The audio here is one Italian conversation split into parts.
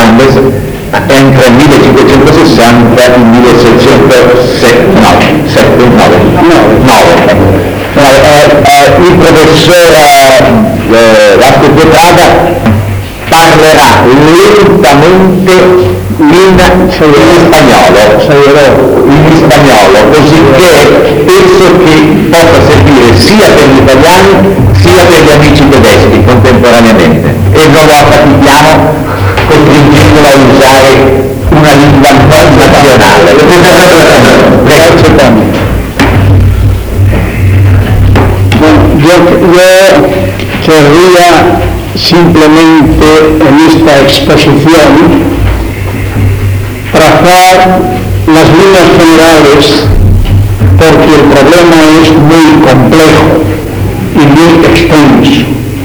Flandes entre il 1560 e il 1679. Il professor Vasco Quetrada parlerà lentamente in spagnolo, così che penso che possa servire sia per gli italiani sia per gli amici tedeschi contemporaneamente, e non lo affatichiamo costringendolo a usare una lingua nazionale. Yo querría simplemente en esta exposición trazar las líneas generales, porque el problema es muy complejo y muy extenso.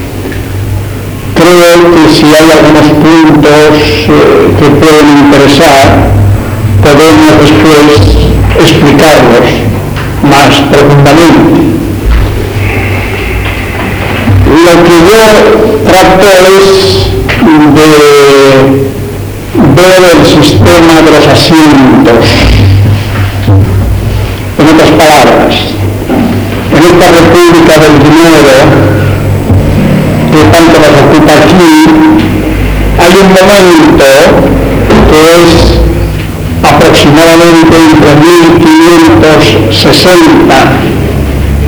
Creo que si hay algunos puntos que pueden interesar, podemos después explicarlos más profundamente. Lo que yo trato es de ver el sistema de los asientos. En otras palabras, en esta república del dinero que tanto nos ocupa aquí, hay un momento que es aproximadamente entre 1560 y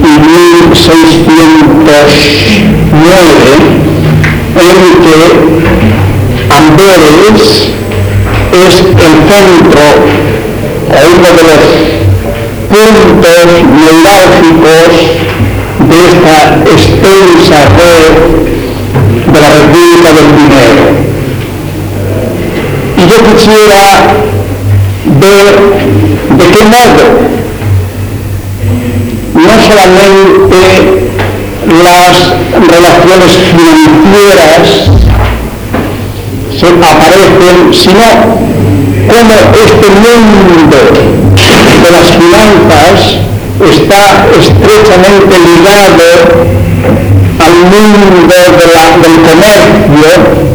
1609, en que Amberes es el centro o uno de los puntos neurálgicos de esta extensa red de la República del Dinero. Y yo quisiera ver de qué modo no solamente las relaciones financieras se aparecen, sino cómo este mundo de las finanzas está estrechamente ligado al mundo del comercio,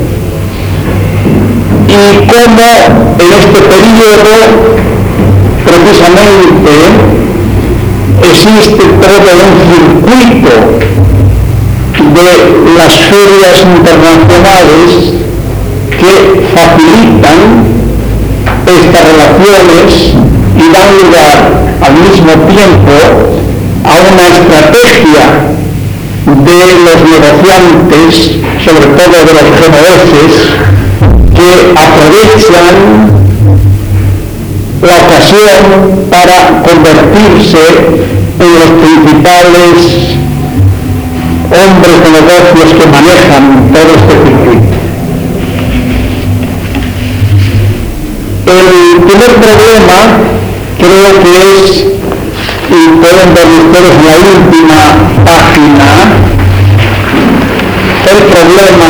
y cómo en este periodo precisamente existe todo un circuito de las ferias internacionales que facilitan estas relaciones y dan lugar al mismo tiempo a una estrategia de los negociantes, sobre todo de los genoveses, que aprovechan la ocasión para convertirse en los principales hombres de negocios que manejan todo este circuito. El primer problema creo que es, y pueden ver ustedes en la última página, el problema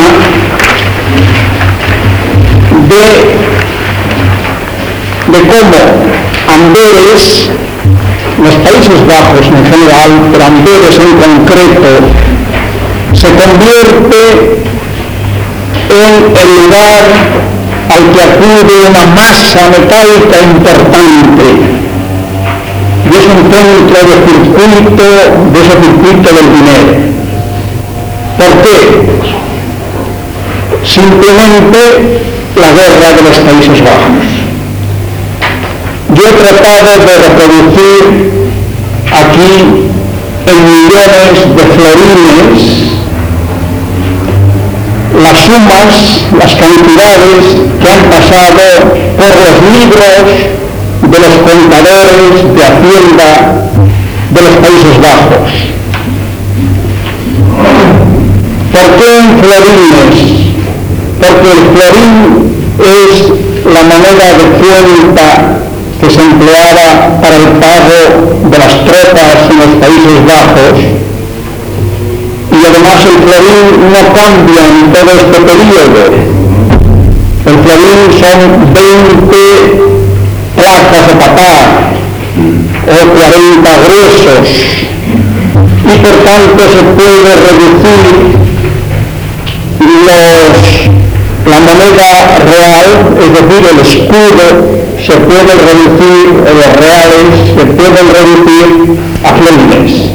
de cómo Amberes, los Países Bajos en general, pero Amberes en concreto, se convierte en el lugar al que acude una masa metálica importante, y es un centro de ese circuito del dinero. ¿Por qué? Simplemente la guerra de los Países Bajos. Yo he tratado de reproducir aquí en millones de florines las sumas, las cantidades que han pasado por los libros de los contadores de Hacienda de los Países Bajos. ¿Por qué en florines? Porque el florín es la moneda de cuenta que se empleaba para el pago de las tropas en los Países Bajos, y además el florín no cambia en todo este periodo. El florín son 20 plazas de papá o 40 gruesos, y por tanto se puede reducir La moneda real, es decir, el escudo, se puede reducir, o los reales se pueden reducir a florines.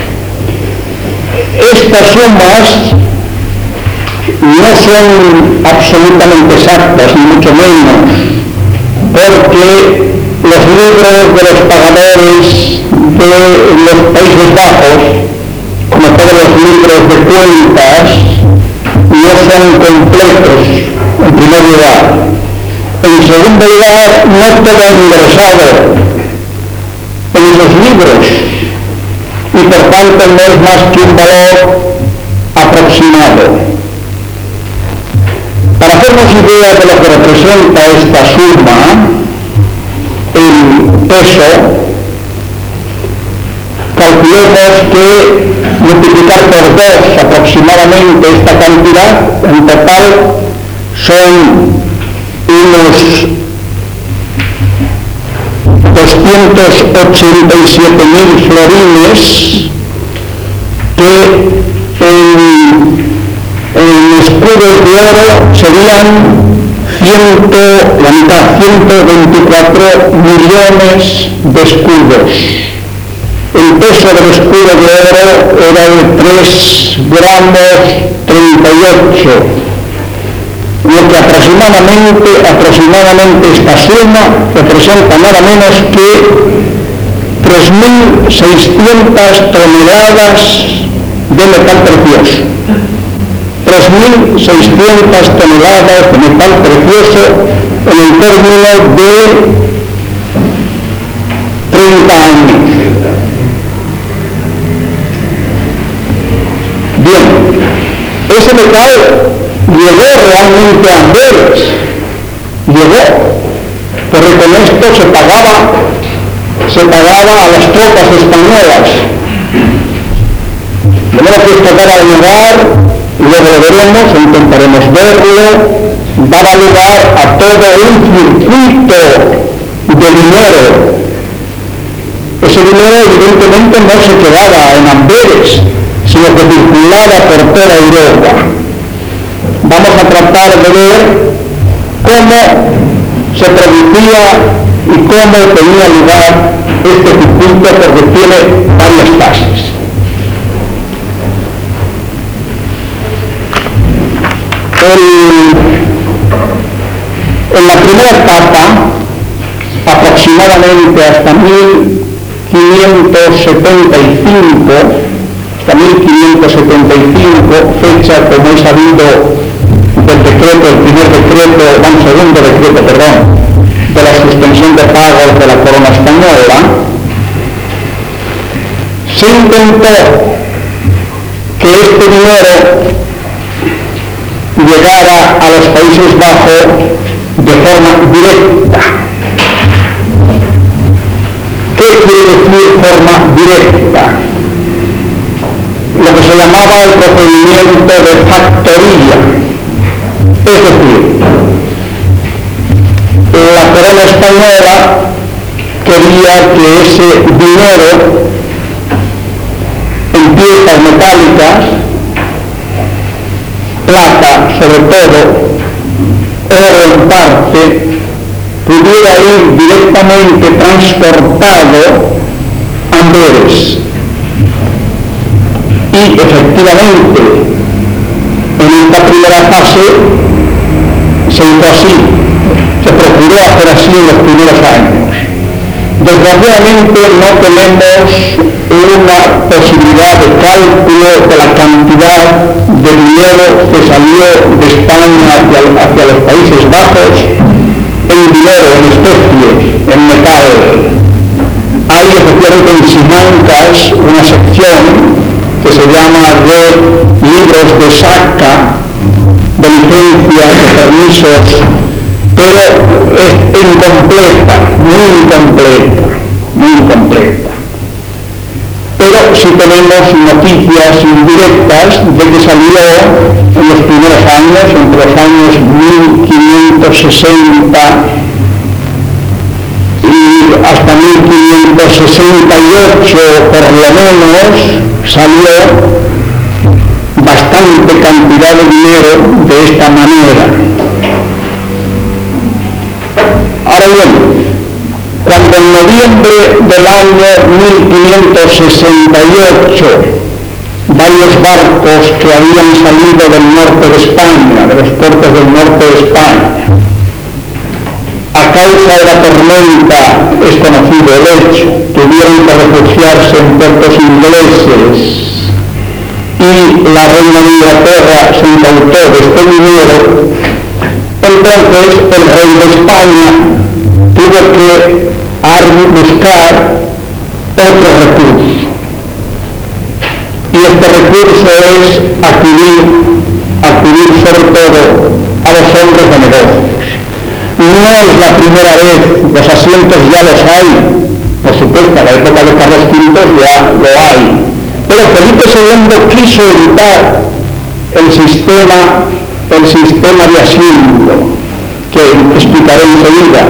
Estas sumas no son absolutamente exactas, ni mucho menos, porque los libros de los pagadores de los Países Bajos, como todos los libros de cuentas, no son completos, en primer lugar. En segundo lugar, no todo ingresado en esos libros, y por tanto no es más que un valor aproximado. Para hacernos idea de lo que representa esta suma, el peso, calculemos que multiplicar por 2 aproximadamente esta cantidad, en total son unos 287.000 florines, que en escudos de oro serían 124 millones de escudos. El peso del escudo de oro era de 3 gramos 38, lo que aproximadamente esta suma representa nada menos que 3.600 toneladas de metal precioso. 3.600 toneladas de metal precioso en el término de 30 años. Bien, ese metal llegó realmente a Amberes, porque con esto se pagaba a las tropas españolas. De modo que esto daba lugar, luego lo veremos, intentaremos verlo, daba lugar a todo un circuito de dinero. Ese dinero evidentemente no se quedaba en Amberes, sino que circulaba por toda Europa. Vamos a tratar de ver cómo se producía y cómo tenía lugar este circuito, porque tiene varias fases. En la primera etapa, aproximadamente hasta 1575, fecha, como he sabido, del segundo decreto, de la suspensión de pagos de la corona española, se intentó que este dinero llegara a los Países Bajos de forma directa. ¿Qué quiere decir forma directa? Lo que se llamaba el procedimiento de factoría. Es decir, la corona española quería que ese dinero en piezas metálicas, plata sobre todo, oro en parte, pudiera ir directamente transportado a Amberes. Y efectivamente, en esta primera fase se hizo así, se procuró hacer así en los primeros años. Desgraciadamente no tenemos una posibilidad de cálculo de la cantidad de dinero que salió de España hacia los Países Bajos en dinero, en especie, en metal. Hay efectivamente en Simancas una sección que se llama de libros de saca, de licencias, de permisos, pero es incompleta, muy incompleta. Pero sí tenemos noticias indirectas de que salió en los primeros años, entre los años 1560 y hasta 1568 por lo menos, salió bastante cantidad de dinero de esta manera. Ahora bien, cuando en noviembre del año 1568 varios barcos que habían salido del norte de España, de los puertos del norte de España, a causa de la tormenta, es conocido el hecho, tuvieron que refugiarse en puertos ingleses y la reina de Inglaterra se incautó de este dinero, entonces el rey de España tuvo que buscar otro recurso. Y este recurso es acudir sobre todo a los hombres de negocios. No es la primera vez, los asientos ya los hay, por supuesto, en la época de Carlos V ya lo hay, pero Felipe II quiso evitar el sistema de asiento, que explicaré enseguida.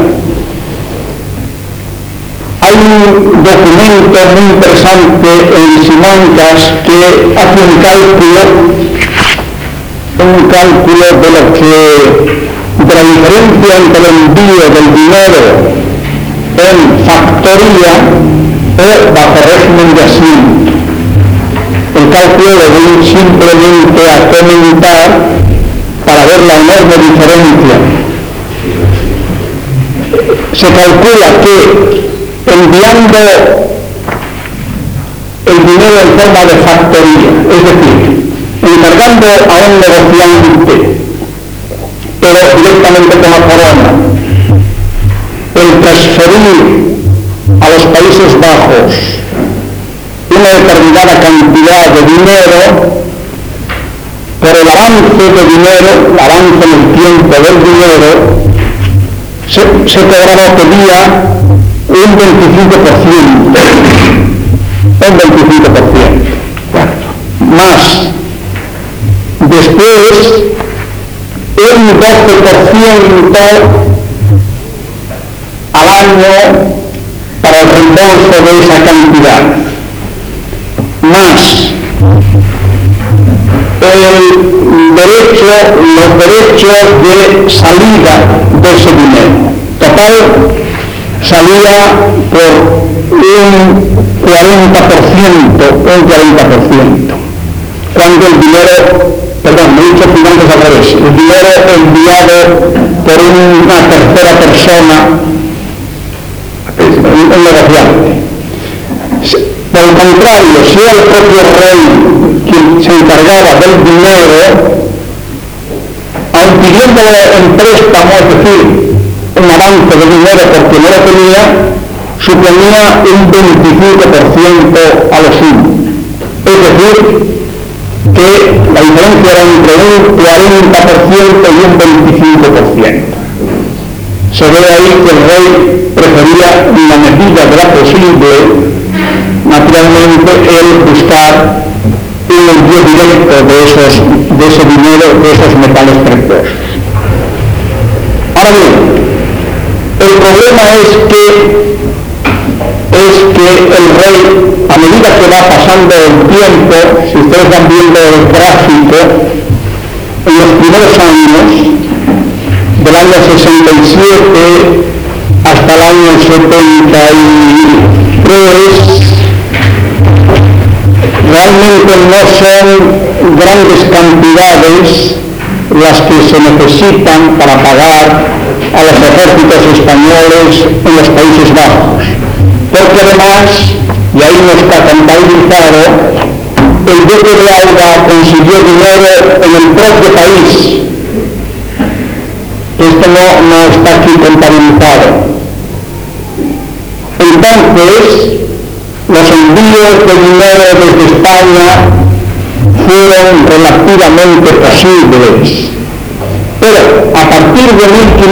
Hay un documento muy interesante en Simancas que hace un cálculo de la diferencia entre el envío del dinero en factoría o bajo régimen de asiento. El cálculo lo voy simplemente a comentar para ver la enorme diferencia. Se calcula que enviando el dinero en forma de factoría, es decir, encargando a un negociante, pero directamente con la corona, el transferir a los Países Bajos una determinada cantidad de dinero, por el avance de dinero, el avance en el tiempo del dinero, se cobraba que día un 25%, más después un 12% al año para el reembolso de esa cantidad, más los derechos de salida de ese dinero. Total, salía por un 40%, cuando el dinero, perdón, me he dicho finanzas al revés, el dinero enviado por una tercera persona, un negociante. Por el contrario, si era el propio rey quien se encargaba del dinero, aun pidiéndolo en préstamo, es decir, un avance de dinero porque no lo tenía, suponía un 25% a lo sumo. Es decir, que la diferencia era entre un 40% y un 25%. Se ve ahí que el rey prefería, en la medida de la posible, naturalmente, el buscar un envío directo de ese dinero, de esos metales preciosos. Ahora bien, el problema es que el rey, a medida que va pasando el tiempo, si ustedes van viendo el gráfico, en los primeros años, del año 67 hasta el año 73, realmente no son grandes cantidades las que se necesitan para pagar a los ejércitos españoles en los Países Bajos, porque además, y ahí no está contabilizado, el duque de Alba consiguió dinero en el propio país. Esto no está aquí contabilizado. Entonces, los envíos de dinero desde España fueron relativamente posibles, pero a partir de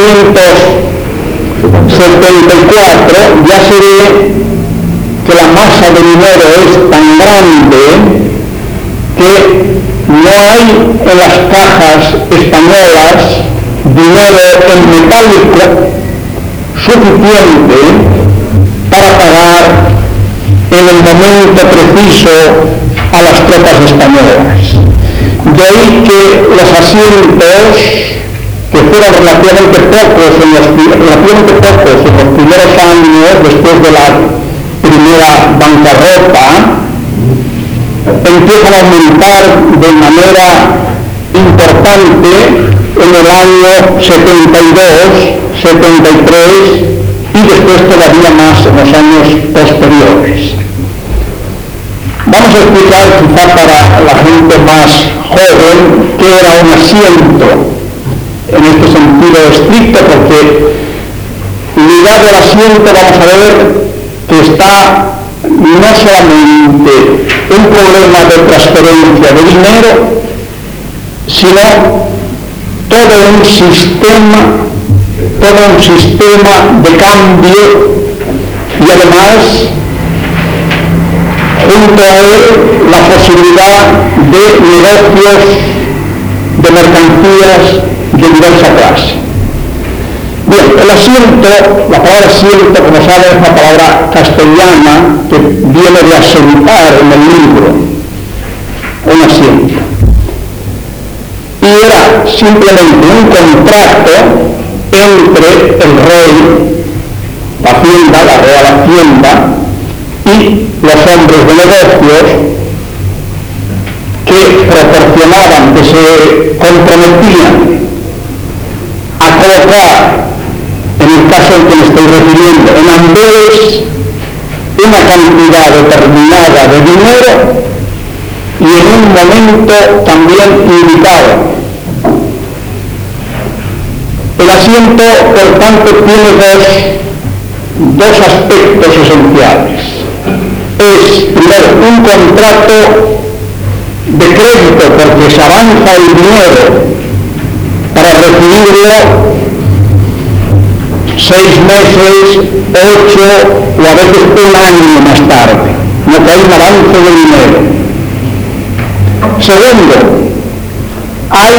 1574 ya se ve que la masa de dinero es tan grande que no hay en las cajas españolas dinero en metálico suficiente para pagar en el momento preciso a las tropas españolas. De ahí que los asientos que fueron relativamente pocos en los primeros años después de la primera bancarrota, empiezan a aumentar de manera importante en el año 72, 73 y después todavía más en los años posteriores. Vamos a explicar quizá para la gente más joven qué era un asiento en este sentido estricto, porque ligado al asiento vamos a ver que está no solamente un problema de transferencia de dinero, sino todo un sistema de cambio y además junto a él la posibilidad de negocios de mercancías de diversa clase. Bien, el asiento, la palabra asiento, como saben, es una palabra castellana que viene de asentar en el libro, un asiento. Y era simplemente un contrato entre el rey, la hacienda, la real hacienda, y los hombres de negocios que proporcionaban, que se comprometían a colocar, en el caso al que me estoy refiriendo, en Amberes una cantidad determinada de dinero y en un momento también indicado. El asiento, por tanto, tiene dos aspectos esenciales. Es, primero, un contrato de crédito porque se avanza el dinero para recibirlo 6 meses, 8 o a veces un año más tarde, no que hay un avance de dinero. Segundo, hay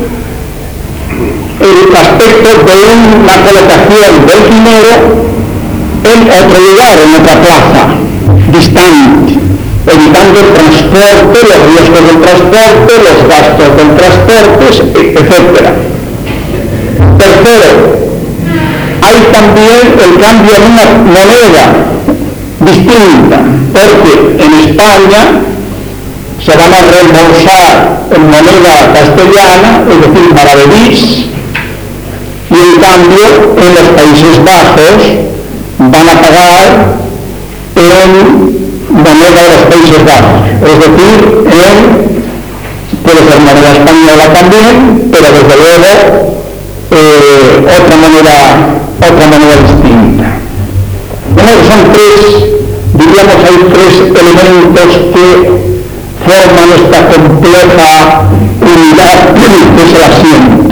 el aspecto de una colocación del dinero en otro lugar, en otra plaza, distante, evitando el transporte, los riesgos del transporte, los gastos del transporte, etc. Tercero, hay también el cambio en una moneda distinta, porque en España se van a reembolsar en moneda castellana, es decir, maravedís, y en cambio en los Países Bajos van a pagar en moneda de los Países Bajos, es decir, puede ser moneda española también, pero desde luego otra moneda distinta. Bueno, son hay tres elementos que forman esta compleja unidad que es el asiento.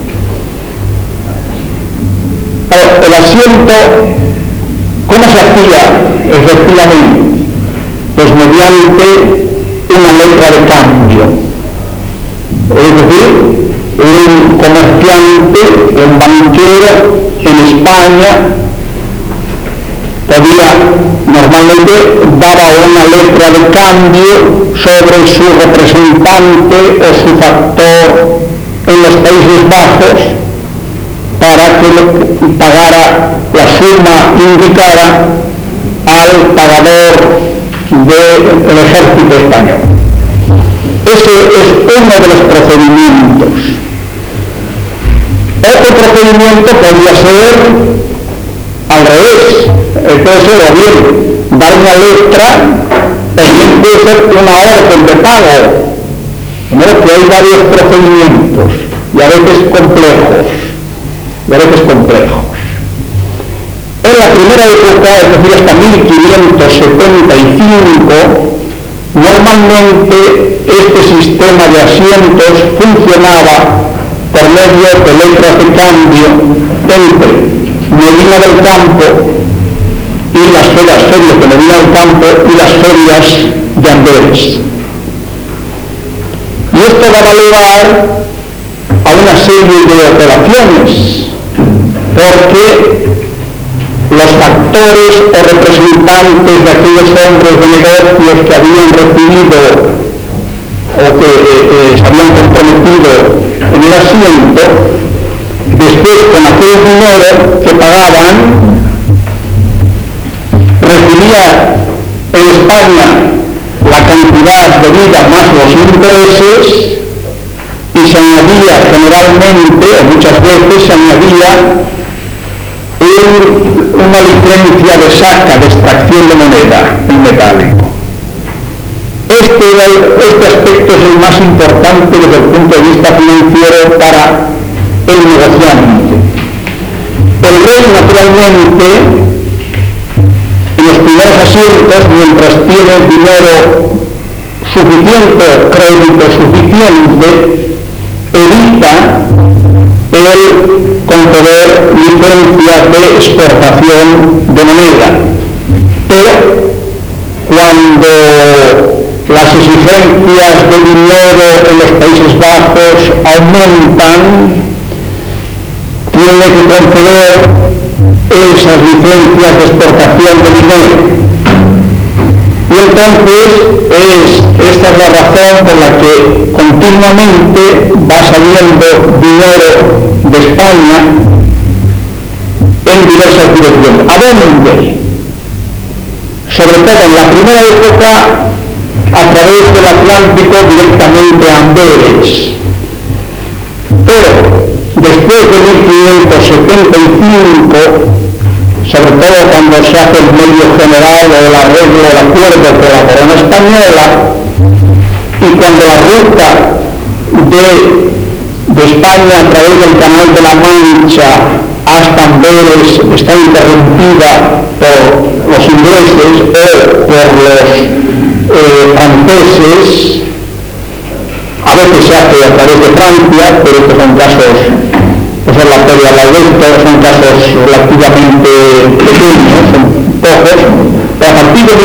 El asiento, ¿cómo se hacía efectivamente? Pues mediante una letra de cambio. Es decir, un comerciante, un banquero en España normalmente daba una letra de cambio sobre su representante o su factor en los Países Bajos para que pagara la suma indicada al pagador del ejército español. Ese es uno de los procedimientos. Otro procedimiento podría ser al revés, entonces o bien dar una letra, también puede ser una orden de pago, ¿no? Que hay varios procedimientos y a veces complejos. En la primera época, es decir, hasta 1575, normalmente este sistema de asientos funcionaba por medio de letras de cambio entre Medina del Campo y las ferias de Medina del Campo y las ferias de Amberes. Y esto daba lugar a una serie de operaciones, porque los factores o representantes de aquellos hombres de negocios que habían recibido o que se habían comprometido en el asiento Después, con aquel dinero que pagaban, recibía en España la cantidad debida más los intereses y se añadía generalmente, o muchas veces se añadía una licencia de saca, de extracción de moneda en metálico. Este aspecto es el más importante desde el punto de vista financiero para el negociante. El rey, naturalmente, en los primeros asientos, mientras tiene dinero suficiente, crédito suficiente, evita el conceder licencias de exportación de moneda. Pero cuando las exigencias de dinero en los Países Bajos aumentan, tiene que conceder esas licencias de exportación de dinero. Y entonces esta es la razón por la que continuamente va saliendo dinero de España en diversas direcciones. ¿A dónde? Sobre todo en la primera época, a través del Atlántico directamente a Amberes. Pero después de 1575, sobre todo cuando se hace el medio general o el arreglo, el acuerdo con la corona española, y cuando la ruta de España a través del Canal de la Mancha hasta Amberes está interrumpida por los ingleses o por los franceses. A veces se hace a través de Francia, pero estos son casos, pues en la feria de la Alberto, son casos relativamente pequeños, son pocos. Pero a partir de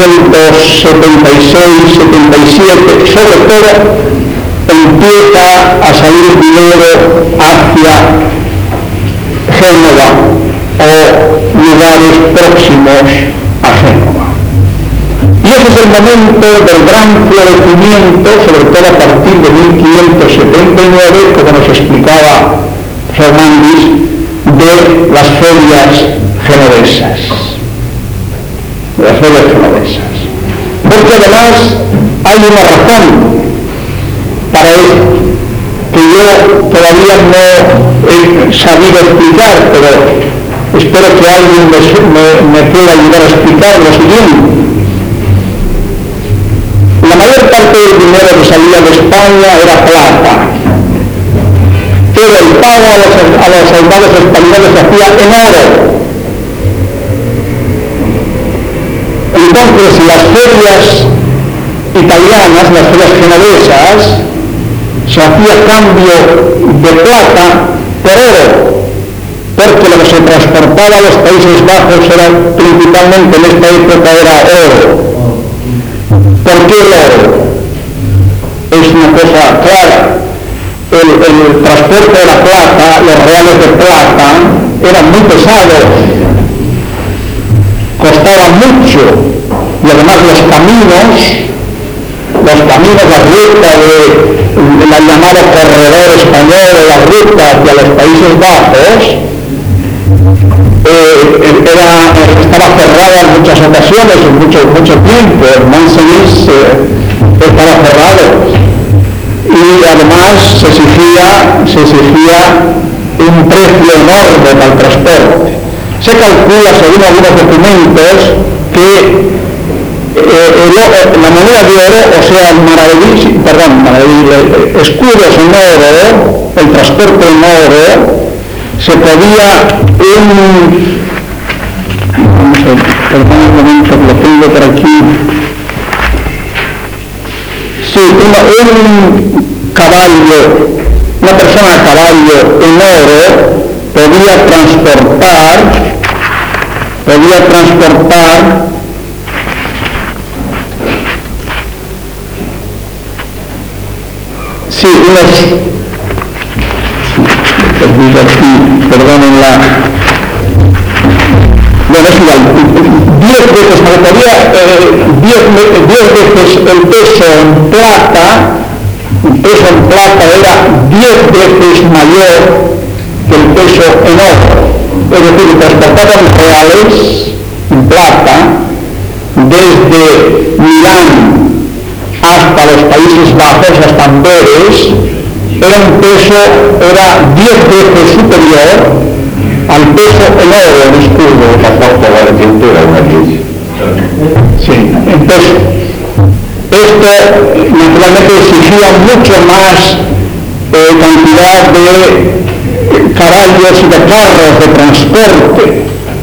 1576-77, sobre todo, empieza a salir dinero hacia Génova o lugares próximos a Génova. Y ese es el momento del gran florecimiento, sobre todo a partir de 1579, como nos explicaba Fernández, de las ferias genovesas. Porque además hay una razón para esto, que yo todavía no he sabido explicar, pero espero que alguien me pueda ayudar a explicar lo siguiente. La mayor parte del dinero que salía de España era plata, pero el pago a los soldados españoles se hacía en oro. Entonces las ferias italianas, las ferias genovesas, se hacía cambio de plata por oro, porque lo que se transportaba a los Países Bajos era principalmente en esta época era oro. ¿Por qué el oro? Es una cosa clara. El transporte de la plata, los reales de plata, eran muy pesados, costaban mucho, y además los caminos, la ruta de la llamada corredor español, la ruta hacia los Países Bajos, estaba cerrada en muchas ocasiones, en mucho tiempo. El Mansenis estaba cerrado y además se exigía un precio enorme para el transporte. Se calcula, según algunos documentos, que la moneda de oro, o sea, escudos en oro, el transporte en oro, se podía perdón un momento que lo tengo por aquí. Sí, un caballo, una persona a caballo en oro podía transportar sí, perdonen la... Bueno, es igual, 10 veces, el peso en plata era 10 veces mayor que el peso en oro. Es decir, transportaban reales en plata desde Milán hasta los Países Bajos, hasta Amberes. Era 10 veces superior al peso en oro del escudo. La pintura, una crisis. Sí, entonces esto naturalmente exigía mucho más cantidad de caballos y de carros de transporte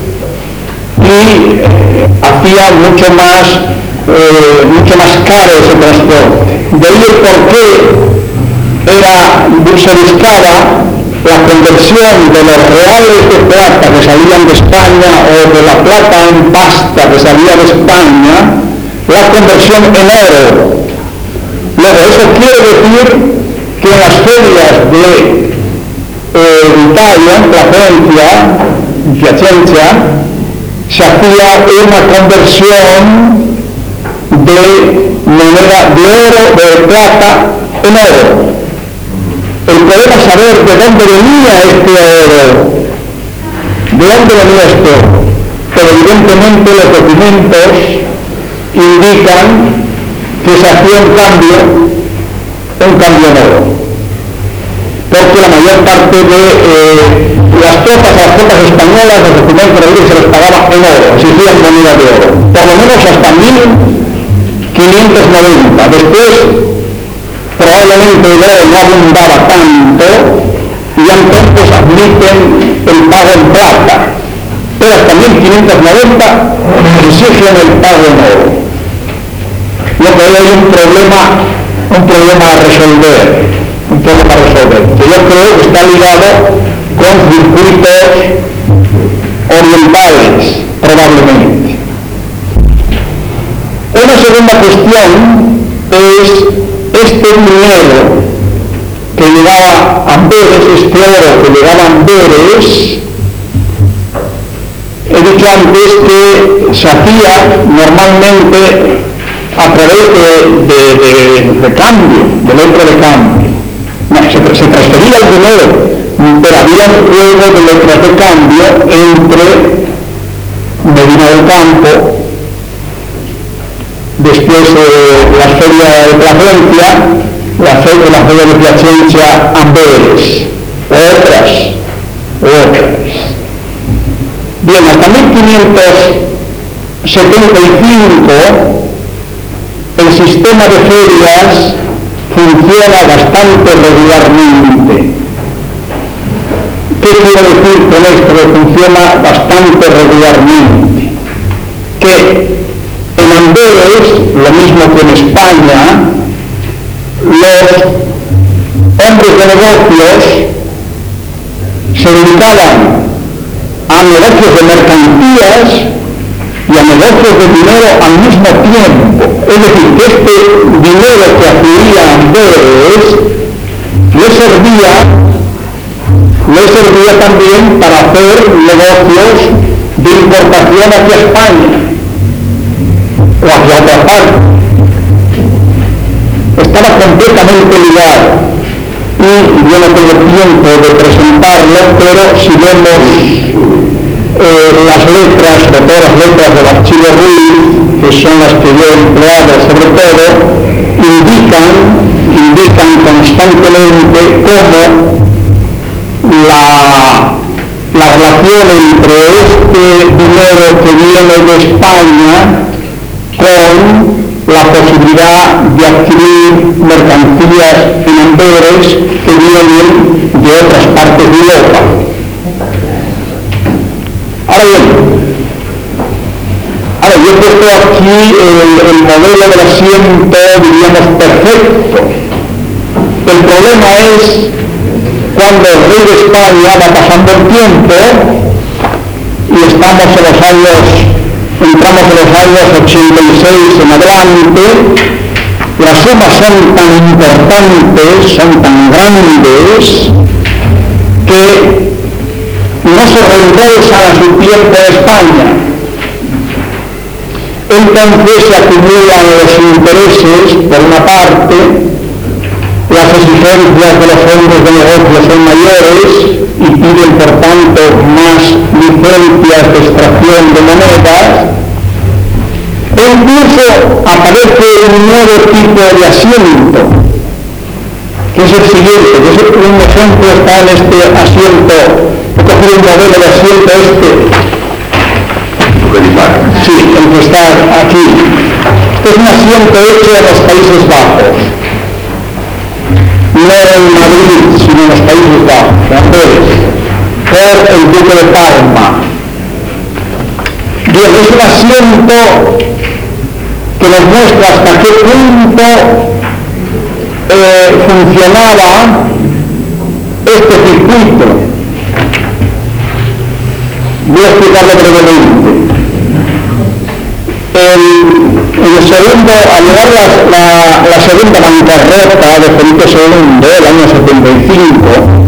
y hacía mucho más caro ese transporte. De ahí el por qué se buscaba la conversión de los reales de plata que salían de España o de la plata en pasta que salía de España, la conversión en oro. Luego, eso quiere decir que en las ferias de Italia, en Piacenza, se hacía una conversión de moneda de oro, de plata en oro. El problema es saber de dónde venía este oro, pero evidentemente los documentos indican que se hacía un cambio en oro, porque la mayor parte de las tropas españolas, los documentos de se les pagaba en oro, existían monedas de oro, por lo menos hasta 1590. Después probablemente el oro no abundaba tanto y entonces admiten el pago en plata, pero hasta 1590 exigen el pago en oro. Lo que hay un problema a resolver, que yo creo que está ligado con circuitos orientales, probablemente. Una segunda cuestión es este dinero que llegaba a Amberes, este oro que llegaba a Amberes. He dicho antes que se hacía normalmente a través de cambio, de letra de cambio. No, se transfería el dinero, pero había un juego de letras de cambio entre Medina del Campo, después la feria de Plasencia, la feria de Piacenza, Amberes, otras. Bien, hasta 1575 el sistema de ferias funciona bastante regularmente. ¿Qué quiero decir con esto? Que funciona bastante regularmente. Que en Amberes, lo mismo que en España, los hombres de negocios se dedicaban a negocios de mercancías y a negocios de dinero al mismo tiempo. Es decir, que este dinero que acudía a Amberes le servía también para hacer negocios de importación hacia España o hacia otra parte. Estaba completamente ligado. Y yo no tengo tiempo de presentarlo, pero si vemos las letras, sobre todo las letras del archivo Ruiz, que son las que yo he empleado sobre todo, indican constantemente cómo la relación entre este dinero que viene de España con la posibilidad de adquirir mercancías en Amberes que vienen de otras partes de Europa. Ahora yo he puesto aquí el modelo del asiento, diríamos, perfecto. El problema es cuando el rey de España va pasando el tiempo y entramos en los años 86 en adelante, las sumas son tan importantes, son tan grandes, que no se reembolsan a su tiempo en España. Entonces se acumulan los intereses, por una parte, las exigencias de los fondos de negocio son mayores y piden por tanto más licencias de extracción de monedas, e incluso aparece un nuevo tipo de asiento, que es el siguiente, que es un ejemplo está en este asiento. He cogido un modelo de asiento sí, el que está aquí. Este es un asiento hecho en los Países Bajos, no en Madrid, sino en los Países Bajos, por el duque de Parma. Bien, es un asiento que nos muestra hasta qué punto funcionaba este circuito. Voy a explicarlo brevemente. Al llegar la segunda bancarrota de Felipe II, el año 75,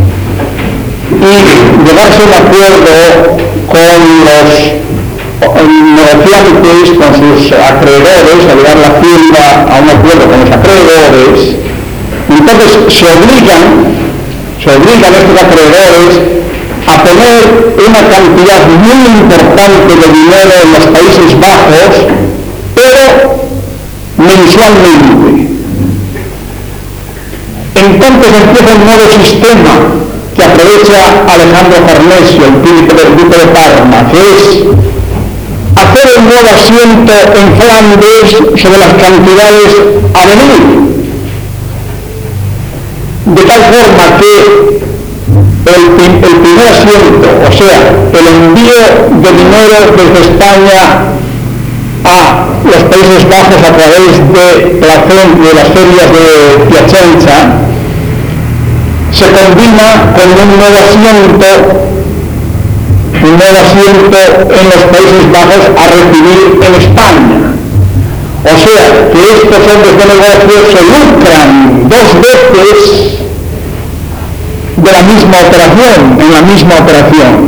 y llegarse a un acuerdo con los negociantes, con sus acreedores, a llevar la Hacienda a un acuerdo con los acreedores, entonces se obligan estos acreedores a poner una cantidad muy importante de dinero en los Países Bajos, pero mensualmente. Entonces empieza un nuevo sistema que aprovecha Alejandro Farnesio, el duque de Parma, que es hacer el nuevo asiento en Flandes sobre las cantidades a venir, de tal forma que el primer asiento, o sea, el envío de dinero desde España a los Países Bajos a través de las ferias de Piacenza, se combina con un nuevo asiento en los Países Bajos a recibir en España. O sea, que estos hombres de negocio se lucran dos veces de la misma operación, en la misma operación.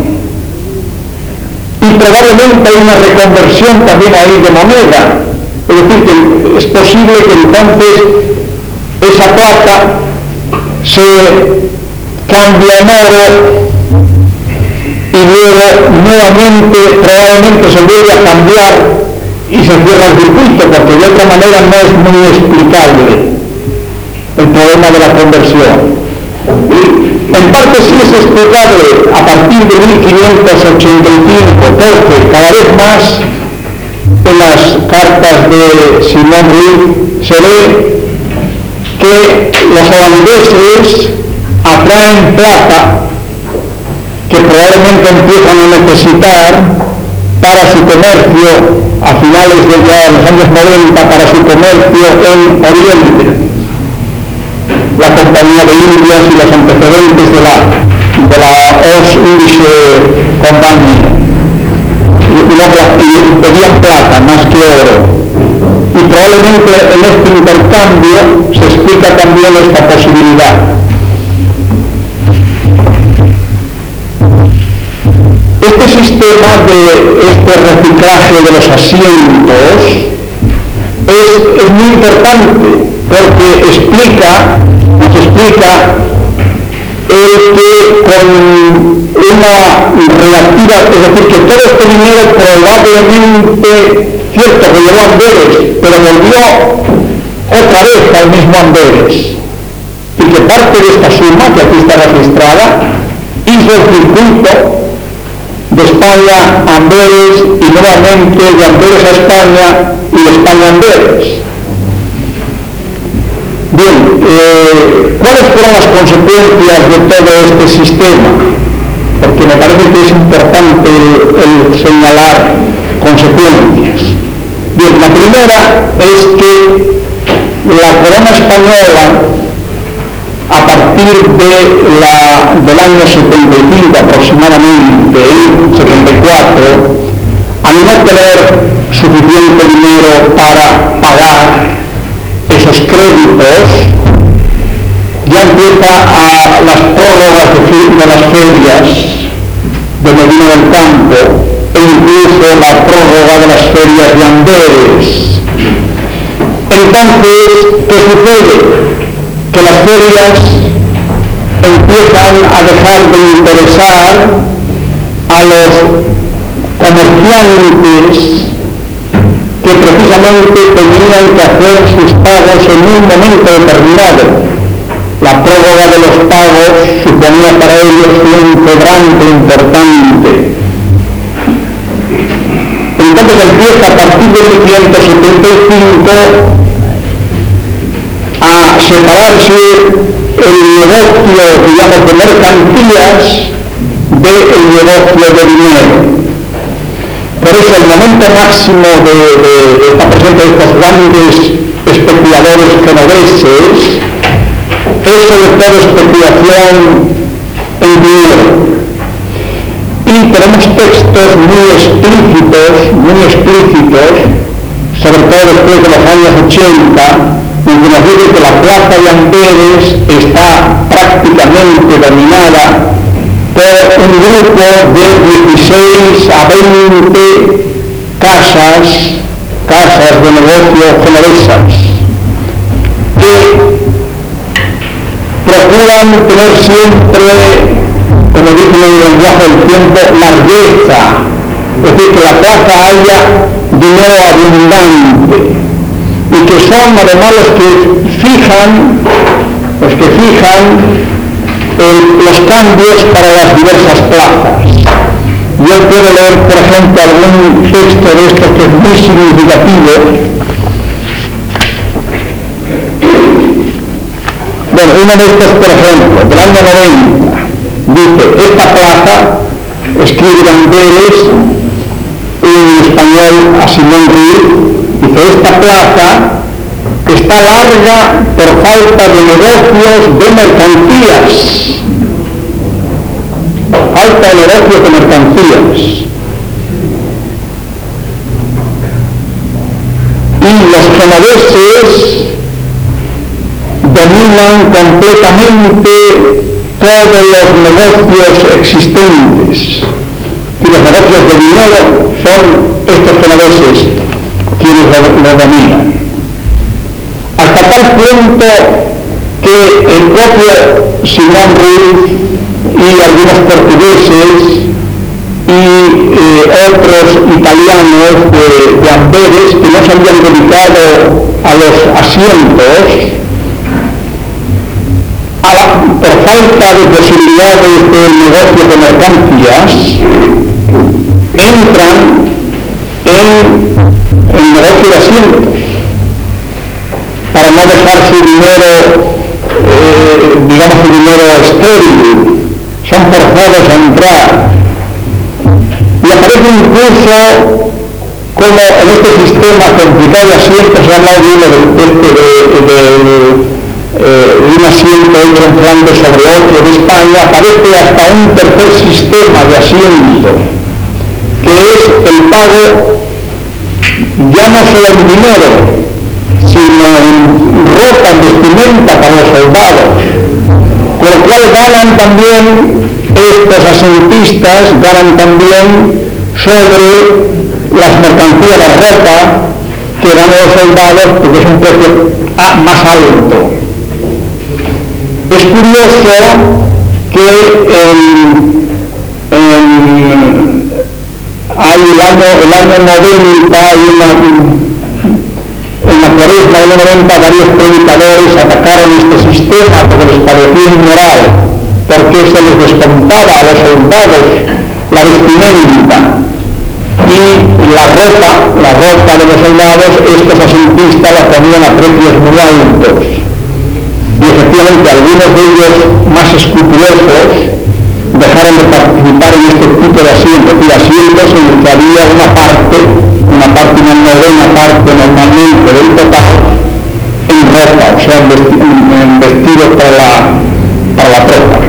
Y probablemente hay una reconversión también ahí de moneda. Es decir, que es posible que entonces esa plata se cambie en oro y luego nuevamente probablemente se vuelve a cambiar y se cierra el circuito, porque de otra manera no es muy explicable el problema de la conversión. En parte sí es explicable a partir de 1585, porque cada vez más en las cartas de Simón Ruiz se ve que los holandeses atraen plata que probablemente empiezan a necesitar para su comercio a finales de los años 90, para su comercio en Oriente. La Compañía de Indias y los antecedentes de la Oost-Indische Compagnie, y pedían plata más que oro. Y probablemente en este intercambio se explica también esta posibilidad. Este sistema este reciclaje de los asientos es muy importante, porque nos explica que con una relativa, es decir, que todo este dinero probablemente, cierto que llegó a Amberes, pero volvió otra vez al mismo Amberes, y que parte de esta suma, que aquí está registrada, hizo el circuito de España a Amberes y nuevamente de Amberes a España y de España a Amberes. Bien, ¿cuáles fueron las consecuencias de todo este sistema? Porque me parece que es importante el señalar consecuencias. Bien, la primera es que la corona española, a partir del año 75 aproximadamente, 74, al no tener suficiente dinero para pagar esos créditos, ya empieza a las prórrogas de las ferias de Medina del Campo e incluso la prórroga de las ferias de Amberes. Entonces, ¿qué sucede? que las ferias empiezan a dejar de interesar a los comerciantes que precisamente tenían que hacer sus pagos en un momento determinado. La prórroga de los pagos suponía para ellos un quebrante importante. Entonces empieza a partir de 1575 a separarse el negocio, digamos, de mercancías del negocio de dinero. Por eso el momento máximo de esta presencia de estos grandes especuladores genoveses es sobre todo especulación en dinero. Y tenemos textos muy explícitos, sobre todo después de los años 80, donde nos dice que la plaza de Amberes está prácticamente dominada por un grupo de 16 a 20 casas de negocio genovesas que procuran tener siempre, como dice el lenguaje del tiempo, largueza, es decir, que la plaza haya dinero abundante, y que son además los que fijan los cambios para las diversas plazas. Yo puedo leer, por ejemplo, algún texto de estos que es muy significativo. Bueno, uno de estos, por ejemplo, del año 90, dice: esta plaza, escribe Amberes en español a Simón Ruiz, dice: esta plaza está larga por falta de negocios de mercancías. Falta de negocios de mercancías. Y los genoveses dominan completamente todos los negocios existentes. Y los negocios de dinero son estos genoveses quienes lo dominan. Hasta tal punto que el propio Simón Ruiz y algunos portugueses y otros italianos de Amberes, que no se habían dedicado a los asientos, por falta de posibilidades de negocio de mercancías, entran en el negocio de asientos para no dejar su dinero, digamos, su dinero estéril. Son forzados a entrar. Y aparece incluso como en este sistema complicado de asientos, se habla de un asiento entrando sobre otro de España, aparece hasta un tercer sistema de asiento, que es el pago ya no solo en dinero, sino en ropa, en vestimenta para los soldados, con lo cual ganan también estos asentistas, ganan también sobre las mercancías, la ropa que ganan los soldados, porque es un precio más alto. Es curioso que hay el año 90, en la cuaresma del 90, varios predicadores atacaron este sistema porque les parecía inmoral, porque se les descontaba a los soldados la vestimenta y la ropa de los soldados, estos asentistas la ponían a precios muy altos. Y efectivamente algunos de ellos más escrupulosos dejaron de participar en este tipo de asientos, y asientos en los que había una novena parte normalmente del total en ropa, o sea, en vestidos para la tropa.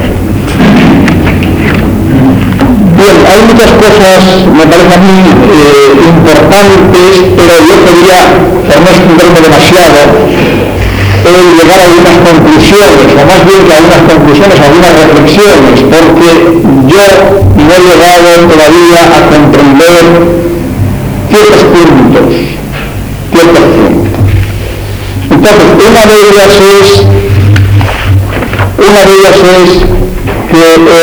Bien, hay muchas cosas, me parece a mí, importantes, pero yo quería, por no extenderme demasiado, llegar a algunas conclusiones, o más bien que a algunas conclusiones, a algunas reflexiones, porque yo no he llegado todavía a comprender ciertos puntos. Entonces, una de ellas es una de ellas es que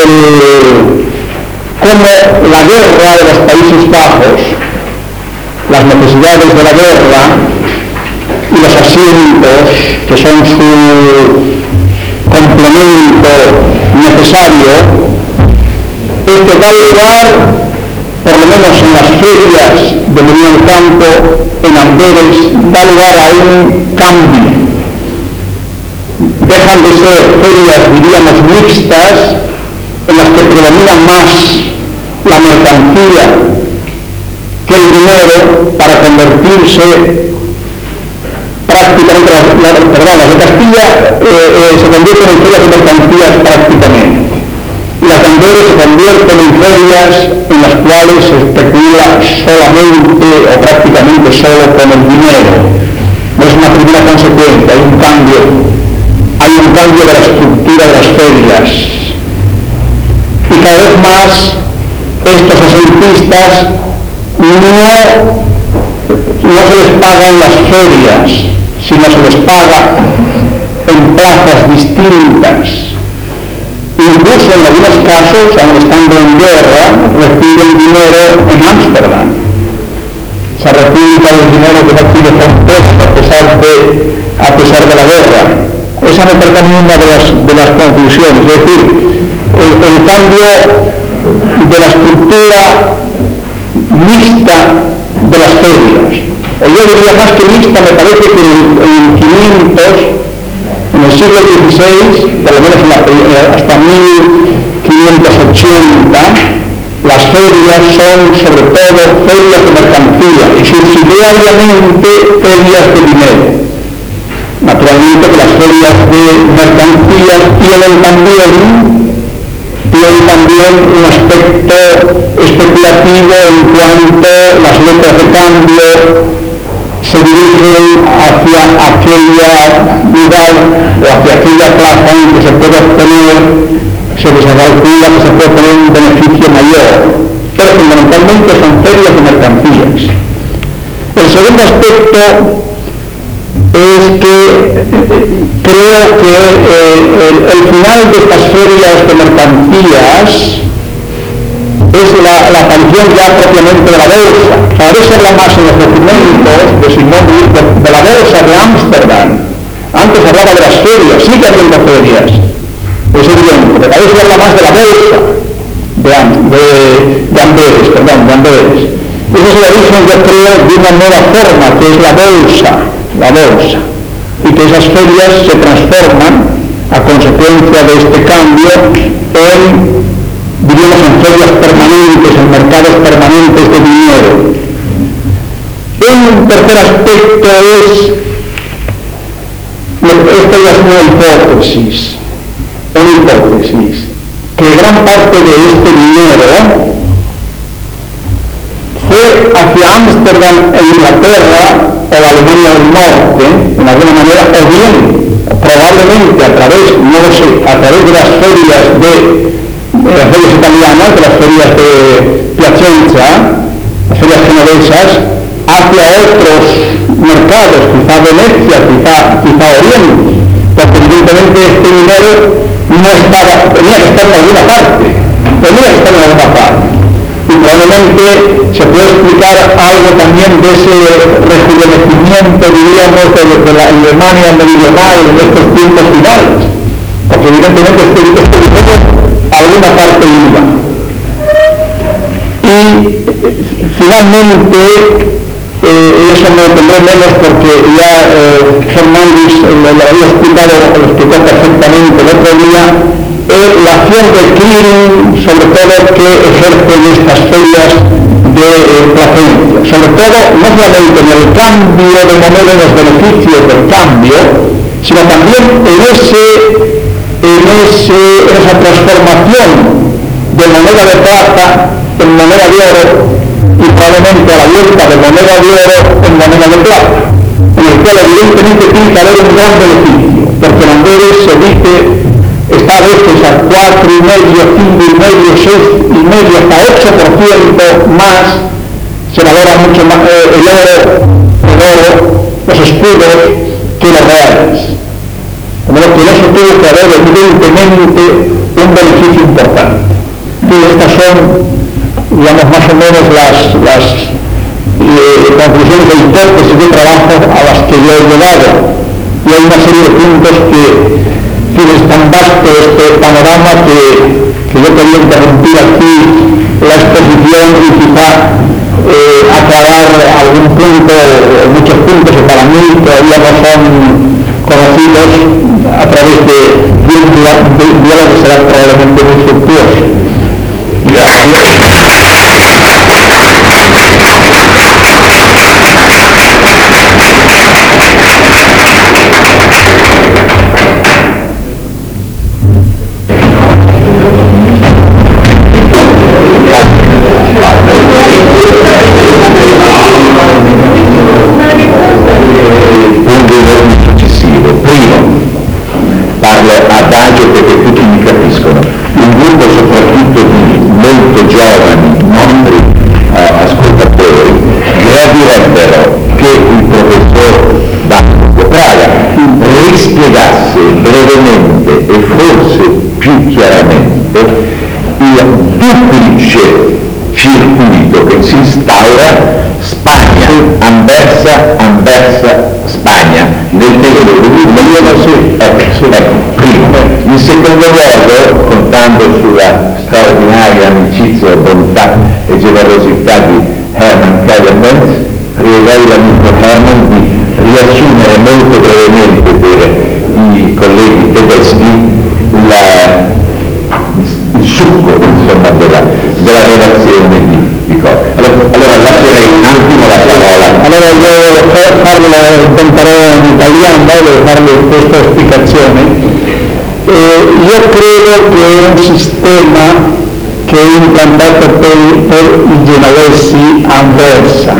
como la guerra de los Países Bajos, las necesidades de la guerra y los asientos, que son su complemento necesario, esto da lugar, por lo menos en las ferias de Medina del Campo, en Amberes, da lugar a un cambio. Dejan de ser ferias, diríamos, mixtas, en las que predomina más la mercancía que el dinero, para convertirse prácticamente, las de Castilla se convierten en ferias de mercancías prácticamente, y las de Amberes se convierten en ferias en las cuales se especula solamente o prácticamente solo con el dinero. No es una primera consecuencia, hay un cambio de la estructura de las ferias, y cada vez más estos aseitistas no se les paga en las ferias, sino se les paga en plazas distintas. Incluso en algunos casos, aun estando en guerra, reciben dinero en Ámsterdam. Se recibe el dinero que no tiene compuesto a pesar de la guerra. Esa me parece una de las conclusiones, es decir, el cambio de la estructura mixta de las ferias. O yo diría más que mixta, me parece que en 500, en el siglo XVI, por lo menos hasta 1580, las ferias son sobre todo ferias de mercancía y subsidiariamente ferias de dinero. Naturalmente que las ferias de mercancías tienen también un aspecto especulativo en cuanto las letras de cambio se dirigen hacia aquella lugar o hacia aquella plaza en que se puede obtener, se les calcula que se puede obtener un beneficio mayor, pero fundamentalmente son ferias de mercancías. El segundo aspecto es que creo que el final de estas ferias de mercancías es la aparición ya propiamente de la bolsa. Cada vez se habla más en los documentos de la bolsa de Ámsterdam. Antes hablaba de las ferias, sigue habiendo ferias, es evidente, pero cada vez se habla más de la bolsa de Amberes. Ese es el origen, yo creo, de una nueva forma, que es la bolsa, y que esas ferias se transforman a consecuencia de este cambio en ferias permanentes, en mercados permanentes de dinero. Un tercer aspecto es, esta ya es una hipótesis, que gran parte de este dinero fue hacia Ámsterdam e Inglaterra o la Alemania del Norte, en alguna manera, o bien, probablemente a través de las ferias italianas, de las ferias de Piacenza, las ferias genovesas, hacia otros mercados, quizá Venecia, quizá Oriente, porque evidentemente este dinero tenía que estar en alguna parte, y probablemente se puede explicar algo también de ese rejuvenecimiento, diríamos, de la Alemania meridional en estos tiempos finales, porque evidentemente este dinero a alguna parte iba. Y finalmente, eso me tendré menos porque ya Fernández lo había explicado, lo explicó perfectamente el otro día, la acción de clearing, sobre todo, que ejercen estas ferias de Plasencia, sobre todo no solamente en el cambio de moneda, en los beneficios del cambio, sino también en esa transformación de moneda de plata en moneda de oro y probablemente a la vuelta de moneda de oro en moneda de plata, en el cual evidentemente tiene que haber un gran beneficio, porque en Amberes se dice está a veces a 4,5, 5,5, 6,5, hasta 8% más, se valora mucho más el oro, los escudos, que los reales. Como lo que eso tuvo que haber evidentemente un beneficio importante. Y estas son, digamos, más o menos las conclusiones de hipótesis de trabajo a las que yo he llegado. Y hay una serie de puntos que es tan vasto este panorama que yo quería interrumpir aquí la exposición y quizá aclarar algún punto, muchos puntos que para mí todavía no son conocidos a través de un diálogo que será probablemente muy fructuoso. Spagna nel periodo in secondo luogo, contando sulla straordinaria amicizia, bontà e generosità di Hermann Kallenbach, pregherei l'amico Hermann di riassumere molto brevemente per i colleghi tedeschi il succo, insomma, della relazione di Koch. Allora lascerei un attimo la parola. Allora io intenterò in italiano, devo farle questa spiegazione. Io credo che è un sistema che è implantato per i genovesi a Anversa.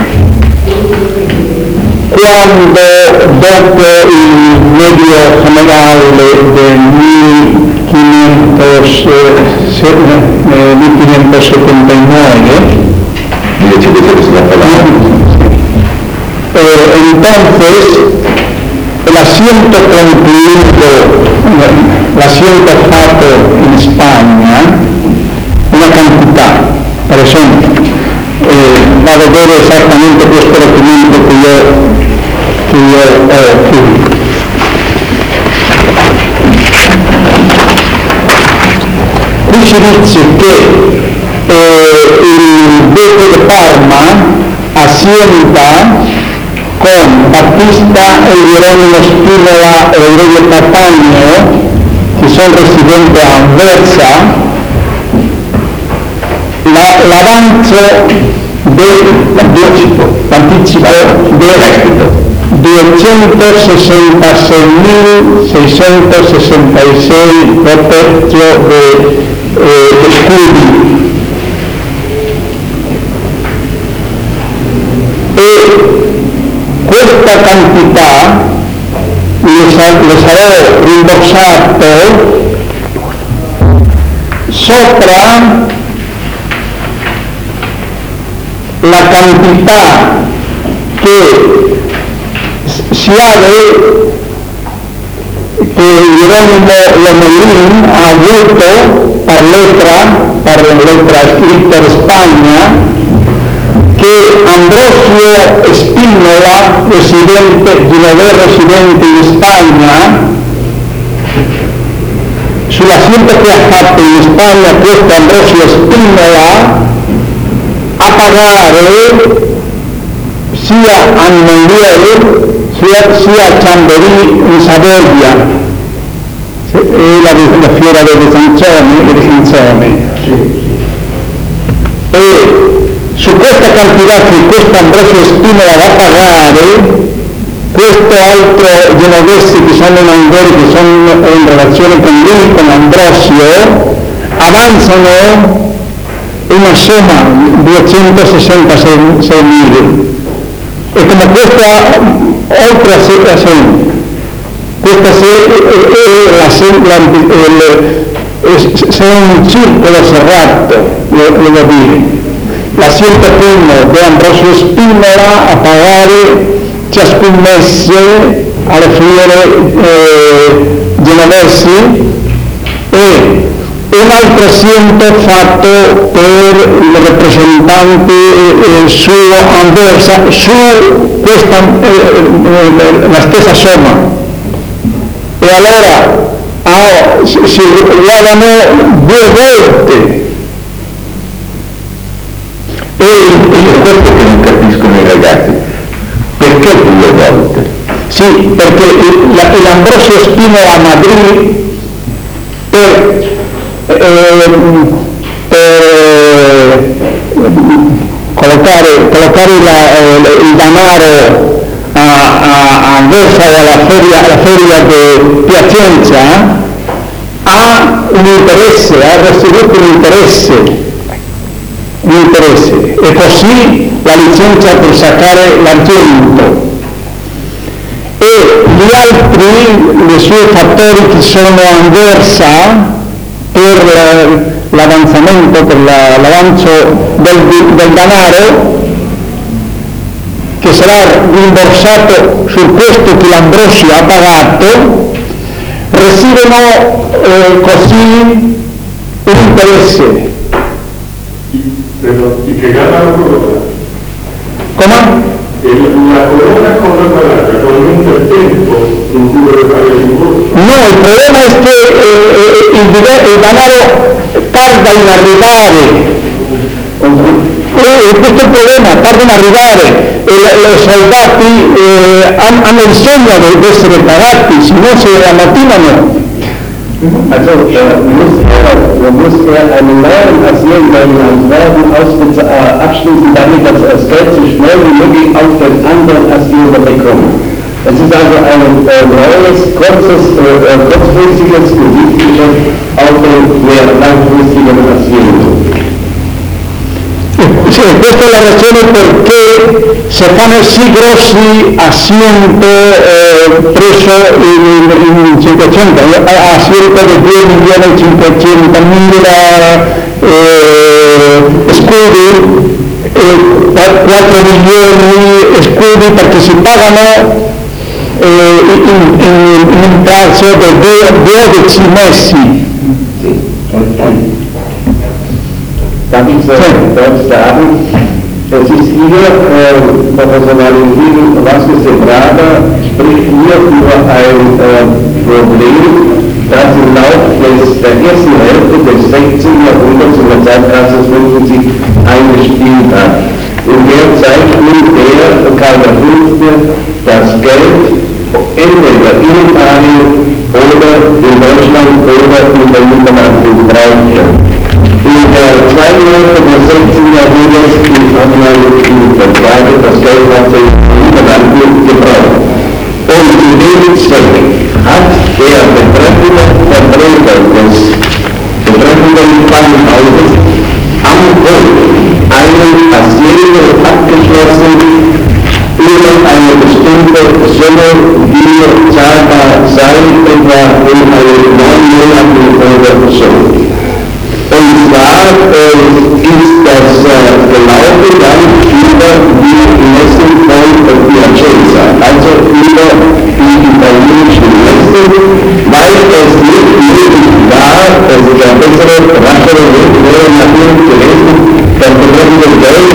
Quando dopo il medio generale del 1579, entonces el asiento concluido, el asiento fatto en España, una cantidad, por ejemplo, va a vedere esattamente questo documento che io ho qui. Qui si dice che il duque de Parma asienta con Battista e Jerónimo Spínola e el rey de Catania, que son residentes a Anversa, l'avance l'anticipo de 266.666 protercio de scudi. Questa quantità le sarà rimborsato sopra la quantità che si ha che Jerónimo Lomelín ha avuto per lettera scritta in Spagna, che Ambrosio Spínola, genovese residente in Spagna, sull'assiento che ha fatto in Spagna questo Ambrosio Spínola, a pagare sia a Mondiale sia a Chamberí in Savoia, la fiera delle Canzoni. E su questa quantità che questo Ambrosio Spínola va a pagare, questo altro genovesi che sono in Angoli, che sono in relazione con lui, con Ambrosio, avanzano una somma 266.000. E come questa oltre questa è un circolo serrato, devo dire. L'assiento primo di Ambrosio Spínola a pagare ciascun mese alle fiere genovesi e un altro asiento fatto per i rappresentanti su Anversa, su questa, la stessa somma. E allora si guardano 2 volte. E questo che non capiscono i ragazzi, perché 2 volte? Sì, perché l'Ambrosio Spino a Madrid per collocare il denaro a Anversa o alla feria di Piacenza ha un interesse, ha ricevuto un interesse e così la licenza per saccare l'argento. E gli altri, i suoi fattori che sono a Anversa per l'avanzamento, per l'avanzo del denaro che sarà rimborsato sul costo che l'Ambrosio ha pagato, ricevono così un interesse. ¿Y que gana la corona? Come? La corona con la palabra, con un tempo in cui deve fare il rimborso. No, il problema è che il denaro tarda in arrivare. Questo è il problema, tarda in arrivare e i soldati hanno bisogno di essere pagati, se no si ammatinano. Also muss eine neue passieren, weil man werden abschließen damit, dass das Geld so schnell wie möglich auf den anderen Asyler bekommt. Es ist also ein neues, kurzfristiges Kreditgeschäft auf den mehr langfristigen Asylen. Sì, questa è la ragione perché se fanno sì grossi asiento presso il 500, asiento di 2.500.000 scudi, 4 milioni scudi perché si pagano in un prezzo di 12 mesi. Darf ich sagen, es ist hier, Professor Vasquez de Prada spricht hier über ein Problem, das im Laufe der ersten Hälfte des 16. Jahrhunderts in der Zeitklasse 50 eingespielt hat. In der Zeit nimmt Karl V. das Geld entweder in Italien oder in Deutschland oder in der Niederlande brauchen. In der zweiten Hälfte des 16. Jahrhunderts hat man verbreitet, das Geld hat sich in Niederlanden gebraucht. Und zu dem Zweck hat der betreffende Vertreter des betreffenden Pannenhauses am Hof einen Asyl abgeschlossen über eine bestimmte Summe, die zahlbar sei, etwa in einen 9 Monaten oder so. Und zwar ist das gelaufen dann über die Messen von Piacenza, also über die italienischen Messen, weil es nicht möglich war, der bessere, raschere Weg wäre natürlich gewesen, das betreffende Geld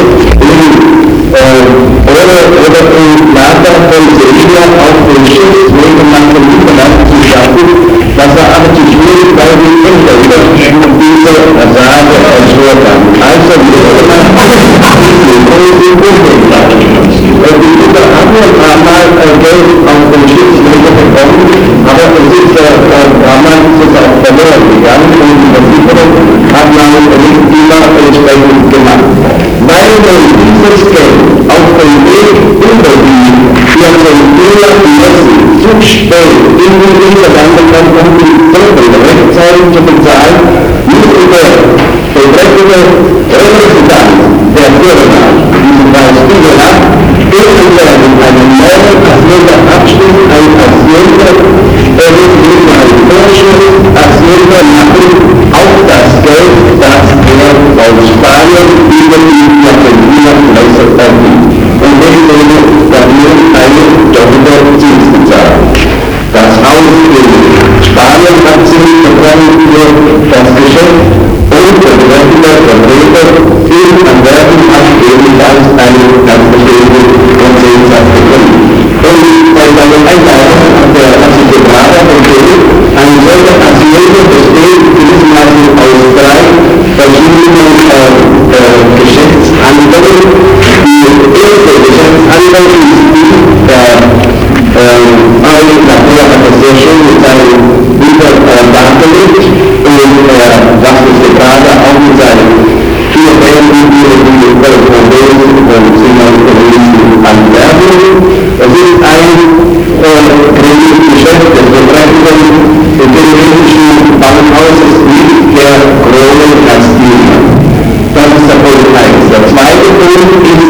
oder in Plata von Sevilla auf den Schiffswegen nach dem Niederland zu schaffen, das war aber zu schwierig, weil die Unterschiede diese Passage hervorkam. Also die Kinder haben ein paar Mal Geld auf den Schiffswegen bekommen, aber es ist damals auch verloren gegangen und die Versicherung hat man nicht immer entsprechend gemacht. Weil dieses Geld auf dem Weg über die Piacentina Messen zu spät in die Niederlande kommt, um die Truppen rechtzeitig zu bezahlen, musste der betreffende Repräsentant der Firma, diesen Preis Spiegelab, irgendwann einen neuen Asyler abschließen, einen Asyler, der wird mit einem Vorschuss Asyler machen, auf das Geld, das er aus Spanien über die Piacentina Messe verdient. Und deswegen dafür einen doppelten Zins bezahlen. das Geschäft und der Vertreter in Antwerpen hat ebenfalls eine ganz bestimmte Prozentsatz bekommen. Und bei seiner Einladung hat der Assistenzberater empfohlen, ein solcher Patienten besteht gewissermaßen aus 3 verschiedenen Geschäftshandlungen. Die erste Geschäftshandlung ist die, Natur hat das sehr schön mit seinen Büchern dargelegt und Assistenzberater auch mit seinen 4 Bänden, die Probleme und Signalpolisen Antwerpen. Es ist ein Kreditgeschäft des Verbrechen des italienischen Bankhauses mit der Krone Castilla. Das ist der Punkt 1. Der zweite Punkt ist,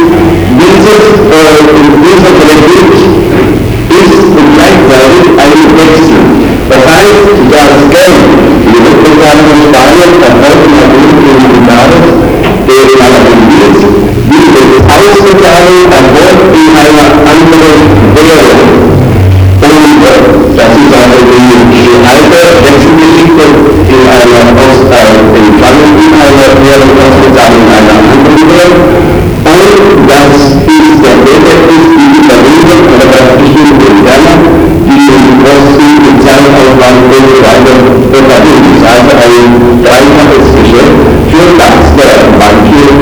dieser Kredit ist gleichzeitig ein Wechsel. Das heißt, das Geld, die Rückbezahlung von Spanien erfolgt natürlich in Jahres, der Malabilis, diese Ausbezahlung erfolgt in einer anderen Währung. Und das ist also die alte Wechselgeschichte in einer Empfangen in einer Währung, Ausbezahlung in einer anderen Währung. Und das ist der Werte ist die Überlegung oder das bestimmte Interna, die den Kosten, den Zeitaufwand und so weiter verdienen. Das ist also ein dreifaches Geschäft, für das der Bankier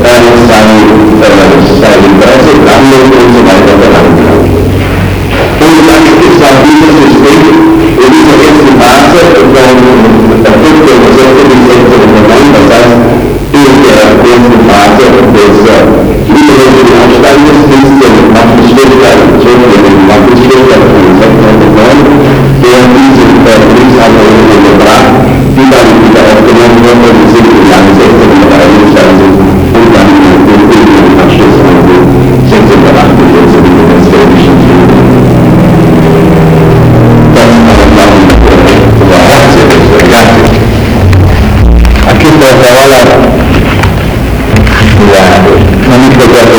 sein Interesse, Landung und so weiter verlangen kann. Und dann gibt es auch dieses System in dieser ersten Phase von der 5. und 6. bis 16. Jahrhundert, das heißt, in der ersten Phase des niederländischen Aufstandes bis zur Machtbeschwierigkeit, von 1609, der diese Kriegshandlungen gebracht, die dann wieder aufgenommen wurden und sind im Jahre 1621 und dann im Abschluss von 1648 mit dem Westfälischen Krieg. Das aber aquí por la bala non mi progetto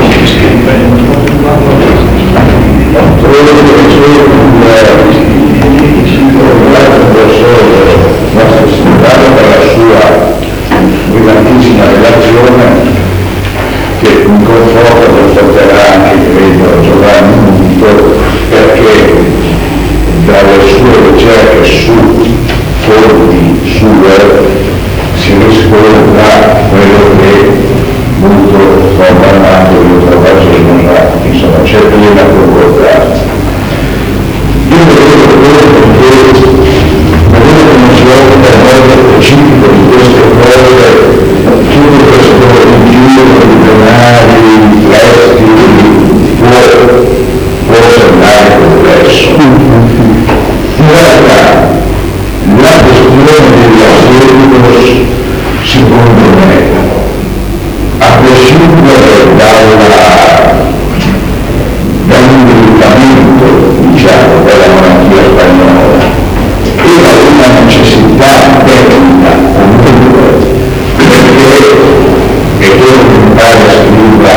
nostro segretario per la sua brillantissima relazione che mi conforta e porterà anche credo Giovanni Munto, perché dalle sue ricerche su fonti sue si riscontra quello che molto sto parlando io sto facendo, insomma c'è piena concordanza. Io vedo quello che avere conosciuto per modo specifico di queste cose, tutto questo giro di denari, prestiti, può sembrare complesso. In realtà la questione degli assetti, secondo me, a prescindere dall'indebitamento, diciamo, della monarchia spagnola, era una necessità tecnica comunque, perché, e quello che mi pare scriva,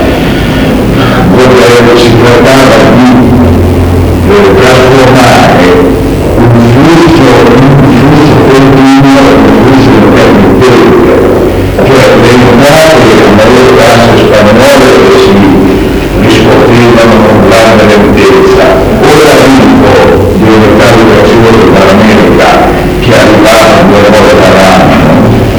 si trattava di trasformare un flusso continuo in un flusso intermittente, cioè le entrate delle nuove tasse spagnole che si riscuotevano con grande lentezza, o l'arrivo di una valutazione dall'America che arrivava 2 volte all'anno,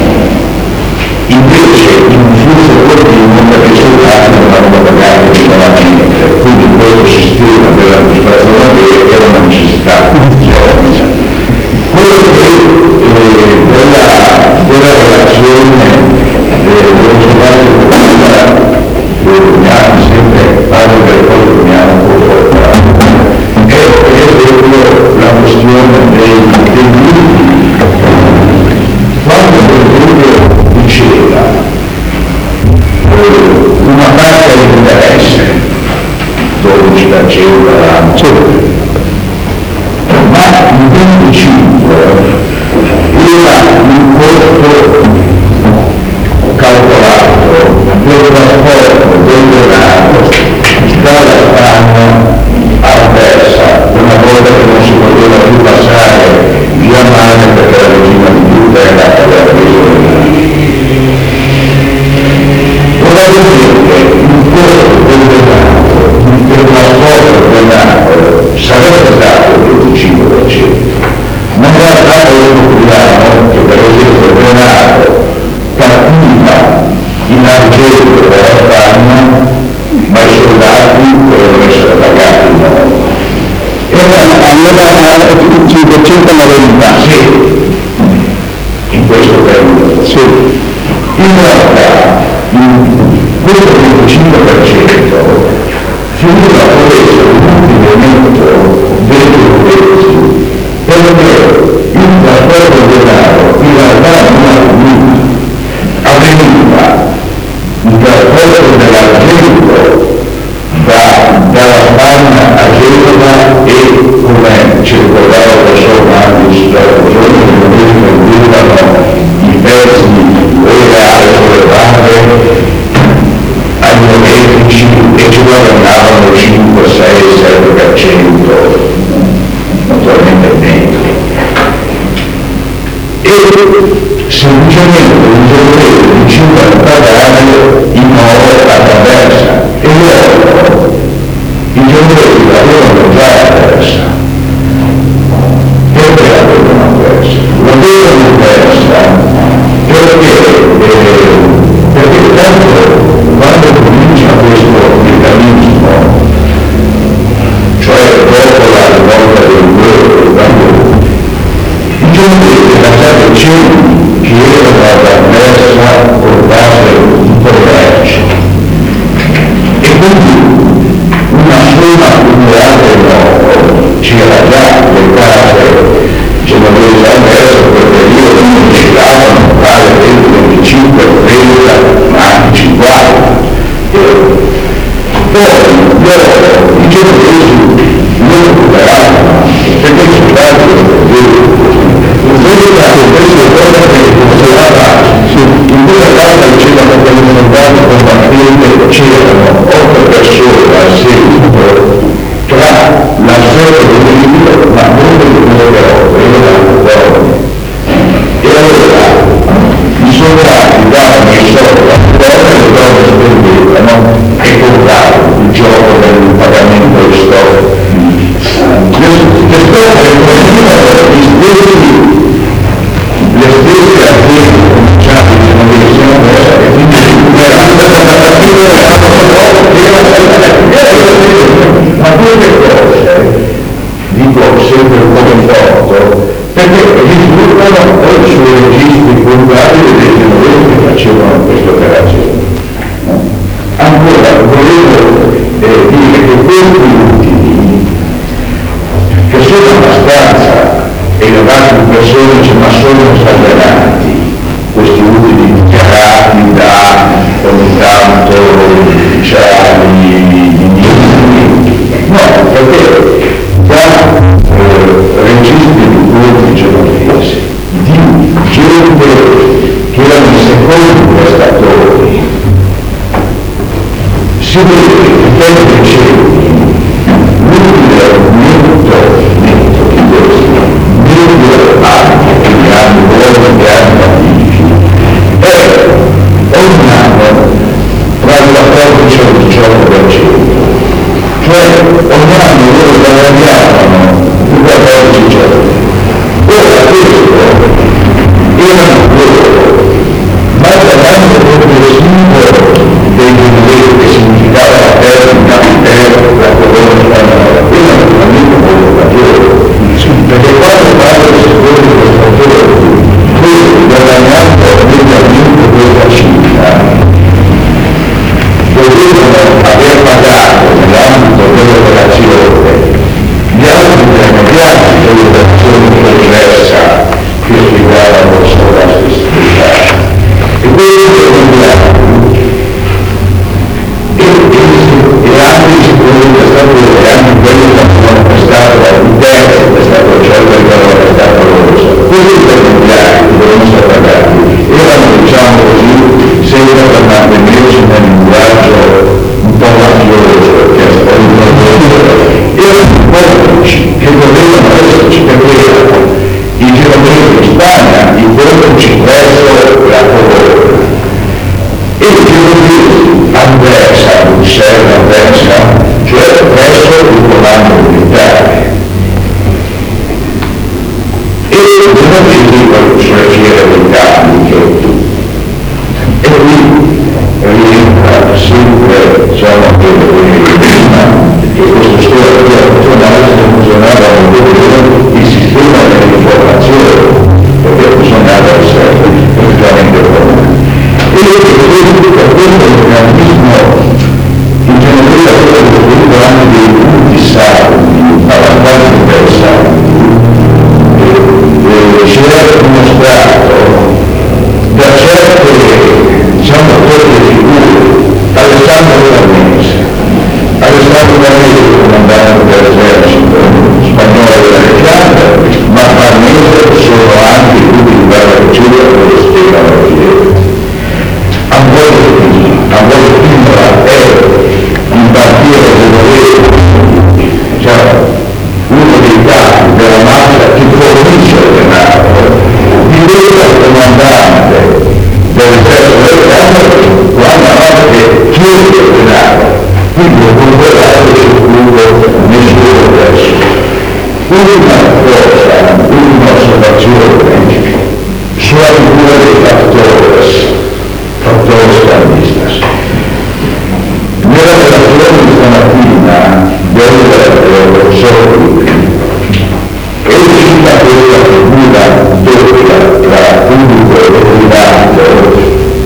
invece in un flusso continuo per i soldati non avevano pagato regolarmente, quindi questo sistema dell'amministrazione era una necessità giornica. Quello che della relazione dello Giovanni mi ha sempre parlo del quale mi ha un po' portato è proprio la questione dei gruppi. Quando il gruppo diceva una parte dell'interesse 12% all'anno, ma il 25% era un costo calcolato del trasporto del denaro dalla Spagna a Versa, una volta che non si poteva più passare via mare perché 1990. Sì, in questo periodo. Sì. In realtà, questo 25% finiva per essere un elemento dei progressi, perché il trasporto denaro in realtà non avveniva il trasporto dell'argento dalla Spagna a Genova e, come ci ricordava il professor Marcus l'altro giorno, che vendevano i pezzi o i reali sollevate agli elettrici e ci guadagnavano 5, 6, 7%, naturalmente meno. E semplicemente un giornale riusciva a pagare in oro attraversa e loro i giornali l'avevano già attraversa. Perché l'avevano attraversa? L'avevano attraversa perché tanto quando comincia questo meccanismo, cioè dopo la rivolta dell'euro, i giornali lasciate cenni che erano attraversa portare un commercio e quindi una somma accumulata in oro c'era già le case genovese all'estero per periodo non ci davano vale 25, 30, ma anche 50 euro. Poi loro i genovesi non recuperavano perché ci davano in questa casa dicevano che i soldati combattenti c'erano 8 persone al seguito tra la sede dell'individuo ma molte di queste 8 erano donne e allora i soldati davano i soldi a donne e le donne spendevano e compravano il gioco del pagamento di stock. Le storie provenivano le stesse aziende cominciate di innovazione e quindi ma queste cose dico sempre un po' in torto perché risultano poi sui registri contabili dei genovesi che facevano queste operazioni. Ancora volevo dire che questi ultimi che sono abbastanza elevati in persone ma sono esagerati questi ultimi dichiarati da ogni tanto ufficiali no, perché da registri di conti genovesi di gente che erano i secondi prestatori si vede che per decenni l'utile netto di questo anche che hanno buoni che hanno amici è ogni anno tra il 14 e il 18%, cioè ogni anno loro guadagnavano il 14%. Ora questo erano loro, ma guadagnando progressivo dei numeri che significava la perdita per la colonna spagnola, quella naturalmente molto maggiore. Perché quando parlo di secondo prestatori, quelli guadagnando mediamente questa cifra, dovevano aver pagato nell'ambito dell'operazione gli altri intermediari dell'operazione diversa che spiegavano solo la stessa. E quelli intermediari e anche i secondi prestatori e anche quelli che hanno prestato all'interno è stato certo che hanno prestato loro. Questi intermediari che dovevano essere pagati erano, diciamo così, sempre per mantenersi nel linguaggio un po' mafioso, che è erano i portici che dovevano esserci perché erano i genovesi in Spagna, i portici presso la colonna. E i genovesi avversa, Bruxelles avversa, cioè presso il comando militare. E i genovesi sulla fiera del cambio. E qui rientra sempre l'organismo in generale aveva costruito anche dei punti saldi abbastanza interessanti. Ci era dimostrato da certe, diciamo, quelle figure, Alessandro Farnese, comandante dell'esercito spagnolo della Chianda, ma Farnese sono anche tutti di guerra civile dello Stefano Piero. A voi Pinola è il partito che cioè uno dei capi della mafia che fornisce il denaro, diventa il comandante dell'esercito del Chianda quando a volte chiede il denaro. Quindi non può essere sicuro nessuno adesso. Un'ultima osservazione sulla figura dei factores cambistas. Nella relazione di stamattina del professor è uscita questa figura doppia tra pubblico e privato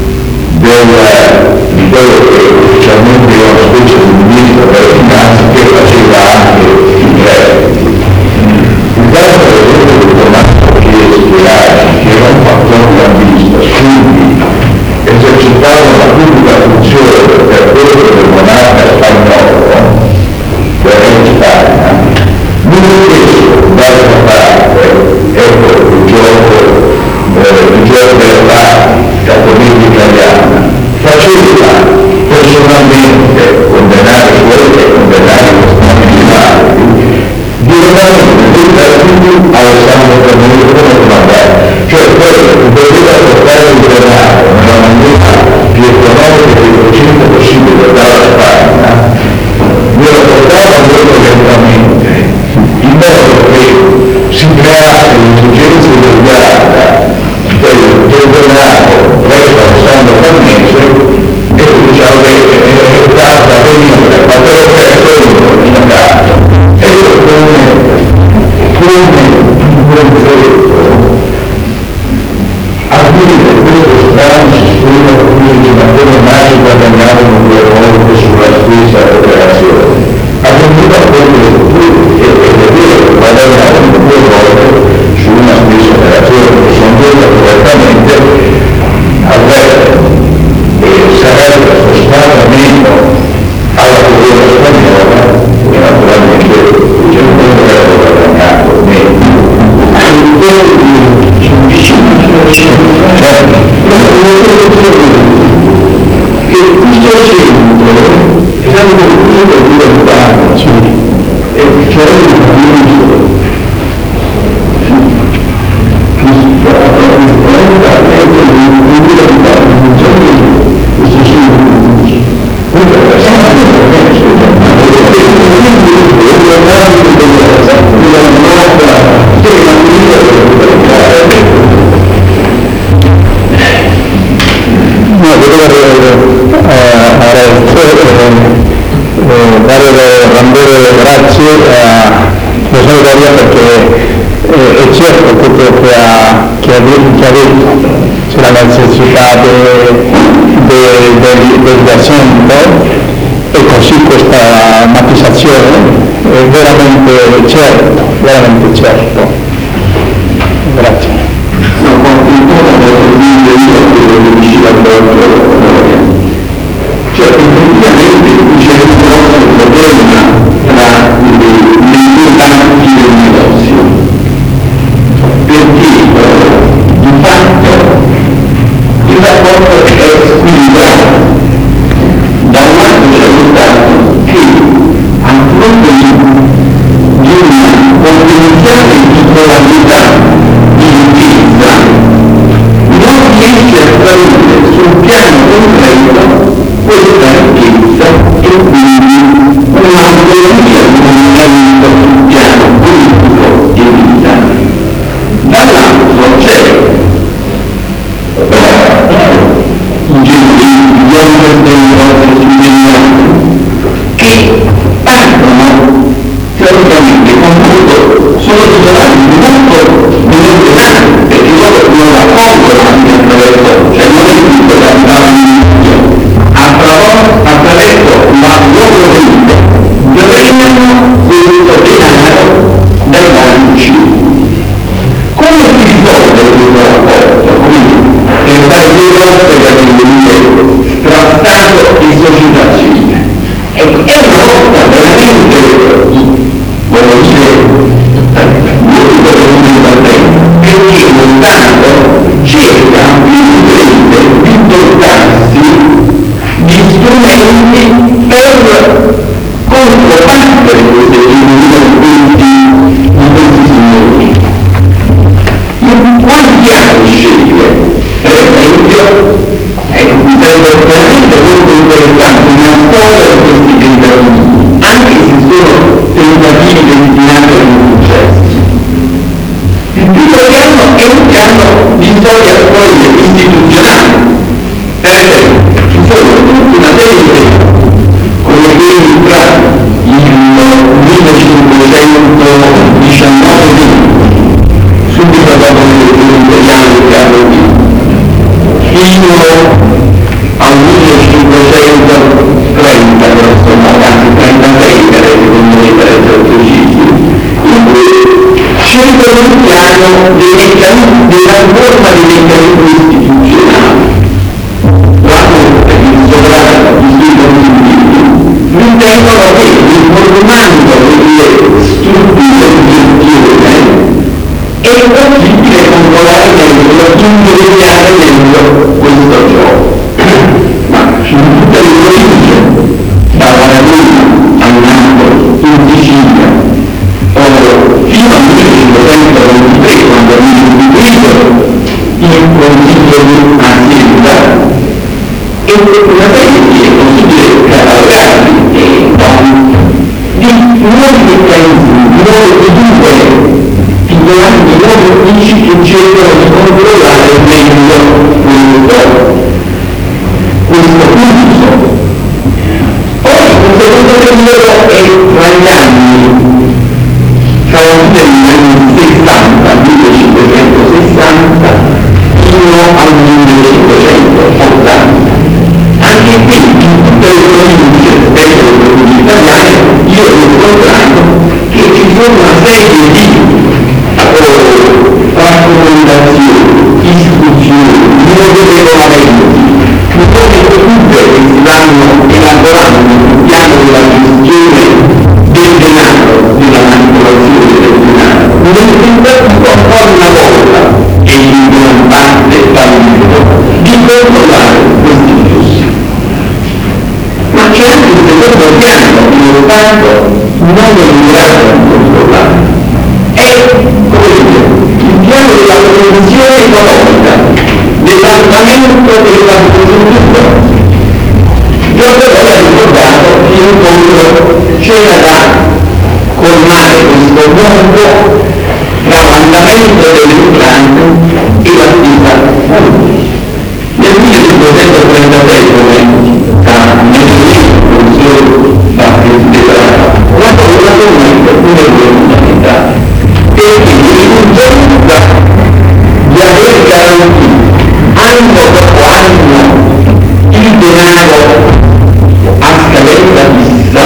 di quello che ufficialmente era una specie di ministro delle finanze che faceva anche i crediti. Il caso per esempio di Tommaso Chiesi che era un fattore cambista, quindi esercitava una pubblica funzione per quello del monarca spagnolo, che era in Spagna, lui stesso d'altra parte, ecco il gioco delle parti, la politica italiana, faceva personalmente condenare quelli e condenare questi militari direttamente Alessandro Farnese come comandante, cioè quello che doveva portare il denaro nella maniera più economica e più efficiente possibile dalla Spagna, lo portava molto lentamente, in modo che si creasse l'esigenza immediata del denaro presso Alessandro Farnese e diciamo che è stata venire a quello che è quello in caso. E come a dire questo strano sistema in cui il Matteo Maggi guadagnavano 2 volte sulla stessa operazione. Ha venuto a quello che è vero, guadagnavano 2 volte su una stessa operazione, che sono due correttamente sarebbe spostato meno alla corona spagnola e naturalmente il Germania avrebbe guadagnato meno. Che questo centro è stato concluso per diventare e cioè il ministro grazie a professor Garia perché è certo quello che ha detto sulla necessità dell'accento e così questa matizzazione è veramente certo. Grazie. Cioè, effettivamente c'è un problema tra le importanti del negozio, perché di fatto il rapporto è squilibrato. Da un lato c'è lo Stato che a fronte di una potenziale titolarità di intesa non riesce a tradurre sul piano concreto questa ricchezza e quindi un'autonomia di comunicamento sul piano politico e militare. Dall'altro c'è i gentili, gli uomini che partono teoricamente sono titolari molto militari perché loro non raccolgono anche attraverso, cioè non è tutto da all'inizio, strumenti per controbattere queste economie di questi signori. Quali piani scegliere? Per esempio, mi sembra veramente molto interessante una storia di questi tentativi, anche se sono tentativi destinati ad un successo. Il primo piano è un piano di storia istituzionale. Per esempio, ci sono tutta una serie di come quelli tra il 1519 subito dopo le imperiali che hanno vinto, fino al 1530, grosso modo, anzi 36 per secondo me per essere precisi, in cui scelgono un piano dei meccanismi, della riforma dei meccanismi istituzionali. La Corte, il sovrano, i suoi consiglieri, ritengono che riformando le strutture di gestione è possibile controllare meglio, ingrediare meglio questo gioco. Ma su tutte le province, da Ravenna a Napoli, in Sicilia, fino al 1523, quando viene istituito il Consiglio di Azienda, e una serie di consigli catalogati di nuovi meccanismi, nuove figure figuranti, nuovi uffici che cercano di controllare meglio questo flusso. Poi un secondo periodo è tra gli anni, tra la fine degli anni 60, 1560, fino al 1580. Anche qui, in tutte le province, specie le province italiane, io ho incontrato che ci sono una serie di raccomandazioni, istituzioni, nuovi regolamenti, nuove procedure che si vanno elaborando sul piano della gestione del denaro, della manipolazione del denaro, nel tentativo ancora una volta, e in gran parte fallito, di controllare questi flussi. Ma c'è anche un secondo piano che lo Stato non è in grado di controllare. È il piano della produzione economica, dell'andamento della congiuntura. Io però ho ricordato che in fondo c'era da colmare questo mondo tra l'andamento delle entrate e l'attività pubblica. Nel 1536, come la fondamentale perché l'urgenza di aver garantito anno dopo anno il denaro a scadenza fissa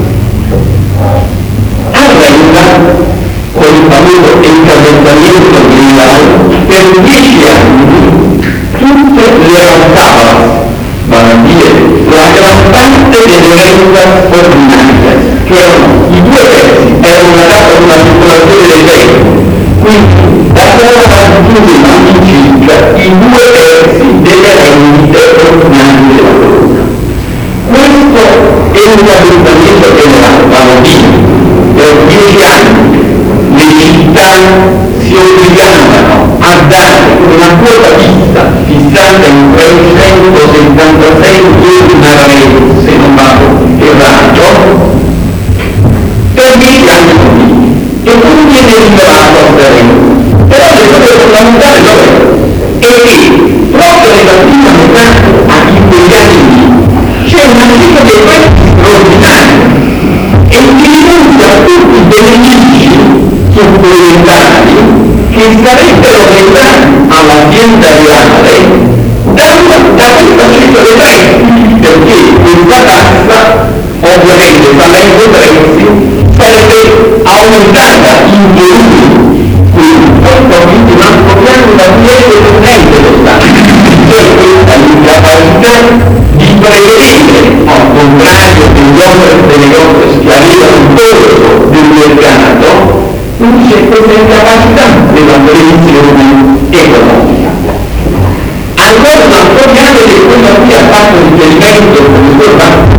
arrenda con il famoso incadentamento grillato per 10 anni tutte le realtà, vale a dire la gran parte delle rende ordinarie, che erano i 2 terzi, erano una data di una circolazione dei beni, quindi da quella partenza in circa i 2 terzi delle rendite ordinarie della corona. Questo è un abbonamento generale, vale a dire, per 10 anni le città si obbligavano a dare una quota fissa fissata in 376 milioni, se non vado errato, per 10 anni così, e non viene rivelato al terreno. Però le cose fondamentali è che proprio nella prima metà di quegli anni c'è una cifra di effetti straordinari e che rinuncia a tutti i benefici supplementari che sarebbero legati all'azienda reale da questa cifra dei prezzi, perché questa tassa, ovviamente salendo i prezzi, sarebbe aumentata in volumi, quindi quindi un altro piano da 10% dello Stato, cioè questa incapacità di prevedere, al contrario delle cose che arrivano in corso del mercato, quindi c'è questa incapacità della previsione economica. Ancora un altro piano che quello a cui ha fatto riferimento il professor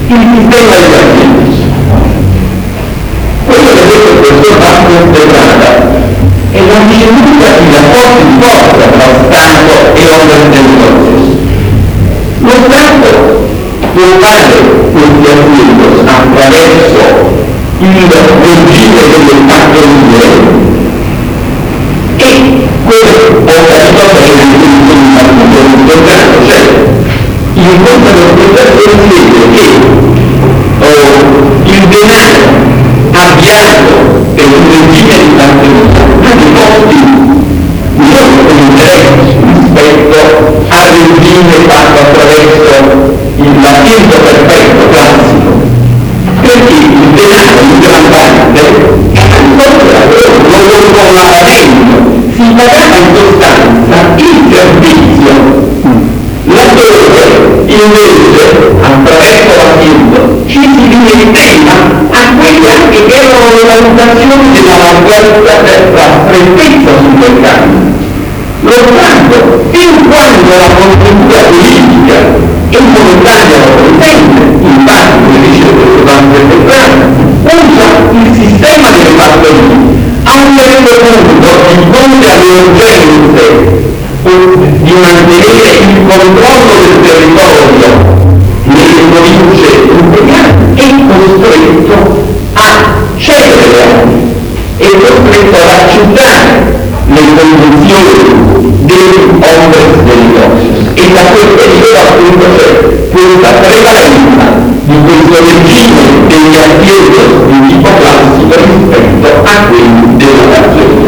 il sistema di azienda. Quello che ha detto il professor Vasquez de Prada è la ricevuta di rapporti di forza tra Stato e organi del processo. Lo Stato può fare questi accordi attraverso il regime delle fattorie e quello organico è il regime importante, cioè il conto dell'organizzazione chiede che il denaro avviato per un regime di fattoria ha dei costi non con interessi rispetto al regime fatto attraverso l'attività perfetto classico, perché il denaro in gran parte lo controllava, si pagava in sostanza il servizio, laddove invece attraverso l'attività ci si rimetteva a quelle anche che erano le valutazioni della larghezza della strettezza sul mercato. Lo Stato, fin quando la congiuntura politica e monetaria lo consente, infatti, come dice il professor Petrano, usa il sistema delle fattorie a un certo punto, di fronte alle urgenze di mantenere il controllo del territorio nelle province imperiali, è costretto a cedere, è costretto ad accettare le condizioni degli hombres dei negozi, e da quel periodo appunto c'è questa prevalenza di questo regime degli aziende di tipo classico rispetto a quelli della fattoria.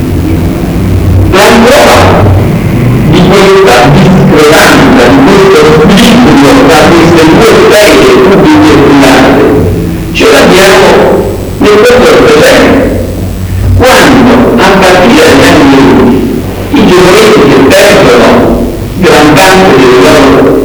La prova di questa discrepanza, di questo squilibrio tra queste due sfere pubbliche e private ce l'abbiamo nel periodo presente, quando a partire dagli anni 20 i genovesi che perdono gran parte delle loro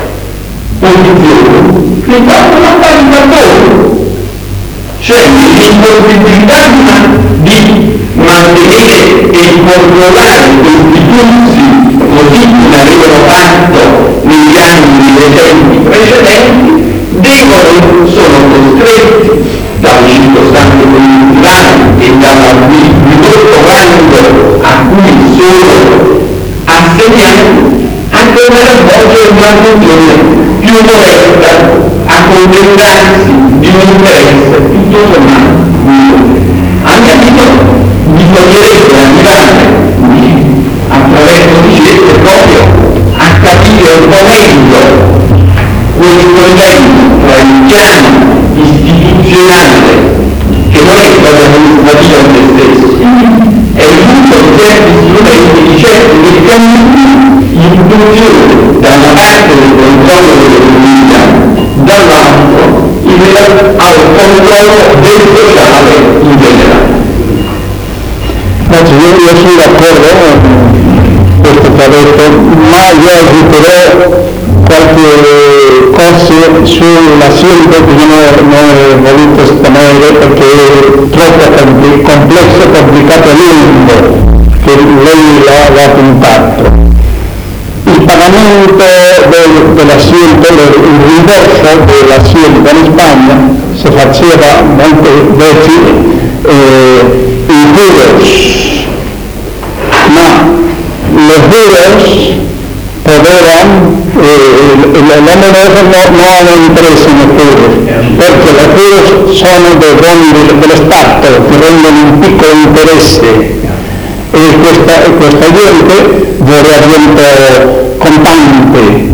posizioni li fanno fare i fattori, cioè l'impossibilità di mantenere e controllare questi flussi così come avevano fatto negli anni recenti precedenti sono costretti dalle circostanze congiunturali e dal ridotto rango a cui sono assegnati a tornare a svolgere una funzione più modesta, a contentarsi di un interesse tutto sommato minore. A mio avviso bisognerebbe arrivare attraverso ricerche proprio a capire un po' meglio questo evento tra il piano istituzionale, che non è cosa amministrativa in se stesso, è l'uso di certi strumenti, di certi meccanismi in funzione da una parte del controllo delle comunità, dall'altro al controllo del sociale in generale. Io sono d'accordo con questo che ha detto, ma io aggiungerò qualche cose sulla scelta che non ho voluto esponere perché è troppo complesso, complicato e lungo, che lei l'ha puntato. Il pagamento della scelta, il rimborso della scelta in Spagna si faceva molte volte in euros, ma le euros potevano, le monete non hanno interesse in euros, perché le euros sono dei boni dello Stato che rendono un piccolo interesse e questa gente voleva gente contante.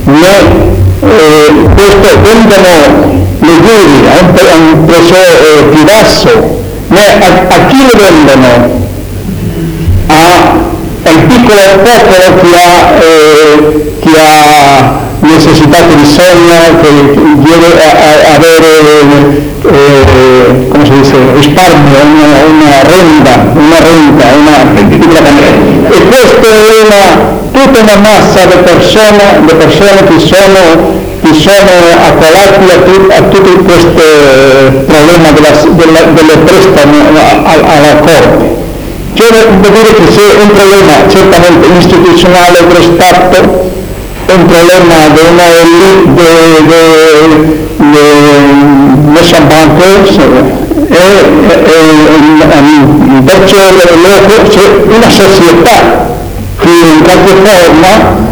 Questo vendono le giuri a un prezzo più basso, ma a chi lo vendono? Al piccolo popolo che ha necessità di bisogno, che deve avere come si dice, risparmio, una renta, e questa è tutta una massa di persone che sono accolate a tutti questi problemi delle prestano alla Corte. Cioè vuol dire che c'è un problema certamente istituzionale dello Stato, un problema di una elite Perciò c'è una società che in qualche forma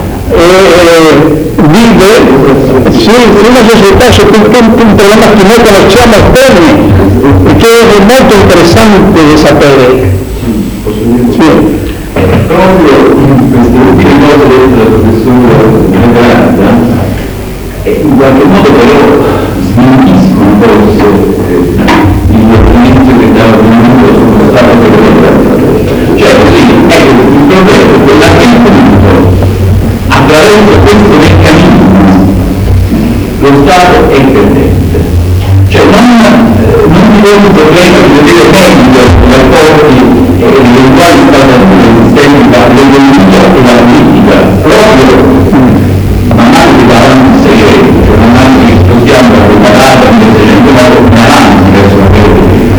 vive, sì, una società su un problema che noi conosciamo bene e che è molto interessante di sapere. Sì. Proprio queste ultime cose dette dal professor Megranda in qualche modo però smentiscono forse il giudizio che dava venuto sullo stato delle. Cioè così, ecco, il problema è che appunto attraverso questo meccanismo lo Stato è indipendente. Cioè non si pone il problema di vedere meglio i rapporti e le eventuali esistenti tra l'economia e la politica, proprio man mano che va avanti il Seicento, cioè man mano che spostiamo la preparata nel Seicento, ma avanti verso la politica.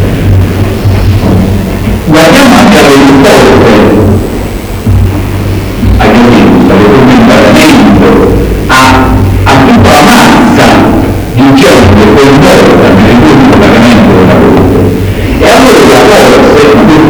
Guardiamo anche alle risposte ai giudizi, alle forme di pagamento, a tutta la massa di gente coinvolta nell'ultimo pagamento della Corte. E allora forse,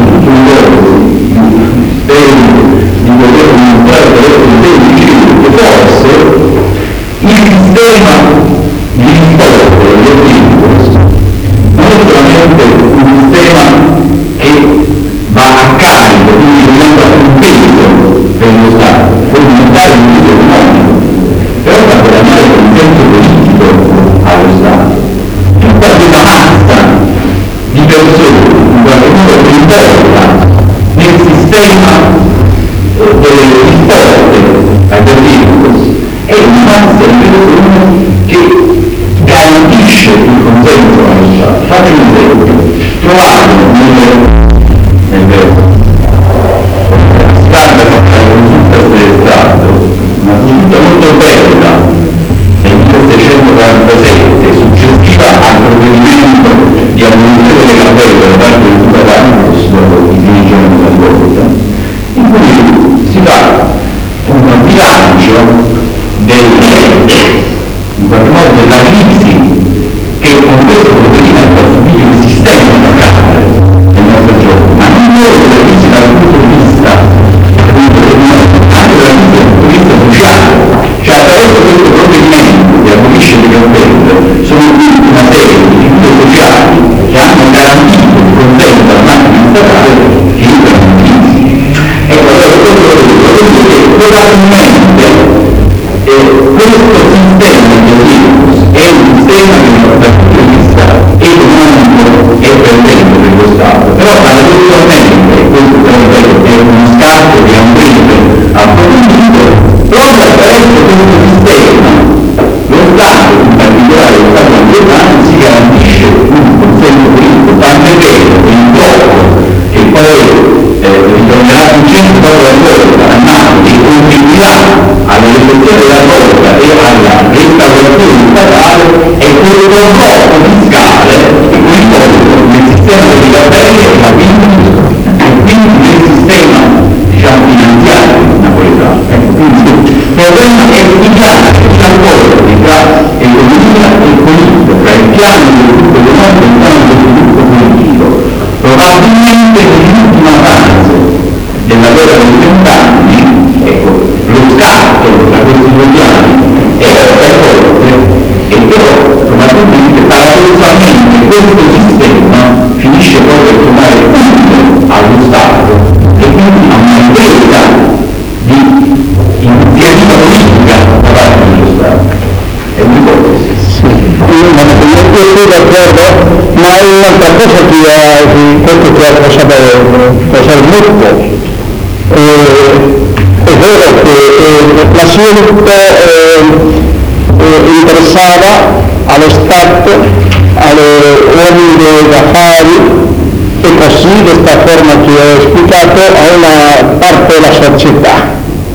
di poter dimostrare per forse il sistema di risposta degli obiettivi non è solamente un sistema che va a carico, quindi diventa un peso per lo Stato, può diventare un peso economico, però fa guadagnare un senso politico allo Stato. Tutta una massa di persone, in qualche modo coinvolta nel sistema delle risposte ai servizi, è una massa di persone che garantisce il consenso allo Stato. Faccio un esempio: trovate nelle strade consulta del Stato una consulta molto bella nel 1747, successiva al provvedimento di abolizione delle cappelle da parte del Duca d'Anjou dopo i 15 anni della Corte, in cui si fa un bilancio in qualche modo della crisi che con questo provvedimento ha subito il sistema bancario del nostro giorno, ma non solo della crisi dal punto di vista anche dal punto di vista sociale. Cioè attraverso questo provvedimento che abolisce le cappelle sono tutta una serie di misure sociali che hanno garantito il consenso alla macchina statale che entrano in crisi. Ecco, allora probabilmente questo sistema di virus è un sistema che dal punto di vista economico è perdente per lo Stato, però paradossalmente questo è uno scatto che andrebbe approfondito proprio attraverso questo sistema. Lo Stato, in particolare lo Stato americano, si garantisce un consenso politico, tant'è vero che il blocco che poi ritornerà sul centro proprio la Corte a Napoli contribuirà all'elezione della Corte e alla restaurazione statale è quello blocco fiscale che coinvolge nel sistema delle cappelle e quindi nel sistema finanziario napoletano. Quindi il problema è studiare il rapporto tra economia e politica, tra il piano di sviluppo economico e il piano di sviluppo politico. Probabilmente nell'ultima fase della guerra dei 30 anni, ecco, lo scatto tra questi due piani era forte, e però probabilmente paradossalmente questo sistema finisce poi per trovare punto allo Stato e quindi a una impresa di iniziativa politica da parte dello Stato. È un'ipotesi. Io sono d'accordo, ma è un'altra cosa questo che ha causare molto. È vero che l'assunto interessava allo Stato, alle uomini d'affari e così, di questa forma che ho spiegato, a una parte della società.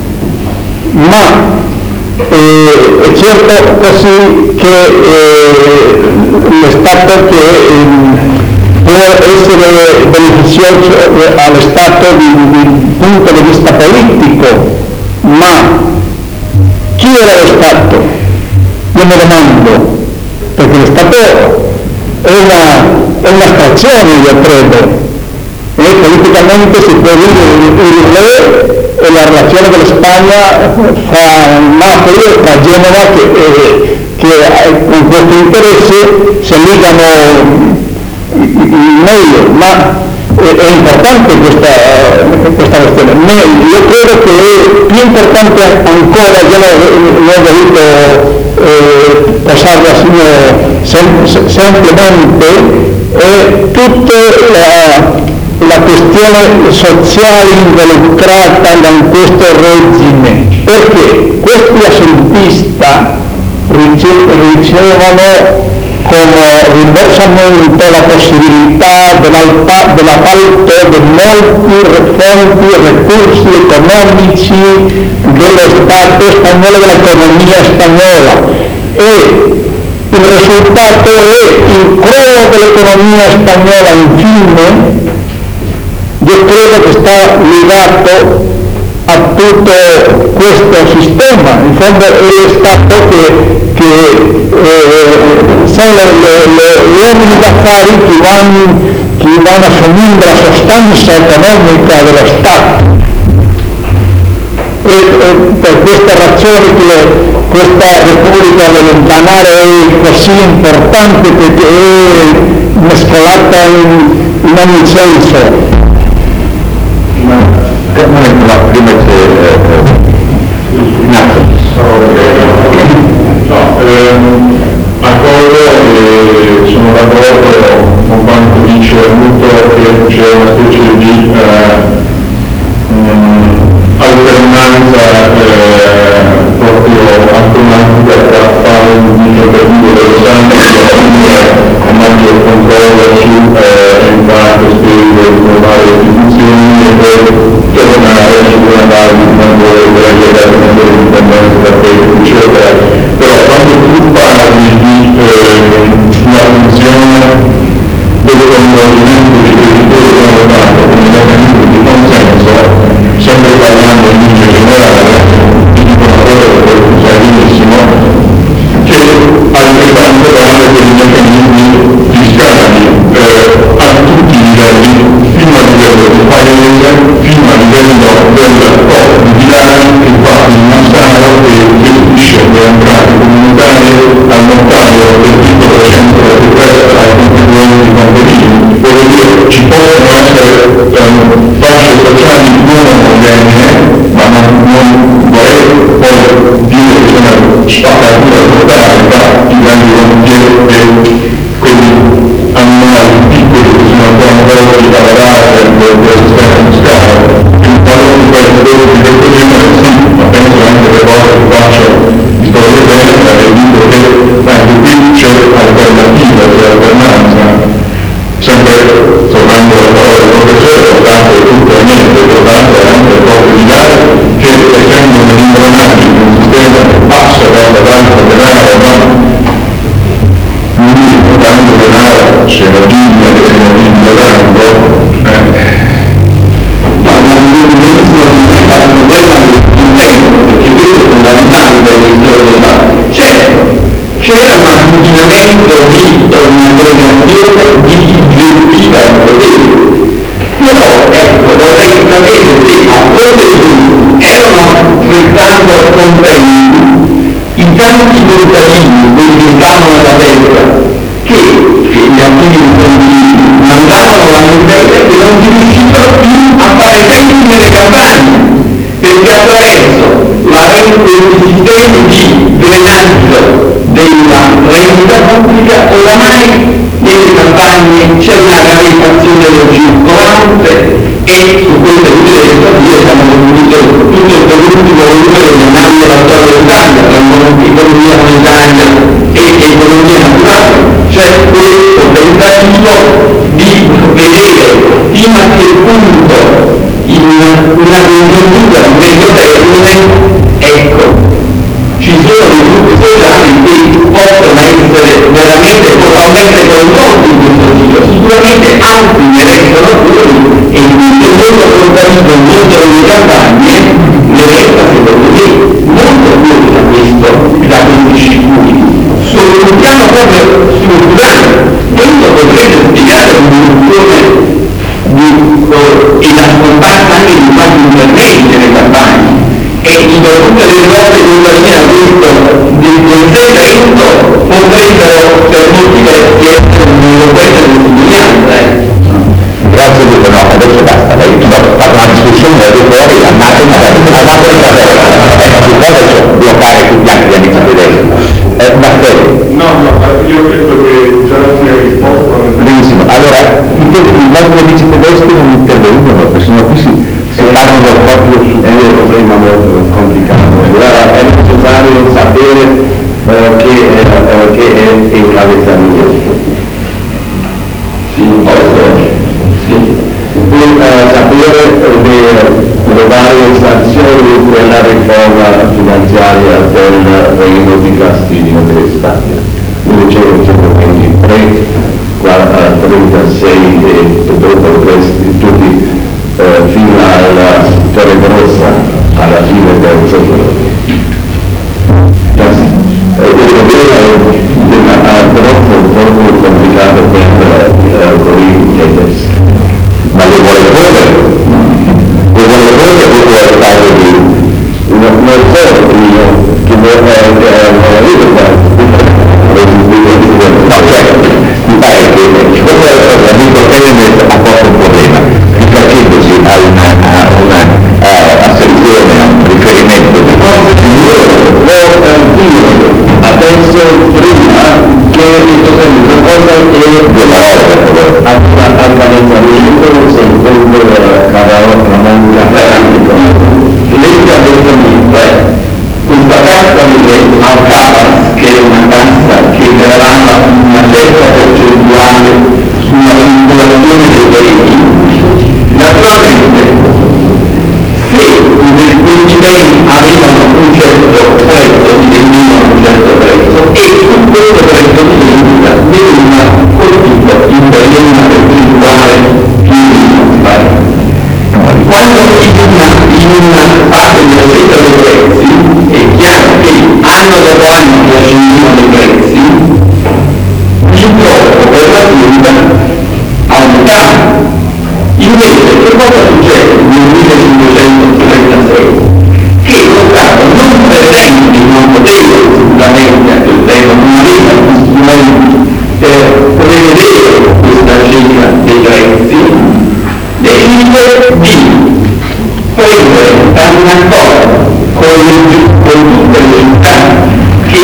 Ma è certo così che lo Stato che può essere beneficioso allo Stato dal punto di vista politico, ma chi era lo Stato? Io mi domando, perché lo Stato è un'astrazione, io credo, Políticamente si può dire la relazione con l'Espagna fra Napoli e fra Genova che con questo interesse si legano meglio, ma è importante questa questione. Io credo che è più importante ancora, io non ho voluto passarla semplicemente, è tutta la questione sociale involucrata in questo regime, perché questi assentisti ricevono come rimborsamento la possibilità dell'appalto di molti fonti e recursi economici dello Stato spagnolo, dell'economia spagnola, e il risultato è il crollo dell'economia spagnola. Infine, io credo che sta legato a tutto questo sistema. In fondo è lo Stato che sono gli uomini d'affari che vanno assumendo la sostanza economica dello Stato. E per questa ragione che questa Repubblica Venezolana è così importante, perché è mescolata in ogni senso. Prima c'è accordo e sono d'accordo con quanto dice Muto, che c'è una specie di alternanza proprio automatica tra fare un intervento dello Stato e un maggior controllo su entrate, spese, varie istituzioni e poi tornare su una base di maggiore indipendenza da questo, eccetera. Però quando tu parli di una funzione del coinvolgimento di creditori dello Stato come meccanismo di consenso, sempre parlando in linea generale, ti dicono loro che tu sai benissimo, che altrettanto vale per i meccanismi fiscali a tutti i livelli, fino a livello di paese, fino a livello del corpo di bilancio che fa il Massaro e gestisce le entrate comunitarie al notaio del piccolo centro che presta ai contribuenti contadini. Voglio dire, ci possono essere fasce sociali non omogenee, ma non vorrei poi dire che c'è una spaccatura totale tra i grandi volontieri e quelli animali piccoli che sono ancora volti a lavorare del sistema fiscale. Il valore di questo genere sì, ma penso anche alle cose che faccio di storia destra e dico che anche qui c'è alternativa, c'è alternanza. Sempre tornando alle parole del professore, tanto è tutto e niente, tanto è anche proprio di dare che essendo nell'ingranaggi di un sistema che passa da tanto denaro, ma l'unico tanto denaro se lo digna che se lo digna tanto, ma non è stato un problema di tempo, perché questo è fondamentale per l'idea. Certo, c'era un funzionamento di un'organizzazione distributiva del potere, però ecco, vorrei sapere se a quelle erano altrettanto compresi i tanti contadini, quelli che stavano alla destra, che gli attivi mandavano la notizia che non si riuscivano più a fare tempi nelle campagne, perché attraverso i sistemi di drenaggio della rendita pubblica oramai nelle campagne c'è una realizzazione del circolante e su queste due legislative siamo concluso tutto l'ultimo volume dell'analisi della storia d'Italia, tra economia monetaria e economia naturale, cioè questo tentativo di vedere fino a che punto in una congiuntura a medio termine, ecco, ci sono dei gruppi sociali che possono essere veramente totalmente coinvolti in questo giro, sicuramente altri ne restano fuori e tutto questo contadino molto delle campagne ne resta secondo me molto fuori da questi circuiti. Sul piano proprio strutturale, questo potrebbe spiegare un'evoluzione di e la scomparsa anche di qualche interventi nelle campagne e in alcune delle nostre compagnie a questo del segmento potrebbero per molti versi essere un'eloquenza testimonianza. Grazie Luca, no, adesso basta, lei ha fatto una discussione da 2 ore, andate in su cosa bloccare tutti anche gli amici tedeschi. No, io credo che già sia risposto. Benissimo, allora i nostri amici tedeschi non intervengono, perché sennò qui si parlano proprio su un problema molto complicato. Allora è necessario sapere che è in cavezzamento. Sapere le varie sanzioni della riforma finanziaria del Regno di Castiglia e Spagna, 1923, 36 e dopo questi tutti fino alla Torre Grossa alla fine del secolo. Il problema è troppo complicato per i tedeschi. Ma lo vuole porre? Lo vuole porre o vuole fare di? Non so io, che non è no, cioè, mi pare che come l'amico Kenneth ha posto un problema, rifacendosi a una asserzione, a un riferimento di adesso prima che una cosa che all'avanzamento secondo Ramon Capranico lei ha detto questa tassa al Capas, che è una tassa che verrà una certa percentuale sulla circolazione dei veicoli. Naturalmente se questi beni arrivano a un certo prezzo, diventano a un certo prezzo, e su questo prezzo diventa colpito in una percentuale più minima. Quando in una fase di assetto dei prezzi è chiaro che anno dopo anno che ascendono i prezzi, l'importo per l'azienda aumentava. Invece che cosa succede nel 1536? Che lo Stato non presenti, non poteva sicuramente a quel tempo, non aveva gli strumenti per prevedere questa cifra dei prezzi, decide di prendere un accordo con tutte le città che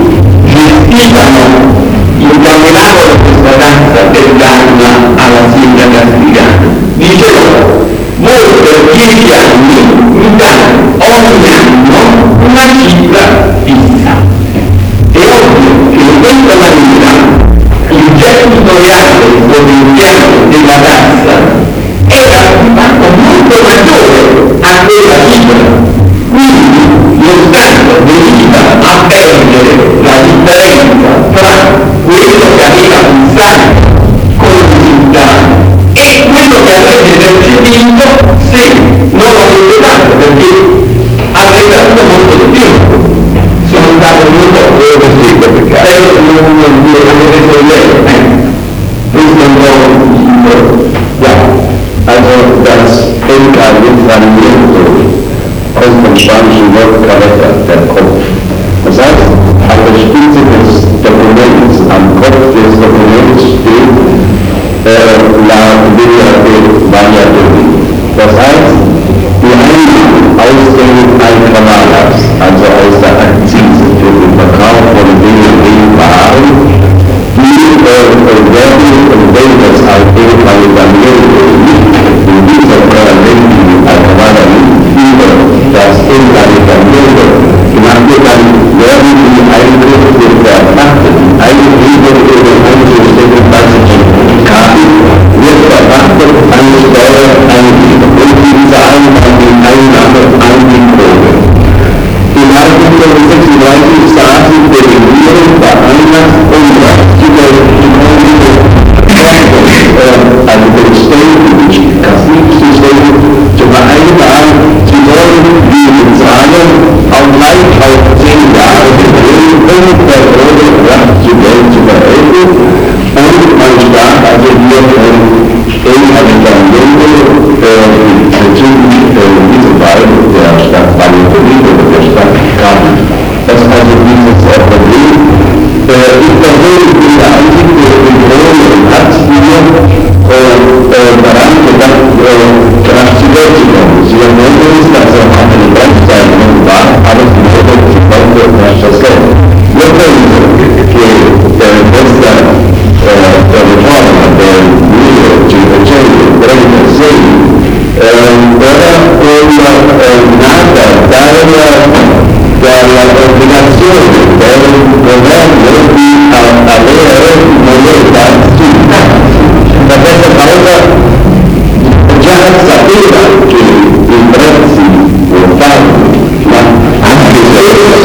gestivano il campionato di questa tassa per darla alla Sicilia castigana. Dicevano, voi per 10 anni mi date ogni anno una cifra fissa. È ovvio che in questa maniera il gettito reale potenziale della tassa era un fatto molto maggiore a quella cifra. Quindi lo Stato veniva a perdere la differenza tra quello che aveva fissato con il cittadino e quello che avrebbe percepito se non lo avesse dato, perché avrebbe avuto molto di più. Sono stato molto scritto perché adesso non avete problema. Questo è un po' also das Endkalendermento ausgangsweise Wortcharakter der Kopf. Das heißt, an der Spitze des Dokuments, am Kopf des Dokuments steht la Variable Variability. Das heißt, die Einnahmen aus den Alcamalas, also aus der Akzise für den Verkauf von Waren, die werden, wenn das auf jeden Fall in dieser Parallelen Alcamala nicht über das Endkalendermento gemacht wird, dann werden die Eingriffe verpachtet. Die Eingriffe in den einzelnen Zertifikaten wird verpachtet an Steuereingebe und die zahlen an die Einnahme an die Krone. Im Artikel 36 sagen der Regierung veranlasst also den Kassensystem zu vereinbaren, sie sollen die Bezahlung auch gleich auf 10 Jahre bedingen, um der Krone zu Geld zu verhelfen. Und man sprach also hier von Endkalendermento Ich persönlich bin der Ansicht, dass die Drohung im Hartz-IV daran gedacht, danach zu Geld zu kommen. Sie haben ist, dass er auch eine Bremszeichnung war, aber die Leute, die kommen durch das Geld. Io penso che questa riforma del 1536 era nata dall'ordinazione del governo di avere moneta sicura. Da questa causa già sapeva che i prezzi locali, anche se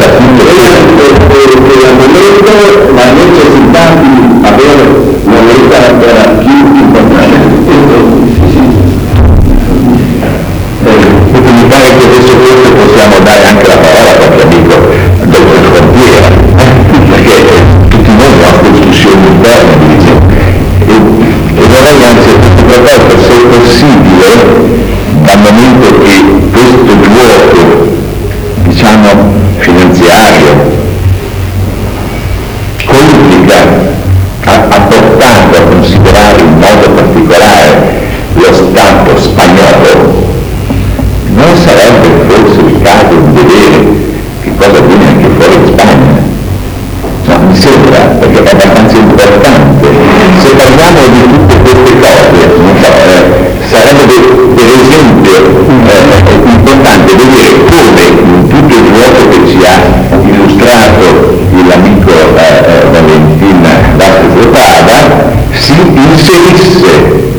al momento la necessità di avere moneta era più importante. Mi pare che adesso questo possiamo dare anche la parola a qualche amico del frontiera, perché tutti noi abbiamo discussioni interne, e vorrei anzi a questo proposito, se è possibile, dal momento che questo gioco, diciamo, finanziario, complica, ha portato a considerare in modo particolare lo Stato spagnolo, non sarebbe forse il caso di vedere che cosa avviene anche fuori in Spagna? No, mi sembra, perché è abbastanza importante. Se parliamo di tutte queste cose, non so, sarebbe per esempio importante vedere come in tutto il gioco che ci ha illustrato l'amico Valentin Vázquez de Prada si inserisse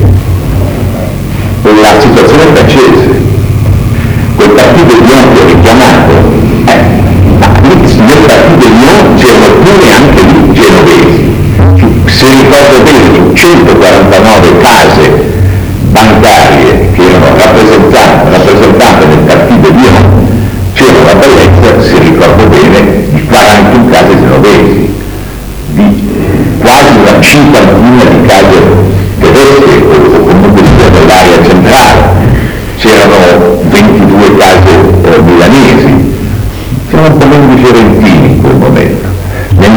la situazione francese. Quel partito di Lyon che ho richiamato, ma nel partito di Lyon c'erano pure anche lì genovesi. Se ricordo bene, 149 case bancarie che erano rappresentate nel partito di Lyon, c'era la bellezza, se ricordo bene, di 41 case genovesi, di quasi una cinquantina di case tedesche o comunque dell'area centrale. C'erano 22 case milanesi, c'erano un po' meno di fiorentini in quel momento. Nel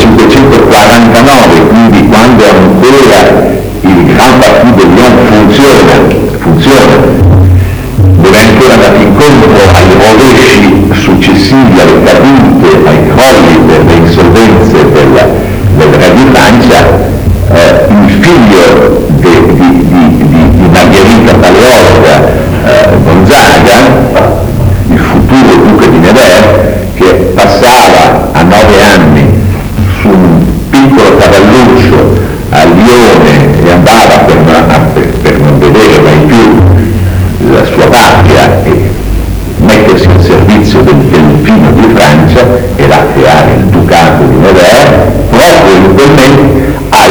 1549, quindi quando ancora il Gran Partito di Lyon funziona, dove è ancora andato incontro ai rovesci successivi, alle cadute, ai crolli delle insolvenze del Re di Francia, il figlio di Margherita Paleologa, Gonzaga, il futuro duca di Nevers, che passava a 9 anni su un piccolo cavalluccio a Lione e andava per non vedere mai più la sua patria e mettersi al servizio del delfino di Francia e là creare il ducato di Nevers, proprio in quel momento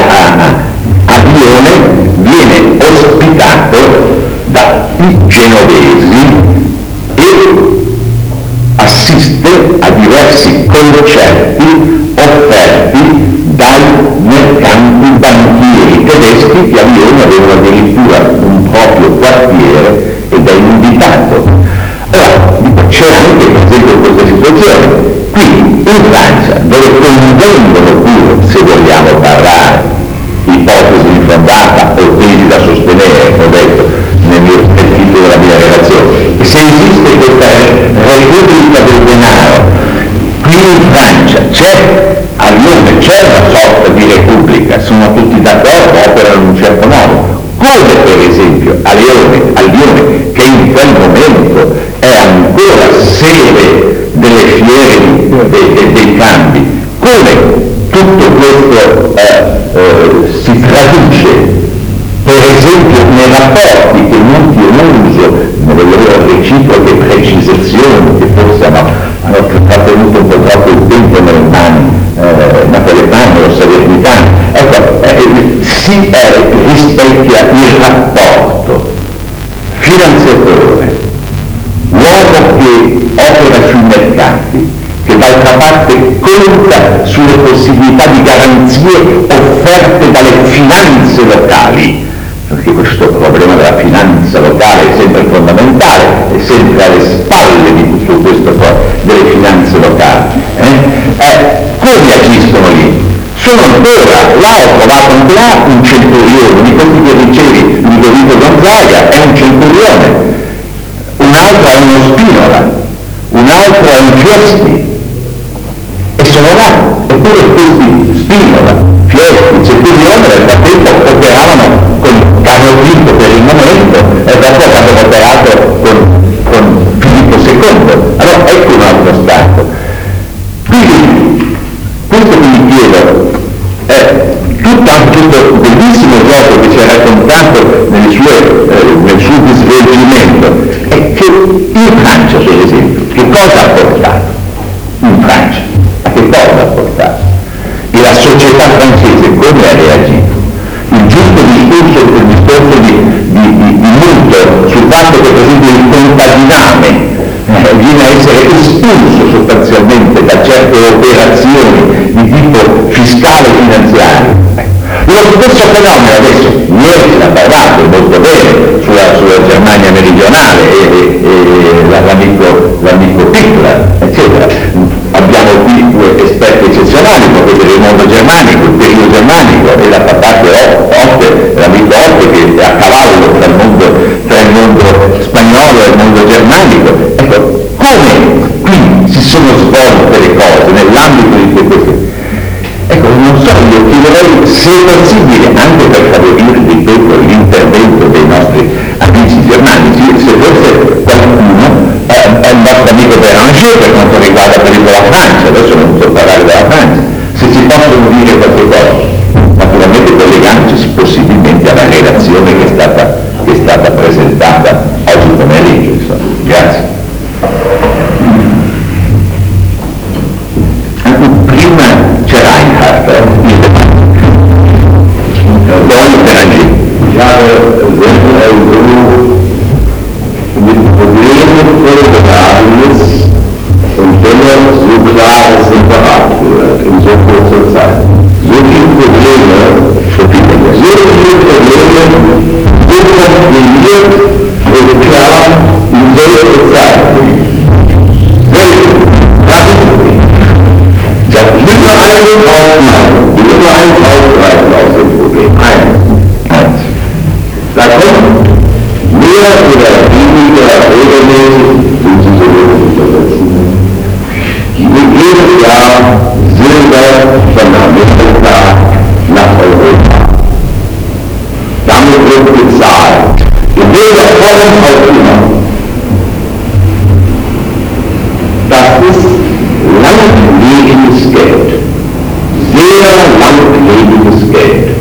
a Lione viene ospitato dai genovesi e assiste a diversi concerti offerti dai mercanti banchieri tedeschi che a Lione avevano addirittura un proprio quartiere ed è invitato. Ora, c'è anche per esempio questa situazione. Qui in Francia, dove convengono pure, se vogliamo parlare, ipotesi infondata o tesi da sostenere, ho detto nel titolo della mia relazione, e se esiste questa repubblica del denaro, qui in Francia a Lione c'è una sorta di repubblica, sono tutti d'accordo, operano in un certo modo, come per esempio a Lione, che in quel momento è ancora sede delle fiere dei cambi, come tutto questo si traduce per esempio nei rapporti che molti hanno uso nelle loro reciproche precisazioni che forse hanno trattenuto un po' troppo il tempo nelle mani napoletane o salernitane. Ecco, si rispecchia il rapporto finanziatore, l'uomo che opera sui mercati, che d'altra parte conta sulle possibilità di garanzie offerte dalle finanze locali, perché questo problema della finanza locale è sempre fondamentale, è sempre alle spalle di tutto questo delle finanze locali. Come agiscono lì? sono ancora, là ho trovato anche là un centurione, di questi che dicevi, Ludovico Gonzaga è un centurione, un altro è uno Spinola, un altro è un Fieschi, e sono là, eppure questi Spinola, Fieschi, centurione nel frattempo operavano con Carlo V per il momento e dopo hanno operato con Filippo II. Allora ecco un altro stato. Quindi questo che mi chiedo è tutto bellissimo gioco che ci ha raccontato nel suo svolgimento, è che in Francia, per esempio, che cosa ha portato? In Francia, a che cosa ha portato? E la società francese come ha reagito? Il giusto discorso di Multo sul fatto che per esempio il contadiname viene a essere espulso sostanzialmente da certe operazioni di tipo fiscale e finanziario. Lo stesso fenomeno adesso ieri si è parlato molto bene sulla Germania meridionale e l'amico Hitler, eccetera. Abbiamo qui due esperti eccezionali, proprio del mondo germanico, il periodo germanico, e la patata Otte, l'amico Otte, che è a cavallo tra il mondo spagnolo e il mondo germanico. Ecco, come qui si sono svolte le cose nell'ambito di queste. Ecco, non so, io chiederei se è possibile, anche per favorire, ripeto, l'intervento dei nostri amici germanici, se fosse qualcuno, è il nostro amico Béranger per quanto riguarda per esempio la Francia, adesso non posso parlare della Francia, se ci possono dire qualche cosa, naturalmente collegandoci possibilmente alla relazione che è stata presentata oggi pomeriggio, insomma. Grazie. Prima c'è Reinhardt, poi Béranger. Mit Problemen Föderales und dennoch so klar separat wird in so kurzer Zeit. So viele Probleme, so komprimiert und klar in solcher Zeit. Ich will nur eins aufgreifen aus dem Problem. Eins. Da kommt mehr oder weniger regelmäßig durch diese Lösungsübersetzung. Jedes Jahr Silber von Amerika nach Europa. Damit wird bezahlt. In welcher Form auch immer. Das ist langlebiges Geld. Sehr langlebiges Geld.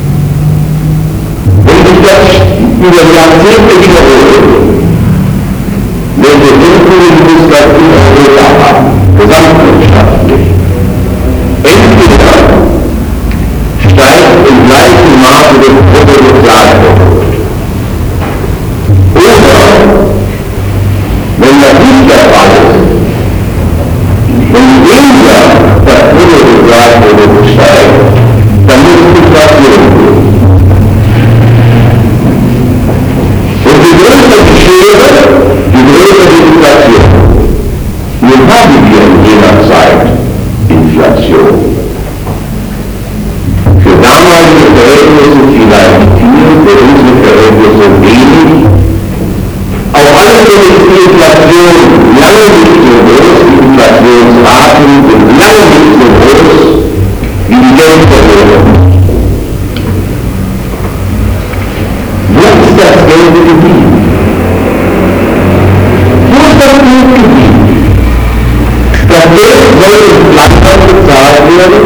Wenn sich das über Jahrzehnte wiederholt, wenn wir Wirkungsgrad in Europa haben, gesamtwirtschaftlich, entweder steigt im gleichen Maße das Bruttosozialprodukt, oder, wenn das nicht der Fall ist, wenn weniger das Bruttosozialprodukt steigt, dann muss Inflation gehen. Je größer die Schere, je größer die Inflation. Nun haben wir in jener Zeit Inflation. Für damalige Verhältnisse vielleicht viel, für unsere Verhältnisse wenig. Auf alle Fälle ist die Inflation lange nicht so groß, die Inflationsraten sind lange nicht so groß wie die Geldversorgung. Wo ist das Geld geblieben? Wo ist das Geld geblieben? Das Geld soll in Flandern bezahlt werden.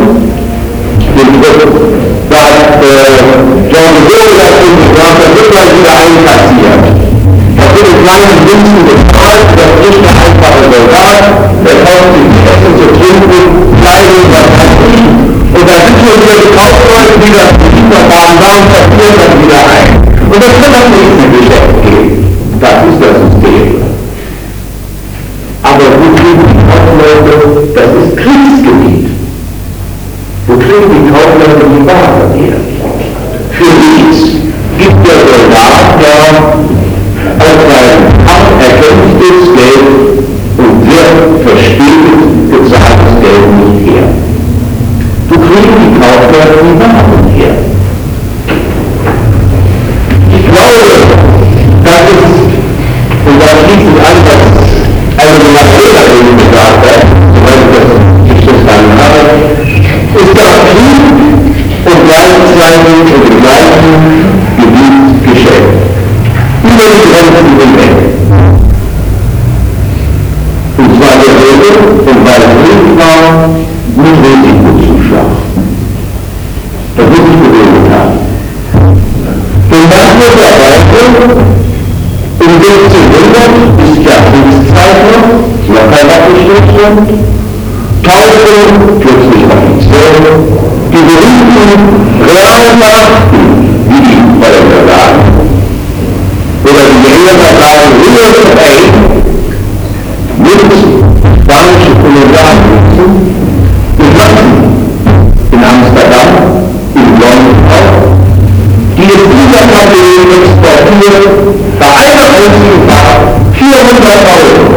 John Gale hat uns gesagt, das wird mal wieder einkassiert. Das wird in kleinen Münzen bezahlt, das ist der einfache Soldat, der kauft sich Essen zu trinken, Kleidung, was weiß ich. Und dann sitzen wir die Kaufleute, die das Lieferwagen waren, kassieren das wieder ein. Und das kann das nächste Geschäft gehen. Das ist das System. Aber wo kriegen die Kaufleute? Das ist Kriegsgebiet. Wo kriegen die Kaufleute die Ware her? Für nichts gibt der Soldat ja aus seinem Kampf erkämpftes Geld und wird verspätet gezahltes Geld nicht her. Wo kriegen die aufhört, die Wahrheit her. Ich glaube, das ist, und da schließt sich an, was also nach Fehler eben gesagt hat, soweit ich das nicht verstanden habe, ist das Krieg und gleichzeitig und im gleichen Gebiet geschehen. Über die Grenzen hinweg. Und zwar der Rede, und weil es Krieg war, mit Risikozuschlag. Das muss ich gewählt haben. Und das wird erreichen, um 1600 ist ja Kriegszeit noch, kein Abgeschlussgrund, tauchen plötzlich offiziell die berühmten realen Nachrichten, wie die Holländer sagen, oder die Engländer sagen, Real Aid, mit spanische Kolonialnutzen, gewachsen in Amsterdam, in London auch, die es dieser Familie exportiert, bei einer einzigen Fahrt 400 Euro.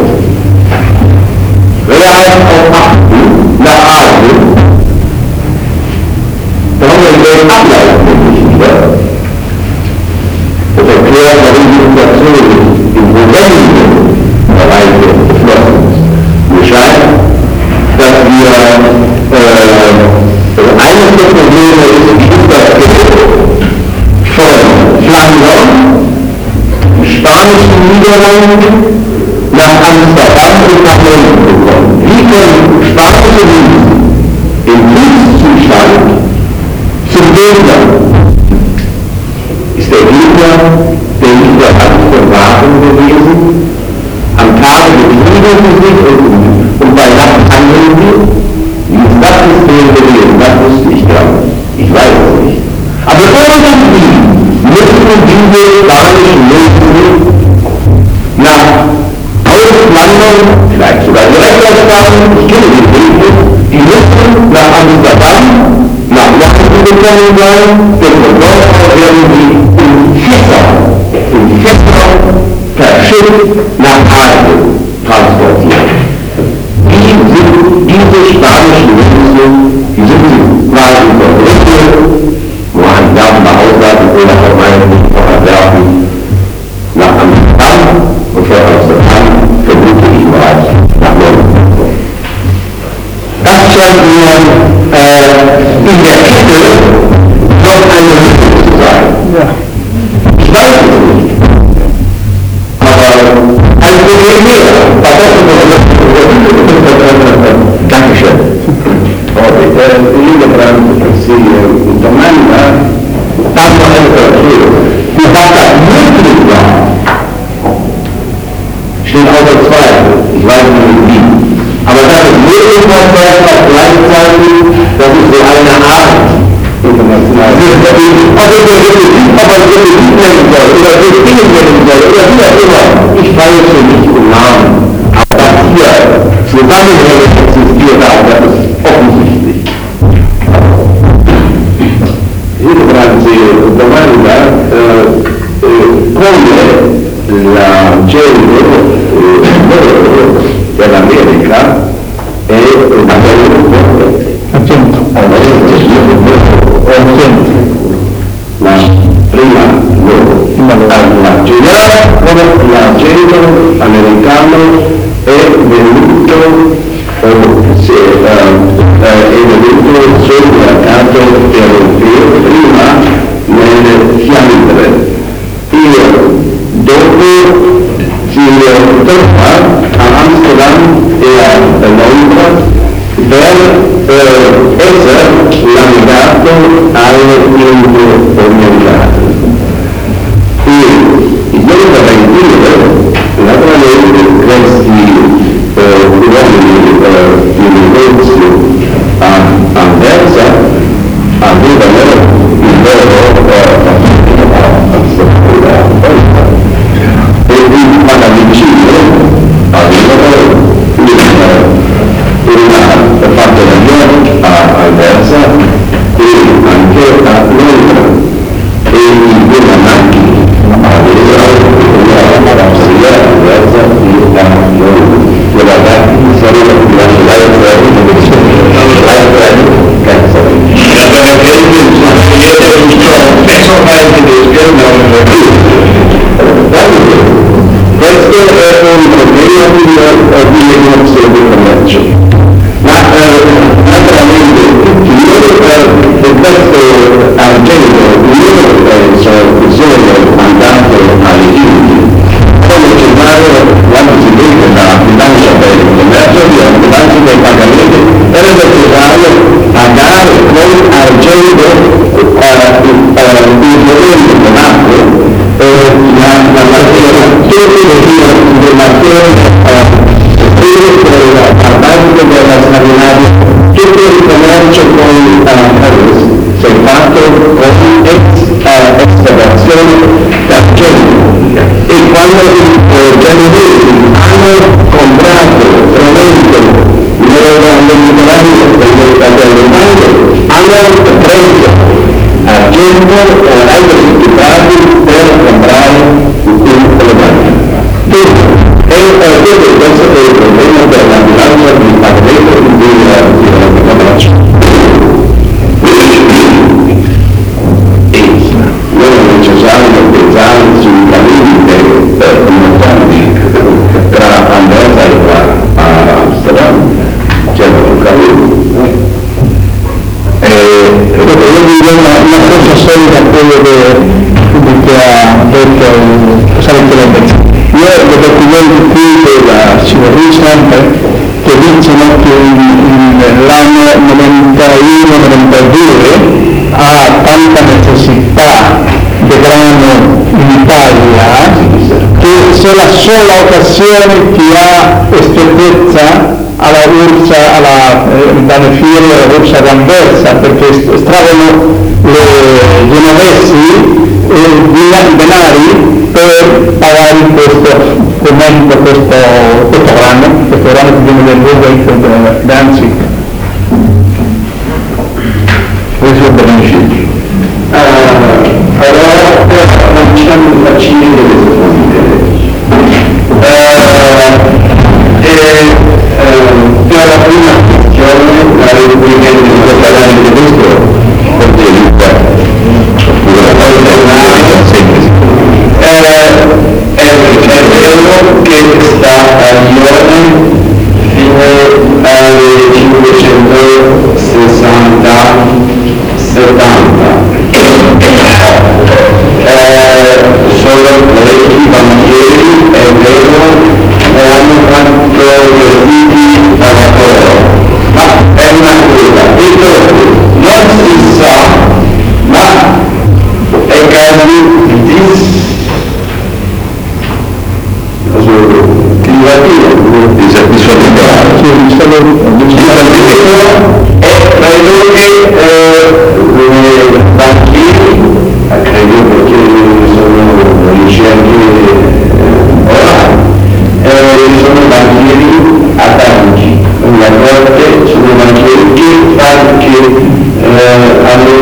Real auf 8 nach Asien. Da haben wir Geld ableiten, nämlich wieder. Das erklärt, warum die Inflation in Rumänien Bereiche geflossen ist. Mir scheint, dass wir eines der Probleme ist, wie ist das Geld von Flandern, spanischen Niederlanden, nach Amsterdam und nach London gekommen. Wie können spanische Linien im Kriegszustand zum Gegner? Ist der Gegner der Lieferant von Waren gewesen? Am Tage betrieben sie sich und bei Nacht handeln sie? Wie ist das System gewesen? Das wusste ich gar nicht. Ich weiß es nicht. Aber irgendwie müssen diese spanischen Lösungen nach Auslandern, vielleicht sogar direkt aus Spanien, ich kenne die Wege, die müssen nach Amsterdam, nach London gekommen sein, denn von dort aus werden sie in Fässer per Schiff nach Asien transportiert. Wie sind diese spanischen Lösungen, die sind quasi verbrüchtet, wo ein Daten mal ausleiten oder auch meinen nicht verwerfen, nach Amsterdam und von Amsterdam vermute ich bereits nach London. Das scheint mir in der Kette noch eine Lücke zu sein. Ja. Ich weiß es nicht. Aber ein Problem mehr. Dankeschön. Io dovrei domanda tanto die fatta möglich war, steht außer Zweifel. Ich weiß nicht wie. Aber dass es möglich war, auch gleichzeitig, dass es so eine Art international ist. Ob es nicht nennen soll, oder so Dinge nennen soll, oder wie auch immer. Ich weiß es nicht im Namen. Aber dass hier Zusammenhänge existiert haben, das ist offensichtlich. Domanda come la genere dell'America è una la prima la genere americano è venuto sul mercato europeo prima nelle Fiandre e dopo si trova a Amsterdam e a Londra per essere navigato all'Indo orientale. E io vorrei dire naturalmente questo facendo il governo Monaco la materia, tutte le materie a base della Scandinavia, tutto il commercio con Paris si è fatto con escavazione d'argento, e quando i genovesi hanno comprato strumento nel Mediterraneo hanno preso argento hanno certificati per comprare le macchine. Questo è il problema della bilancia di pagamento di commercio. Non è necessario pensare sui cammini commerciali tra Anversa e Amsterdam, c'è un cammino. Io direi una cosa seria a quello che ha detto il Salvatore Lopez. Io ho documenti qui della Sinistra che dicono che l'anno 91-92 ha tanta necessità di grano in Italia che se la sola occasione che ha estrettezza alla Ursa, dalle fiere della Ursa d'Anversa, perché stravano le genovesi denari per pagare questo commento, questo grano che viene venduto da Danzig. Questo è beneficio. Allora, facciamo un bacino delle seconde. Per la prima questione, la Repubblica di Catalogna tedesco utilizza è vero che sta a Lione fino alle 560-70. Sono parecchi banchieri, è vero, hanno fatto vestiti a lavoro, ma è una cosa, non si sa, ma è caso di sottolineare e credo che le banchieri, credo perché sono ricerche sono banchieri atomici, una corte sono banchieri che hanno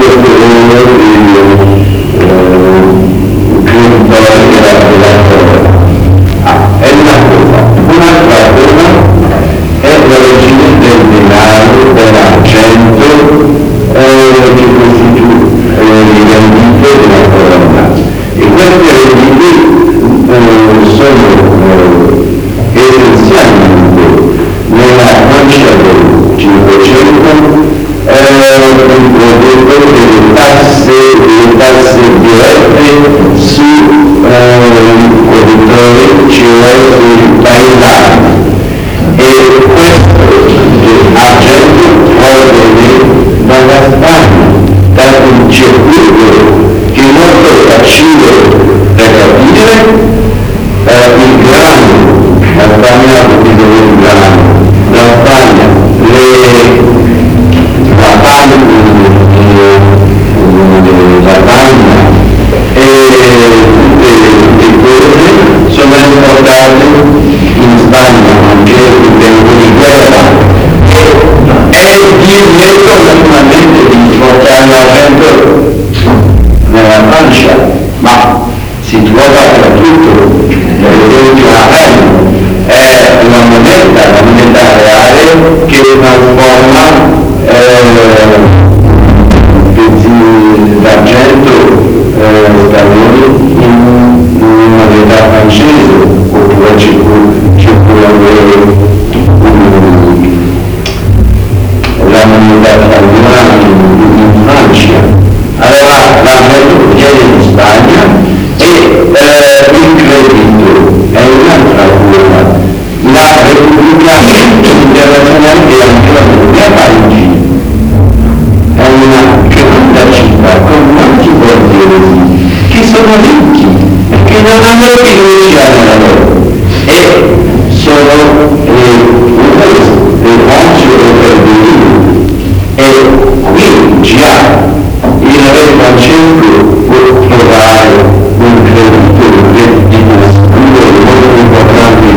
è una cosa. Un'altra cosa è l'origine del denaro, dell'argento che costituisce le rendite della corona. E queste rendite sono essenzialmente nella fascia del 500 il prodotto delle tasse dirette sui produttori, cioè sui paesani, e questo argento proviene dalla Spagna, da un circuito che è molto facile da capire. Il grano, la Spagna ha bisogno di grano, la Spagna, la panna e cose sono esportate in Spagna anche in tempo di guerra, e divieto naturalmente di esportare l'argento nella Francia, ma si trova dappertutto. Per esempio a Rennes è una moneta reale che trasforma pezzi d'argento spagnoli in moneta francese, oppure circolano la moneta spagnola in Francia. Allora l'argento viene in Spagna e il credito è un'altra cosa. La Repubblica internazionale è anche la Repubblica Parigi. sono ricchi, che non hanno fiducia nella loro e sono oggi per e qui già il re Francesco può trovare un creditore di uno molto importante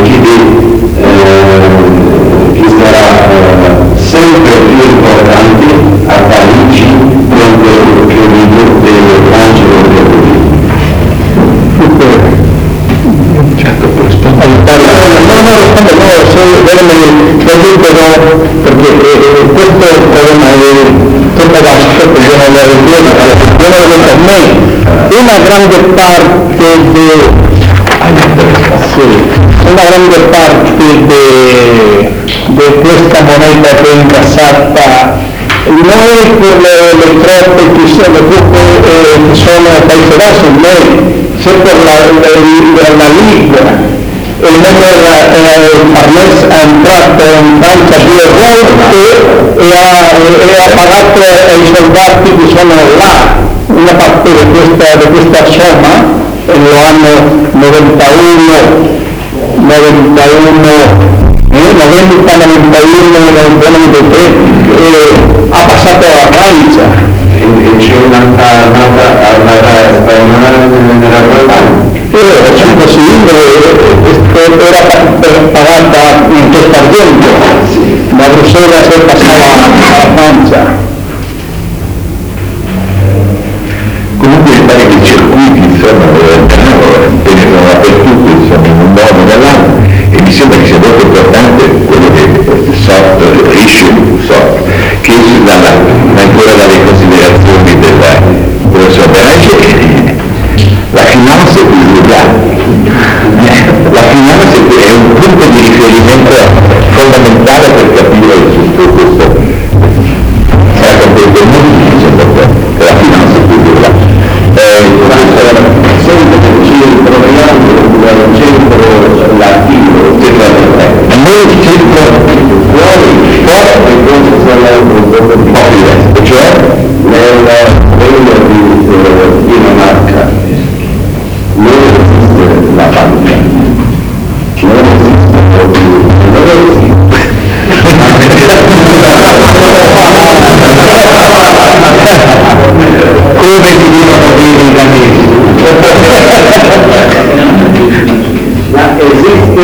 che sarà sempre più importante a Parigi con quel credito dell'Angelo Bertolini. Certo, può rispondere. Perché questo problema è troppo vasto, perché io non lo ripeto, per me una grande parte di questa moneta che è incassata non è per le troppe che sono Paesi Bassi, ma c'è per la Libia. Il numero Farnese è entrato in Francia 2 volte e ha pagato ai soldati che sono là una parte di questa somma nell'anno 90, 93 ha passato alla Francia. E c'è un'armata spagnola nella Guardia. Era pagata in questo argento, da Bruxelles se passava alla Francia. Comunque mi pare che i circuiti penetrano dappertutto, in un modo o nell'altro, e mi sembra che sia molto importante quello che che ancora dalle considerazioni del professor Berenci, la finanza la finanza è un punto di riferimento fondamentale per capire tutto questo. Certo, per molti dice che la finanza è pubblica. Sempre che ci troviamo al centro latino, a noi il centro fuori e questo sarà un po' diverso, cioè nel regno di Dinamarca non esiste la banca, non esiste come si dicono dire i danesi. Ma esiste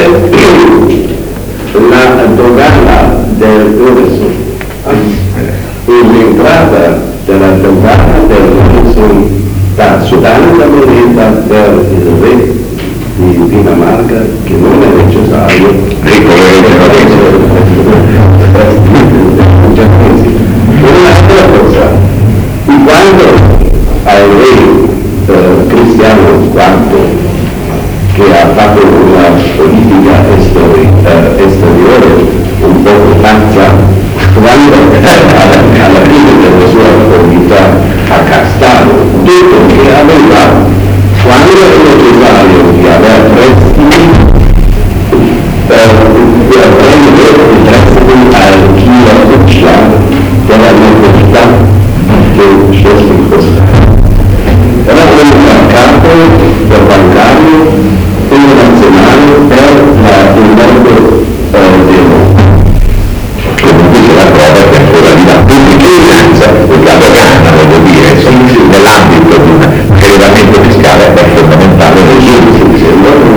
la dogana del Ursum e l'entrata della dogana del Ursum da Sudano la moneta per il re di Dinamarca che non è necessario un'altra cosa, quando al re Cristiano IV che ha fatto una politica esteriore un po' pazza, quando alla fine della sua vita a Castano detto che aveva, quando è necessario di avere prestiti prendere i prestiti al China ufficiale della università del Schleswig-Holstein. Era un mercato per bancario internazionale per il mondo dell'Europa. Comunque c'è la prova che ancora lì la pubblica perché la dogana, voglio dire, nell'ambito di un prelevamento fiscale è fondamentale nel giudizio.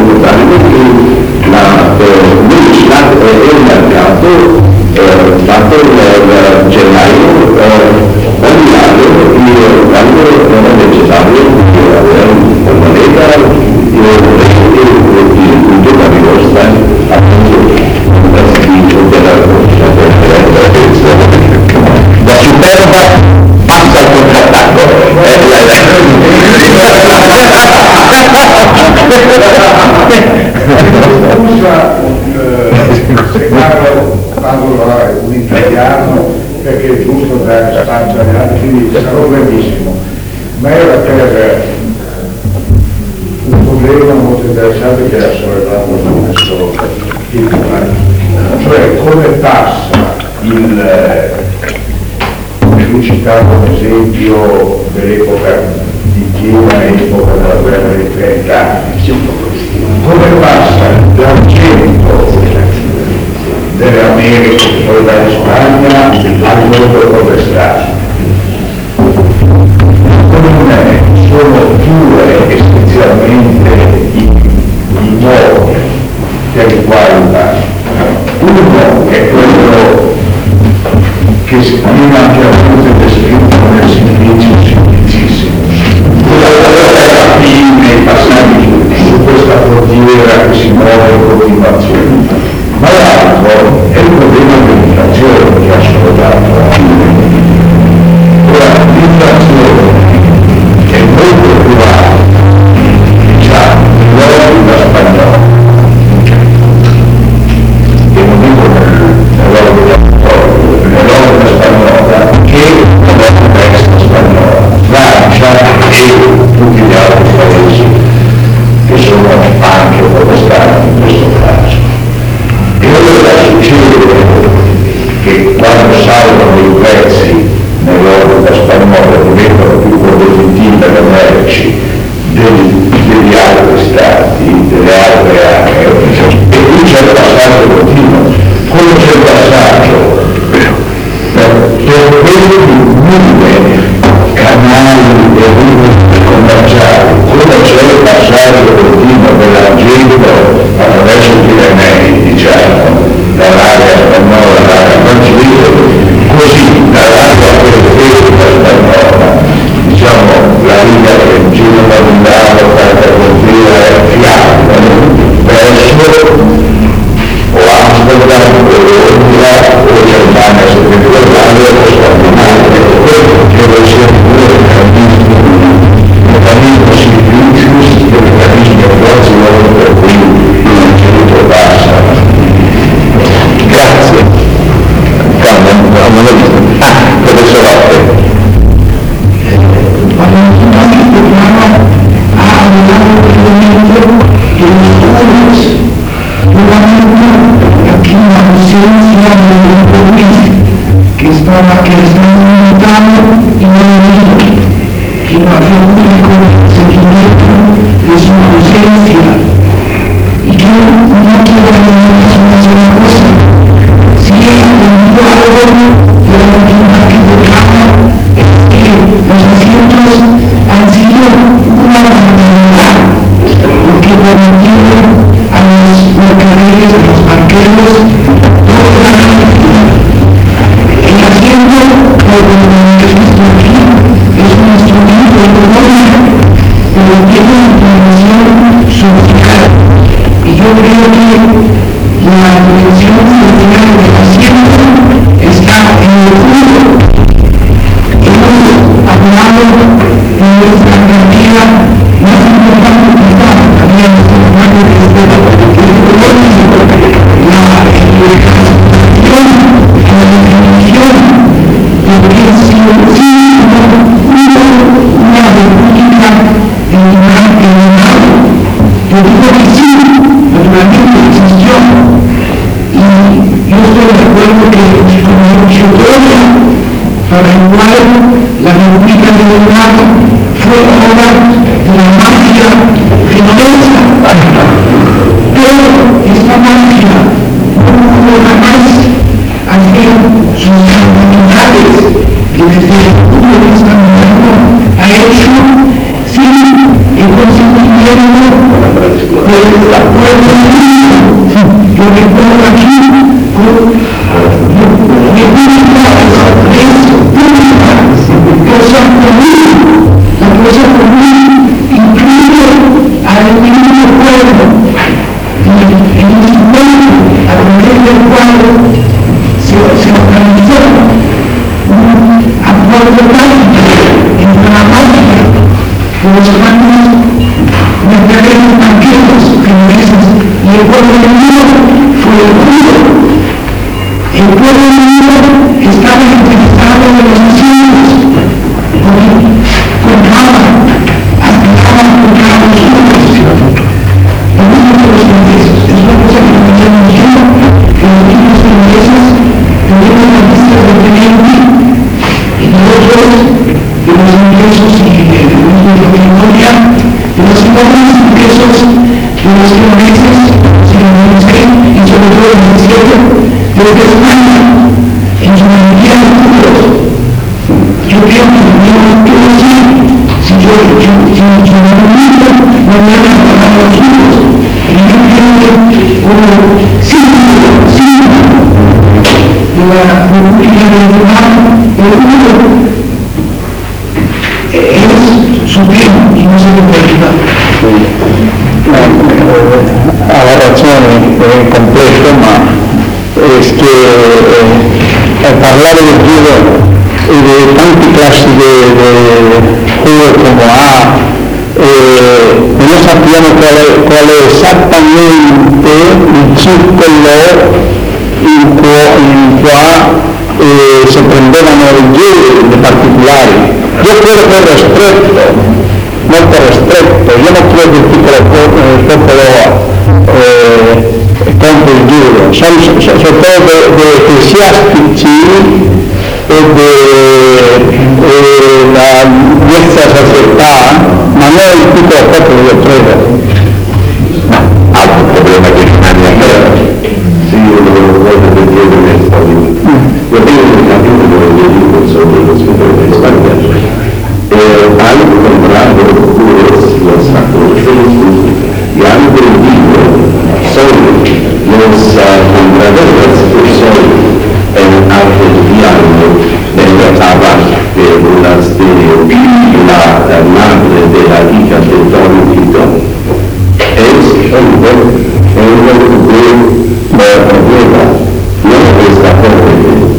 Il mercato fatto nel gennaio ogni anno quando era necessario avere una moneta il giorno di nostra appunto Da Superba passa al contrattacco. Se parlo un italiano perché è giusto dare spazio agli altri, quindi sarò brevissimo, ma era per un problema molto interessante che ha sollevato il professor Hildebrand, cioè come passa lui citava un esempio dell'epoca di di un'epoca della guerra dei 30 anni. Come passa dal centro delle Americhe, poi dalla Spagna, al mondo protestante? Secondo me sono due essenzialmente i modi per i quali passa. Uno è quello che si prima anche a volte descritto come semplicissimo, nei passaggi su questa frontiera che si muove in continuazione, ma l'altro è il problema dell'inflazione che ha sollevato ora l'inflazione è molto più alta, diciamo, nell'orbita spagnola, e non dico nell'orbita spagnola che nell'orbita spagnola, Francia e tutti gli altri paesi che sono anche protestanti in questo caso. E allora succede che quando salgono i prezzi nell'orbita spagnola diventano più competitive le merci degli altri stati, delle altre aree, e qui c'è il passaggio continuo. Quello c'è il passaggio per questi mille canali e reti commerciali, come c'è il passaggio continuo dell'argento attraverso i Pirenei, diciamo, dall'area spagnola all'area francese, così dall'area periferica spagnola, diciamo, la riga che gira da Milano, da Confira e Fiamma, verso o Amsterdam, o Londra, o Germania settentrionale, o Scandinavia, deve essere un meccanismo simplicius e meccanismo attuazione per cui l'incremento passa. Grazie. Non l'ho visto. Professor Rotte. che stava aumentando in un che non aveva un unico sentimento di sua presenza e che non chiedeva una cosa sia individuale de la última que tocaba es que los asientos han sido una normalidad porque permitieron a los mercaderes, a los banqueros, toda la actividad. El asiento, por lo que es visto aquí, es un instrumento económico, pero tiene una dimensión social. Y yo creo que la dimensión social del asiento está en el fondo. Hemos hablado de nuestra cantidad más importante que está, había nuestro hermano de la definición de que si una república en yo digo que sí, naturalmente existió. Y yo estoy de acuerdo que como teoría para el cual la República de Leonardo fue obra de la magia genovesa. Pero esta magia no pudo jamás hacer sus actividades que desde el punto de vista moderno ha hecho sin el consentimiento del pueblo mismo. Yo recuerdo aquí la cosa común incluye al mismo pueblo en un instrumento a través del cual se organizó un acuerdo mágico entre la magia de los grandes mercaderes banqueros genoveses y el pueblo unido fue el judío. El pueblo unido estaba interesado en los asuntos porque compraban, aspiraban por cada uno de los ciudadanos. Lo mismo que los ingleses, es una cosa que me llama mucho, que los equipos ingleses tuvieron la lista de Kennedy y de otros de los ingleses y de los siglo XVI, siglo XVI y sobre todo el XVII, desde España, en su mayoría de judíos. Yo creo que sí, si yo no me no me han pagado los judíos. Y yo creo que como símbolo de la República Nacional, el judío es supremo y no se puede quitar. Ha ragione, è completo, ma parlare del judo e di tante classi di judo come ha, non sappiamo qual è esattamente il circolo in cui si prendevano i judo in particolare. Io credo che è ristretto, molto ristretto, io non credo che il piccolo popolo contro il giudo, sono di ecclesiastici e della diversa società, ma non il piccolo popolo, io credo. Altro problema che rimane a me, sì, io volevo chiedere questo. Io vedo che capito dove io sobre lo scrittore di Spagna. Algo comprado los factores y algo vivo sobre los compradores que son el artesiano de la tabla del monasterio y la madre de la hija de Don Tito es algo de problema, no está correcto.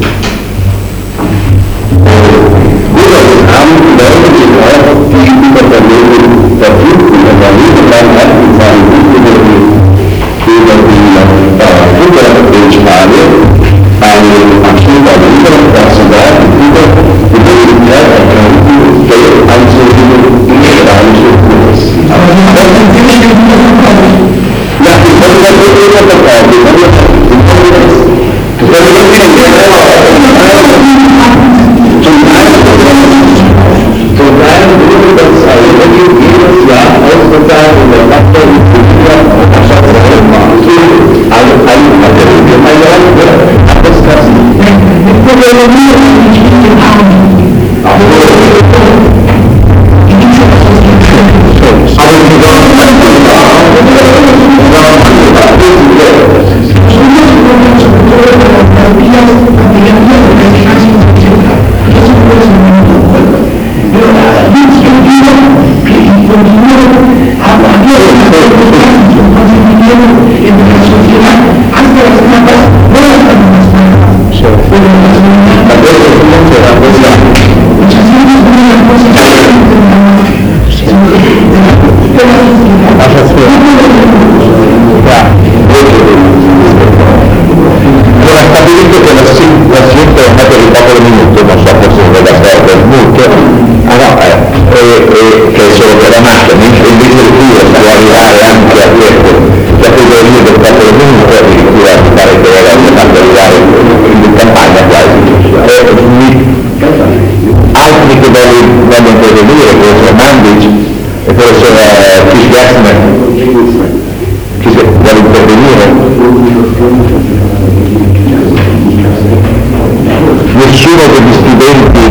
Nessuno degli studenti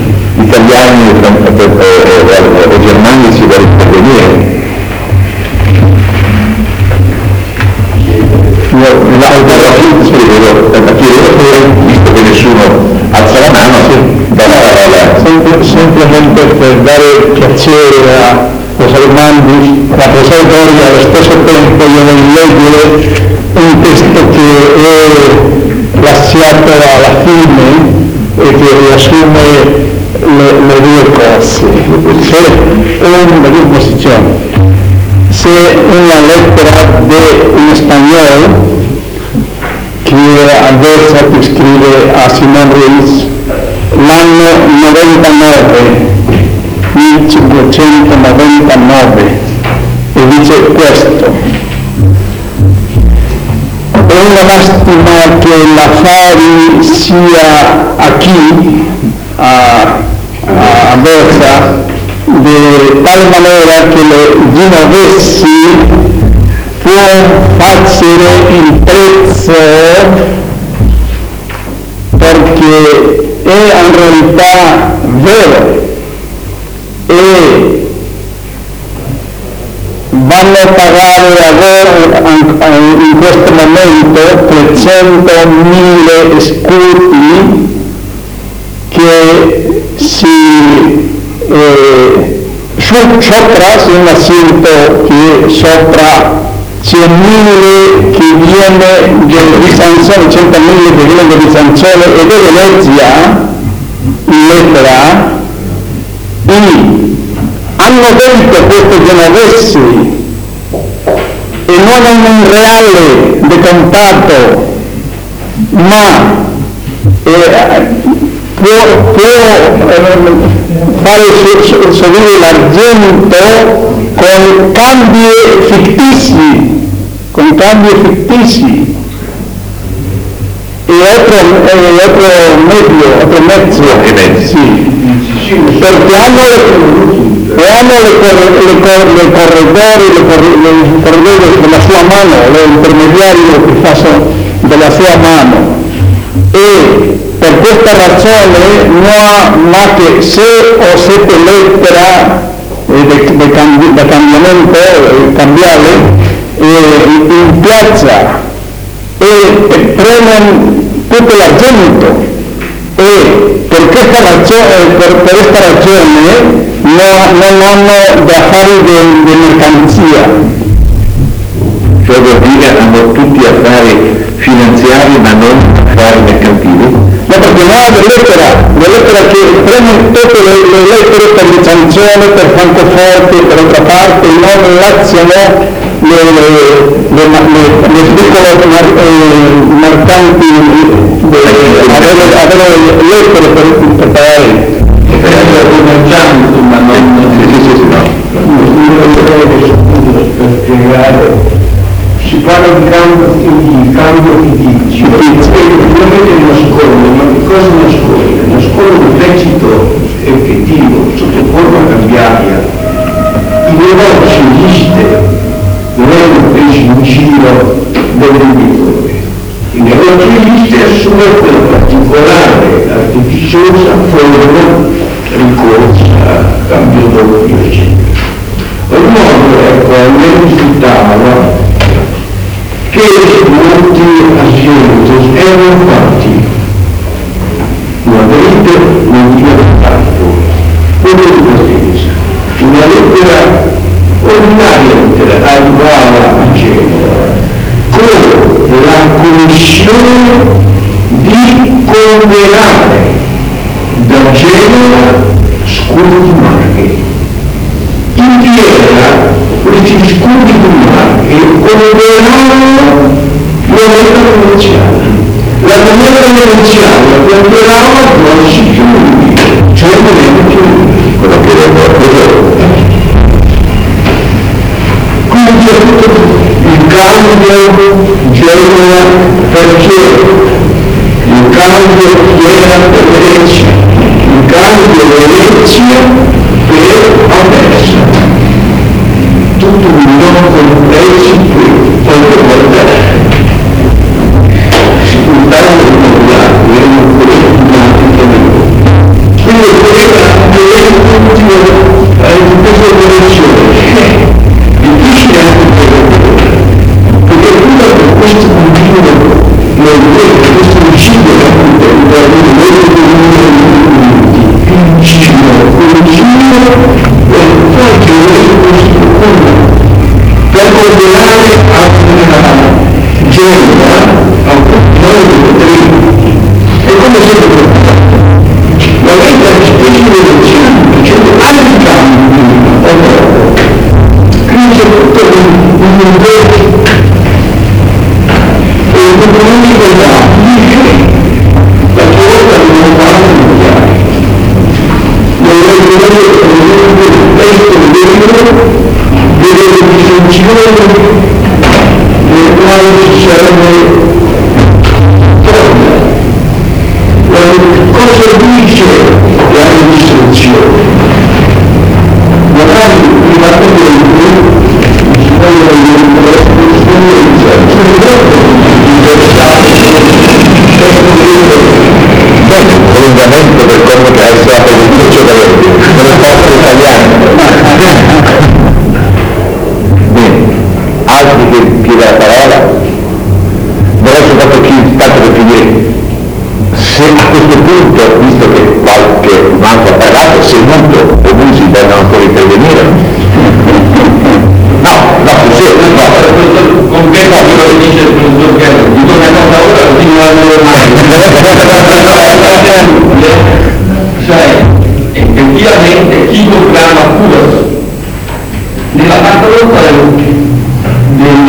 italiani o germanici vuole intervenire. Visto che nessuno alza la mano, dà la parola. Semplicemente per dare piacere a los allemani rappresentare allo stesso tempo io voglio leggere un testo che è lasciato alla fine e che riassume le due cose. C'è una disposizione, c'è una lettera in spagnolo che Aversa scrive a Simón Ruiz l'anno 1599 e dice questo: è una lástima che l'affare sia aquí a Aversa de tal manera che le genovesi facile il prezzo perché è in realtà vero e vanno a pagare in questo momento 300.000 scudi che sopra si un assento che sopra 100.000 che viene di Sansone, 100.000 che viene di Sansone e di Venezia in lettera e hanno detto questi genovesi e non hanno un reale di contatto ma può fare subire l'argento con cambi fittizi e altro mezzo sì, perché hanno le corridori della sua mano, l'intermediario che fa della sua mano e per questa ragione non ha ma che 6 o 7 lettere di cambiamento cambiale in piazza e prendono tutto l'argento e per questa ragione non hanno da fare di mercanzia. Cioè vuol dire hanno tutti affari finanziari ma non affari mercantili? No, perché non ha lettera che prendono tutte le lettere per le sanzioni, per Francoforte, per altra parte, non laziano le piccole mercanti avere lettere per pagare. Ma Per spiegare, si parla di cambio fittizio, ovviamente nasconde, ma che cosa nasconde? Nasconde un lecito effettivo sotto forma cambiaria. I negozi esiste, non è una presa in giro del venditore. Il negozio esiste assume quella particolare, artificiosa forma ricorsa, cambio doppio, eccetera. Il modo, ecco, a me risultava che molti azioni erano fatti, ma veramente non viene fatto, come di partenza. Una lettera, ordinaria lettera, arrivava a Genova con la commissione di condenare da Genova scudi di Marche. In Piera questi scudi di Marche condenavano la moneta commerciale. La moneta commerciale condenava grossi fiumi, cioè moneta fiumi, quello che era quindi c'è tutto il cambio Genova perché il cambio era per Venezia, il cambio Venezia per Aversa, tutto un nuovo paese qui, qualche volta si puntava in un lato, erano collegati tra loro. Quindi questa è in questa direzione, difficile anche per loro, perché tutto per questo continuo, questo uccidio per condenare a Genova a un è come se la vita spesso dicendo altri campi quindi c'è tutto un mondo e il compromesso dei dati la tua volta non va a cambiare delle distinzioni nelle quali ci serve cosa dice la distruzione? Magari privatamente si vogliono prolungamento del corpo che ha stato l'ufficio delle poste italiane. Bene, altri che chiede la parola? Vorrei soltanto tanto per finire, se a questo punto, visto che qualche altro ha parlato, se Muto o Musi devono ancora intervenire, confermo quello che dice il professor Chiaro, dico una cosa ora così non la devo mai. Cioè, effettivamente chi proclama pure nella bancarotta del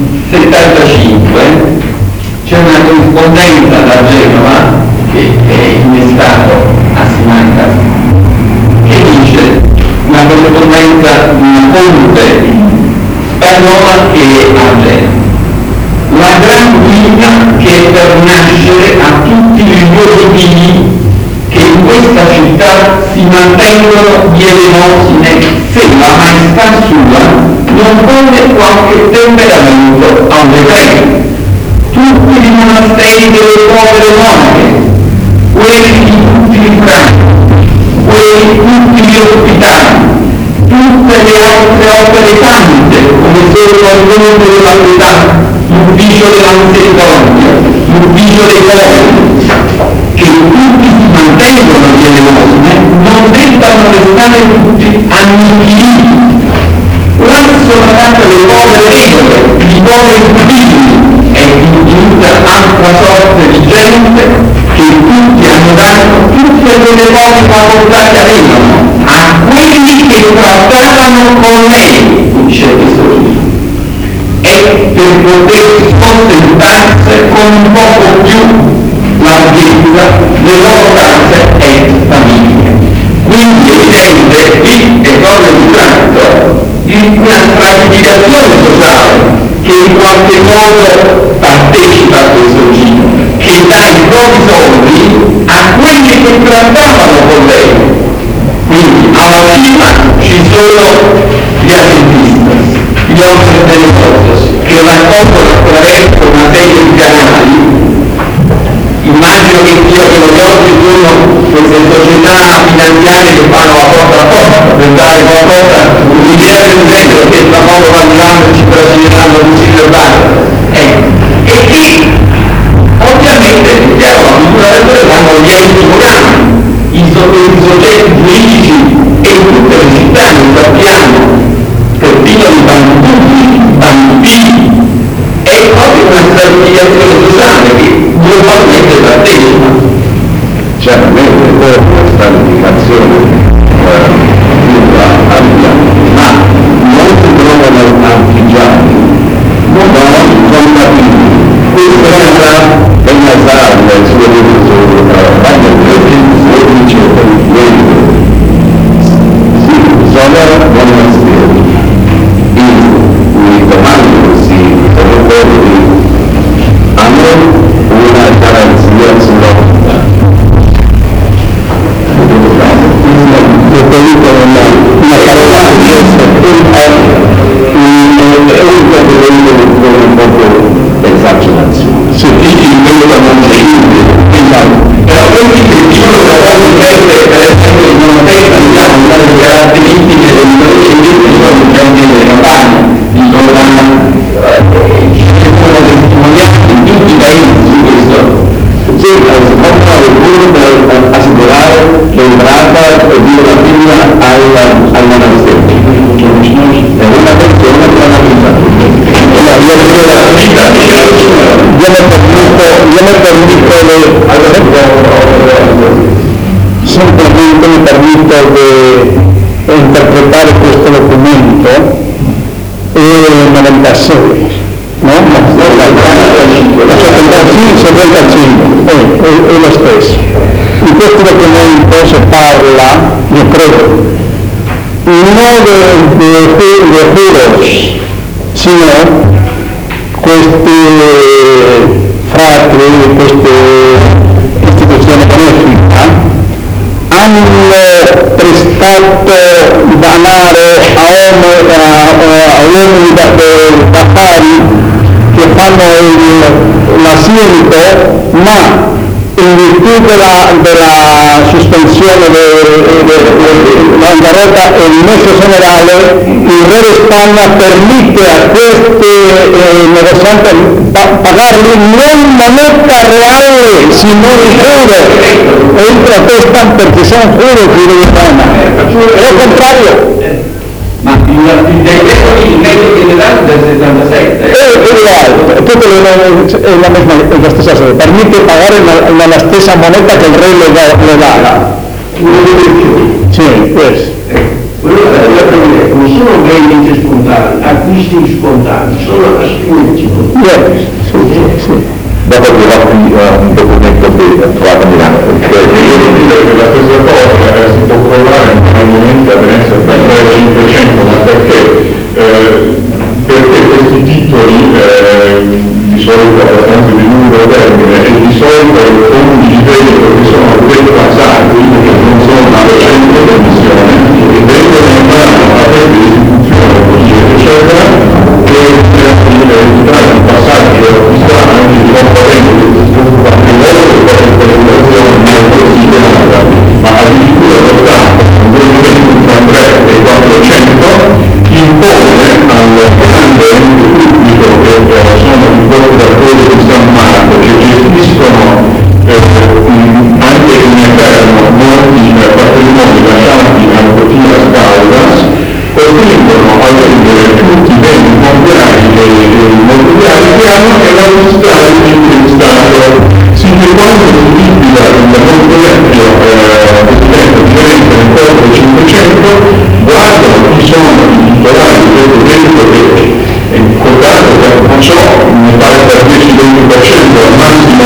75 c'è una corrispondenza da Genova che è innestato a Simancas che dice una corrispondenza di una fonte spagnola che è a Genova. La gran guida che è per nascere a tutti gli uomini che in questa città si mantengono di elemosine se la maestà sua non pone qualche temperamento a un decreto. Tutti i monasteri delle povere monache, quelli di tutti i frati, quelli di tutti gli ospitali, tutte le altre opere tante, come sono il mondo della pietà, l'ufficio della misericordia, l'ufficio dei poveri, che tutti si mantengono di elemosine, non debbano restare tutti annichiliti. Là sono fatte le povere regole, i poveri figli e di tutta altra sorte di gente che tutti hanno dato tutte quelle cose facoltà che avevano a quelli che trattavano con lei, dice questo libro, e per potersi contentarsi con un poco più larghezza le loro case e famiglie. Quindi è evidente qui è proprio un tratto di una stratificazione sociale che in qualche modo partecipa a questo giro, che dà i propri soldi a quelli che trattavano con lei. Quindi alla cima ci sono gli asentistas, gli hombres de negocios, che raccolgono attraverso una serie di canali. Immagino che io che oggi sono queste società finanziarie che fanno la porta a porta per dare qualcosa, un'idea del genere che tra poco vanno e ci trascineranno tutti nel bar. E che ovviamente chiaro, la cultura del potere fanno gli enti locali, i soggetti politici e in tutte le città lo sappiamo, persino i bambini, è proprio una stratificazione sociale che globalmente partecipa. Certamente una stratificazione più ampia, ma non si trovano artigiani, non sono capiti. Questo è una sala del suo libro quando dice sì, sono monasteri e i comandi hanno una garanzia sulla vita. Ho capito una parola che è un po' pensarci un attimo. Se dici in questa non c'è però quelli che dicono che la gente per esempio in una testa diciamo una delle caratteristiche del paese sono i campi delle campagne, dicono testimonianze in tutti i paesi su questo. Sì, si possono per assicurare l'entrata di una figlia al monastero. È una persona che ha simplemente mi permito di interpretare questo documento e 96, no? 75, è lo stesso. In questo documento si parla, io credo, non de juros, sino questi frati, queste istituzioni benefica hanno prestato denaro a uomini d'affari fanno l'asiento, ma in virtù della sospensione della bancarotta e il nesso generale, il re di Spagna permette a questi negozianti pagarli non moneta reale, sino il juro. E protestan perché sono juro che di Spagna. È il contrario. Ma il decreto il meglio che ne dà del 77. Tutto è la stessa cosa, permette pagare nella stessa moneta che il re le dà. Sì, questo. Quello che non sono vendite spontanee, acquisti spontanei, sono acquisti spontanei. Sì. Dopo che un documento che trovato a Milano, perché io devo dire che la stessa cosa si può trovare normalmente a Venezia per 500, ma perché questi titoli di solito abbastanza di lungo termine e di solito con i livelli che sono declassati, che non sono una recente commissione, vengono mandati a queste istituzioni eccetera, che entrare in passaggi anche di componenti che si preoccupano di loro per la regolazione non è considerata, ma addirittura portata un documento tra 3 e 400 impone al grande ente pubblico che sono i procuratori di San Marco che gestiscono anche all'interno molti patrimoni lasciati al Cotilas Caudas, costringono a vendere tutti i beni immobiliari e immobiliari che hanno e la mostrare in Stato, sino a quando si liquida il molto vecchio presidente di Firenze nel corpo 500, guardano chi sono i titolari di questo debito che contato per non so, mi pare per 10-20% al massimo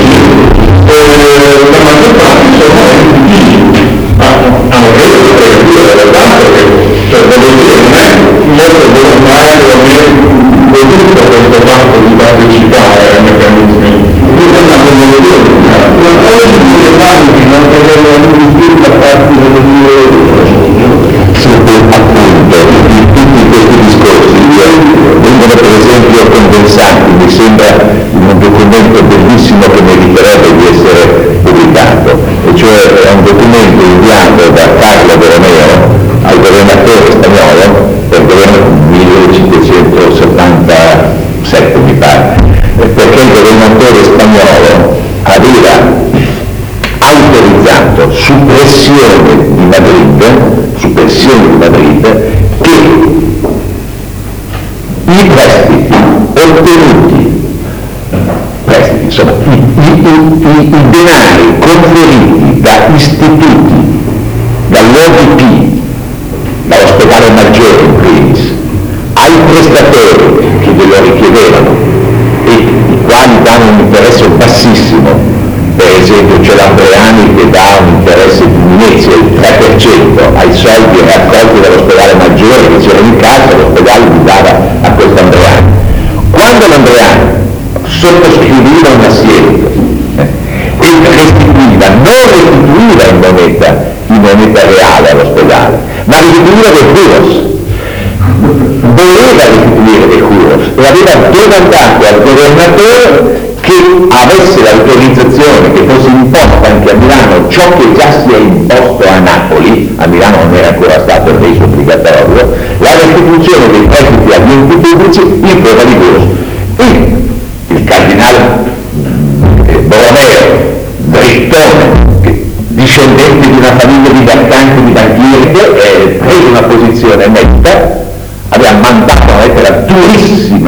la maggior parte sono enti hanno preso la pregativa della banca che voglio dire non è molto volontario né voluto questo fatto di partecipare ai meccanismi ma poi le banche non avevano più da parte delle mie appunto tutti questi discorsi vengono per esempio condensati, mi sembra un documento bellissimo che meriterebbe di essere pubblicato, e cioè è un documento inviato da Carlo Borromeo al governatore spagnolo per il governo 1577 mi pare, perché il governatore spagnolo aveva autorizzato su pressione di Madrid che i prestiti ottenuti, insomma i denari conferiti da istituti, dall'ODP, dall'ospedale maggiore in primis, ai prestatori che glielo richiedevano e i quali danno un interesse bassissimo. Per esempio c'è l'Andreani che dà un interesse di inizio del 3% ai soldi raccolti dall'ospedale maggiore che c'era in casa, l'ospedale li dava a questo Andreani. Quando l'Andreani sottoscriveva un assiento e restituiva, non restituiva in moneta reale all'ospedale, ma restituiva dei curos, voleva restituire dei curos e aveva domandato al governatore che avesse l'autorizzazione che fosse imposta anche a Milano ciò che già si è imposto a Napoli, a Milano non era ancora stato reso obbligatorio, la restituzione dei prestiti agli enti pubblici in prova di curos. E il cardinale Borromeo, drittone, discendente di una famiglia di mercanti, di banchieri, prese una posizione netta, aveva mandato una lettera durissima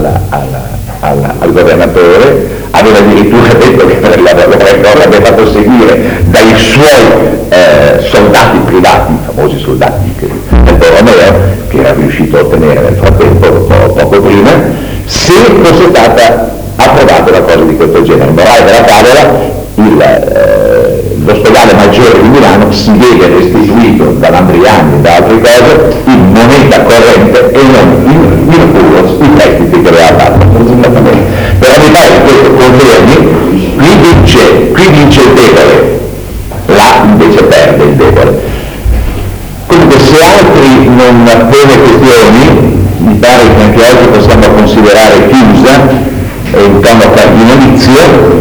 al governatore, aveva addirittura detto che l'avrebbe fatto seguire dai suoi soldati privati, i famosi soldati del Borromeo, che era riuscito a ottenere nel frattempo, poco prima, se fosse stata approvata una cosa di questo genere. Morale della tavola, l'ospedale maggiore di Milano si vede restituito dall'Andriani e da altre cose in moneta corrente e non in curos, i prestiti che aveva fatto. Però mi pare che questo confermi, qui vince il debole, là invece perde il debole. Comunque se altri non pone questioni, mi pare che anche oggi possiamo considerare chiusa in tono cardinalizio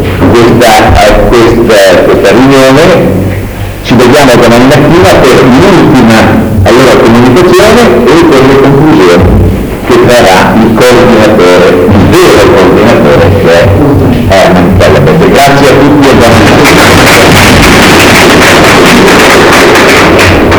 questa riunione. Ci vediamo domani mattina per l'ultima allora comunicazione e per le conclusioni che farà il coordinatore, il vero coordinatore, che è